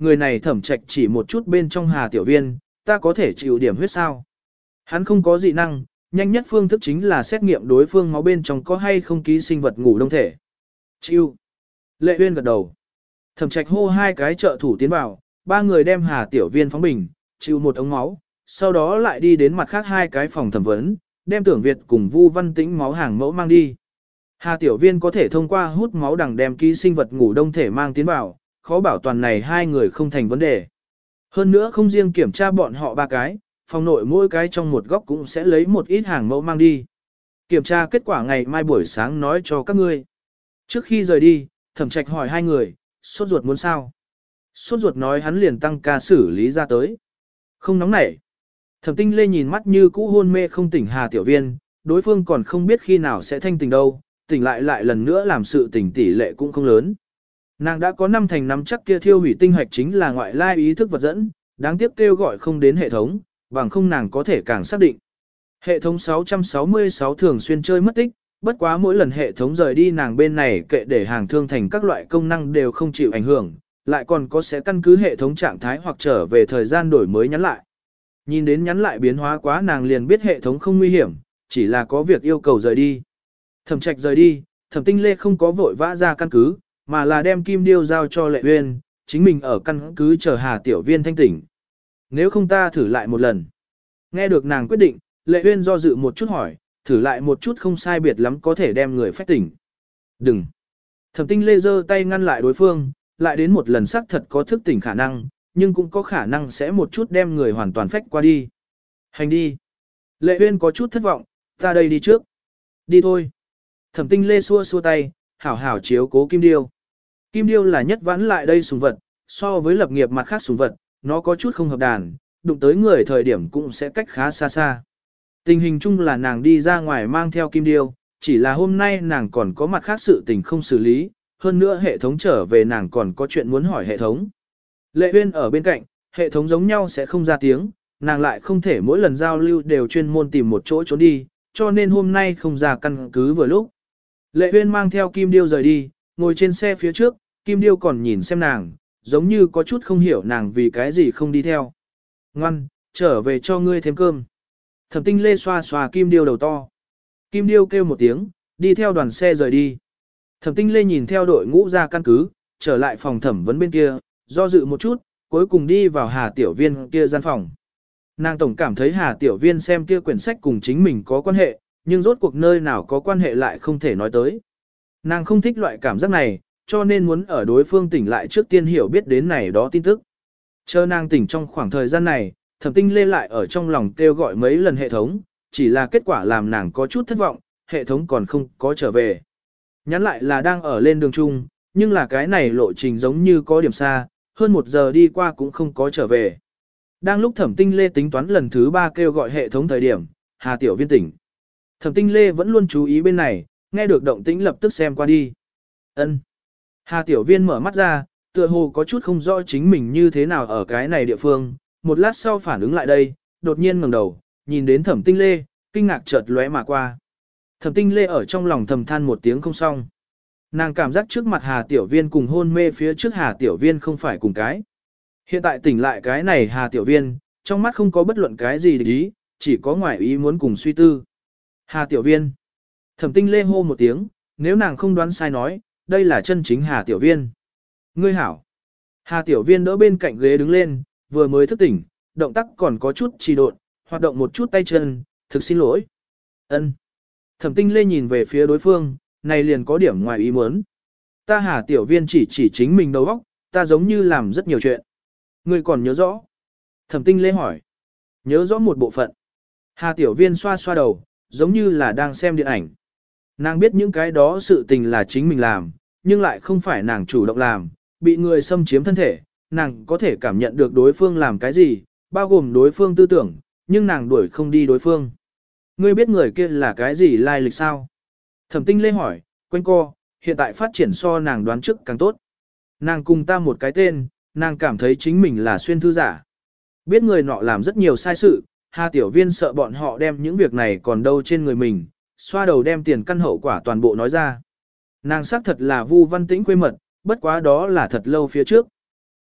Speaker 1: người này thẩm trạch chỉ một chút bên trong Hà Tiểu Viên, ta có thể chịu điểm huyết sao? Hắn không có dị năng, nhanh nhất phương thức chính là xét nghiệm đối phương máu bên trong có hay không ký sinh vật ngủ đông thể. Chịu. Lệ Uyên gật đầu. Thẩm trạch hô hai cái trợ thủ tiến vào, ba người đem Hà Tiểu Viên phóng bình, chịu một ống máu, sau đó lại đi đến mặt khác hai cái phòng thẩm vấn, đem Tưởng Việt cùng Vu Văn Tĩnh máu hàng mẫu mang đi. Hà Tiểu Viên có thể thông qua hút máu đằng đem ký sinh vật ngủ đông thể mang tiến vào, khó bảo toàn này hai người không thành vấn đề. Hơn nữa không riêng kiểm tra bọn họ ba cái, phòng nội mỗi cái trong một góc cũng sẽ lấy một ít hàng mẫu mang đi. Kiểm tra kết quả ngày mai buổi sáng nói cho các ngươi. Trước khi rời đi, Thẩm Trạch hỏi hai người, sốt ruột muốn sao? Sốt ruột nói hắn liền tăng ca xử lý ra tới. Không nóng nảy. Thẩm Tinh Lê nhìn mắt như cũ hôn mê không tỉnh Hà Tiểu Viên, đối phương còn không biết khi nào sẽ thanh tỉnh đâu, tỉnh lại lại lần nữa làm sự tỉnh tỷ lệ cũng không lớn. Nàng đã có năm thành năm chắc kia thiêu hủy tinh hoạch chính là ngoại lai ý thức vật dẫn, đáng tiếc kêu gọi không đến hệ thống, bằng không nàng có thể càng xác định. Hệ thống sáu trăm sáu mươi sáu thường xuyên chơi mất tích, bất quá mỗi lần hệ thống rời đi nàng bên này kệ để hàng thương thành các loại công năng đều không chịu ảnh hưởng, lại còn có sẽ căn cứ hệ thống trạng thái hoặc trở về thời gian đổi mới nhắn lại. Nhìn đến nhắn lại biến hóa quá nàng liền biết hệ thống không nguy hiểm, chỉ là có việc yêu cầu rời đi. Thẩm Trạch rời đi, Thẩm Tinh Lê không có vội vã ra căn cứ, mà là đem kim điêu giao cho Lệ Uyên, chính mình ở căn cứ chờ Hà Tiểu Viên thanh tỉnh. Nếu không ta thử lại một lần. Nghe được nàng quyết định, Lệ Uyên do dự một chút hỏi, thử lại một chút không sai biệt lắm có thể đem người phách tỉnh. Đừng. Thẩm Tinh Lê giơ tay ngăn lại đối phương, lại đến một lần xác thật có thức tỉnh khả năng, nhưng cũng có khả năng sẽ một chút đem người hoàn toàn phách qua đi. Hành đi. Lệ Uyên có chút thất vọng, ta đây đi trước. Đi thôi. Thẩm Tinh Lê xua xua tay, hảo hảo chiếu cố Kim Điêu. Kim Điêu là nhất vãn lại đây sùng vật, so với lập nghiệp mặt khác sùng vật, nó có chút không hợp đàn, đụng tới người thời điểm cũng sẽ cách khá xa xa. Tình hình chung là nàng đi ra ngoài mang theo Kim Điêu, chỉ là hôm nay nàng còn có mặt khác sự tình không xử lý, hơn nữa hệ thống trở về nàng còn có chuyện muốn hỏi hệ thống. Lệ Uyên ở bên cạnh, hệ thống giống nhau sẽ không ra tiếng, nàng lại không thể mỗi lần giao lưu đều chuyên môn tìm một chỗ trốn đi, cho nên hôm nay không ra căn cứ vừa lúc. Lệ Uyên mang theo Kim Điêu rời đi, ngồi trên xe phía trước, Kim Điêu còn nhìn xem nàng, giống như có chút không hiểu nàng vì cái gì không đi theo. Ngoan, trở về cho ngươi thêm cơm. Thẩm Tinh Lê xoa xoa Kim Điêu đầu to. Kim Điêu kêu một tiếng, đi theo đoàn xe rời đi. Thẩm Tinh Lê nhìn theo đội ngũ ra căn cứ, trở lại phòng thẩm vấn bên kia, do dự một chút, cuối cùng đi vào Hà Tiểu Viên kia gian phòng. Nàng tổng cảm thấy Hà Tiểu Viên xem kia quyển sách cùng chính mình có quan hệ, nhưng rốt cuộc nơi nào có quan hệ lại không thể nói tới. Nàng không thích loại cảm giác này, cho nên muốn ở đối phương tỉnh lại trước tiên hiểu biết đến này đó tin tức. Chờ nàng tỉnh trong khoảng thời gian này, Thẩm Tinh Lê lại ở trong lòng kêu gọi mấy lần hệ thống, chỉ là kết quả làm nàng có chút thất vọng, hệ thống còn không có trở về. Nhắn lại là đang ở lên đường chung, nhưng là cái này lộ trình giống như có điểm xa, hơn một giờ đi qua cũng không có trở về. Đang lúc Thẩm Tinh Lê tính toán lần thứ ba kêu gọi hệ thống thời điểm, Hà Tiểu Viên tỉnh. Thẩm Tinh Lê vẫn luôn chú ý bên này, nghe được động tĩnh lập tức xem qua đi. Ân. Hà Tiểu Viên mở mắt ra, tựa hồ có chút không rõ chính mình như thế nào ở cái này địa phương, một lát sau phản ứng lại đây, đột nhiên ngẩng đầu, nhìn đến Thẩm Tinh Lê, kinh ngạc chợt lóe mà qua. Thẩm Tinh Lê ở trong lòng thầm than một tiếng không xong. Nàng cảm giác trước mặt Hà Tiểu Viên cùng hôn mê phía trước Hà Tiểu Viên không phải cùng cái. Hiện tại tỉnh lại cái này Hà Tiểu Viên, trong mắt không có bất luận cái gì để ý, chỉ có ngoại ý muốn cùng suy tư. Hà Tiểu Viên. Thẩm Tinh Lê hô một tiếng, nếu nàng không đoán sai nói, đây là chân chính Hà Tiểu Viên. Ngươi hảo. Hà Tiểu Viên đỡ bên cạnh ghế đứng lên, vừa mới thức tỉnh, động tác còn có chút trì độn, hoạt động một chút tay chân, thực xin lỗi. Ân. Thẩm Tinh Lê nhìn về phía đối phương, này liền có điểm ngoài ý muốn. Ta Hà Tiểu Viên chỉ chỉ chính mình đầu óc, ta giống như làm rất nhiều chuyện. Ngươi còn nhớ rõ? Thẩm Tinh Lê hỏi. Nhớ rõ một bộ phận. Hà Tiểu Viên xoa xoa đầu, giống như là đang xem điện ảnh. Nàng biết những cái đó sự tình là chính mình làm, nhưng lại không phải nàng chủ động làm, bị người xâm chiếm thân thể, nàng có thể cảm nhận được đối phương làm cái gì, bao gồm đối phương tư tưởng, nhưng nàng đuổi không đi đối phương. Ngươi biết người kia là cái gì lai lịch sao? Thẩm Tinh Lê hỏi, quanh co, hiện tại phát triển so nàng đoán trước càng tốt. Nàng cùng ta một cái tên, nàng cảm thấy chính mình là xuyên thư giả. Biết người nọ làm rất nhiều sai sự, Hà Tiểu Viên sợ bọn họ đem những việc này còn đâu trên người mình, xoa đầu đem tiền căn hậu quả toàn bộ nói ra. Nàng xác thật là Vu Văn Tĩnh quê mật, bất quá đó là thật lâu phía trước.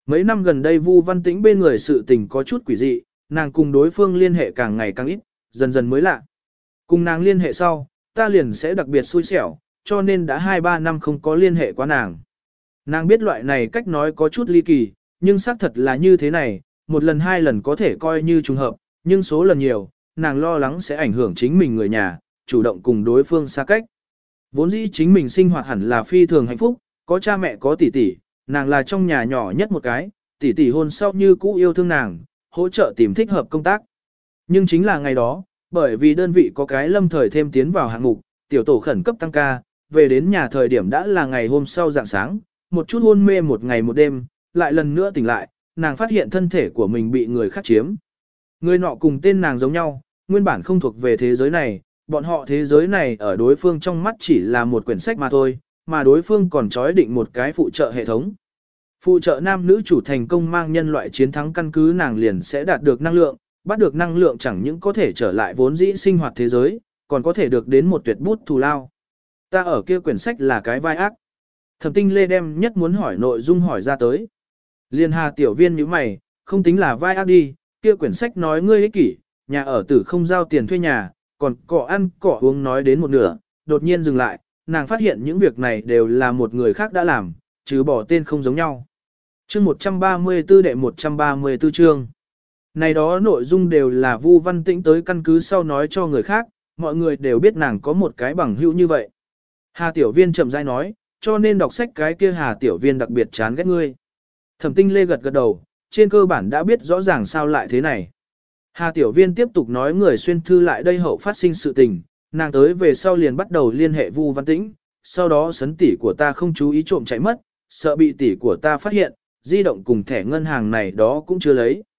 Speaker 1: Mấy năm gần đây Vu Văn Tĩnh bên người sự tình có chút quỷ dị, nàng cùng đối phương liên hệ càng ngày càng ít, dần dần mới lạ. Cùng nàng liên hệ sau, ta liền sẽ đặc biệt xui xẻo, cho nên đã hai ba năm không có liên hệ qua nàng. Nàng biết loại này cách nói có chút ly kỳ, nhưng xác thật là như thế này, một lần hai lần có thể coi như trùng hợp, nhưng số lần nhiều, nàng lo lắng sẽ ảnh hưởng chính mình người nhà, chủ động cùng đối phương xa cách. Vốn dĩ chính mình sinh hoạt hẳn là phi thường hạnh phúc, có cha mẹ có tỷ tỷ, nàng là trong nhà nhỏ nhất một cái, tỷ tỷ hôn sau như cũ yêu thương nàng, hỗ trợ tìm thích hợp công tác. Nhưng chính là ngày đó, bởi vì đơn vị có cái lâm thời thêm tiến vào hạng mục, tiểu tổ khẩn cấp tăng ca, về đến nhà thời điểm đã là ngày hôm sau dạng sáng, một chút hôn mê một ngày một đêm, lại lần nữa tỉnh lại, nàng phát hiện thân thể của mình bị người khác chiếm. Người nọ cùng tên nàng giống nhau, nguyên bản không thuộc về thế giới này, bọn họ thế giới này ở đối phương trong mắt chỉ là một quyển sách mà thôi, mà đối phương còn trói định một cái phụ trợ hệ thống. Phụ trợ nam nữ chủ thành công mang nhân loại chiến thắng căn cứ nàng liền sẽ đạt được năng lượng, bắt được năng lượng chẳng những có thể trở lại vốn dĩ sinh hoạt thế giới, còn có thể được đến một tuyệt bút thù lao. Ta ở kia quyển sách là cái vai ác. Thẩm Tinh Lê đem nhất muốn hỏi nội dung hỏi ra tới. Liên Hà tiểu viên như mày, không tính là vai ác đi, kia quyển sách nói ngươi ích kỷ, nhà ở tử không giao tiền thuê nhà, còn cỏ ăn cỏ uống nói đến một nửa, đột nhiên dừng lại, nàng phát hiện những việc này đều là một người khác đã làm, chứ bỏ tên không giống nhau. Chương một trăm ba mươi tư đệ một trăm ba mươi tư chương. Này đó nội dung đều là Vu Văn Tĩnh tới căn cứ sau nói cho người khác, mọi người đều biết nàng có một cái bằng hữu như vậy. Hà tiểu viên chậm rãi nói, cho nên đọc sách cái kia Hà tiểu viên đặc biệt chán ghét ngươi. Thẩm Tinh Lê gật gật đầu, trên cơ bản đã biết rõ ràng sao lại thế này. Hà tiểu viên tiếp tục nói người xuyên thư lại đây hậu phát sinh sự tình, nàng tới về sau liền bắt đầu liên hệ Vu Văn Tĩnh, sau đó sấn tỷ của ta không chú ý trộm chạy mất, sợ bị tỷ của ta phát hiện, di động cùng thẻ ngân hàng này đó cũng chưa lấy.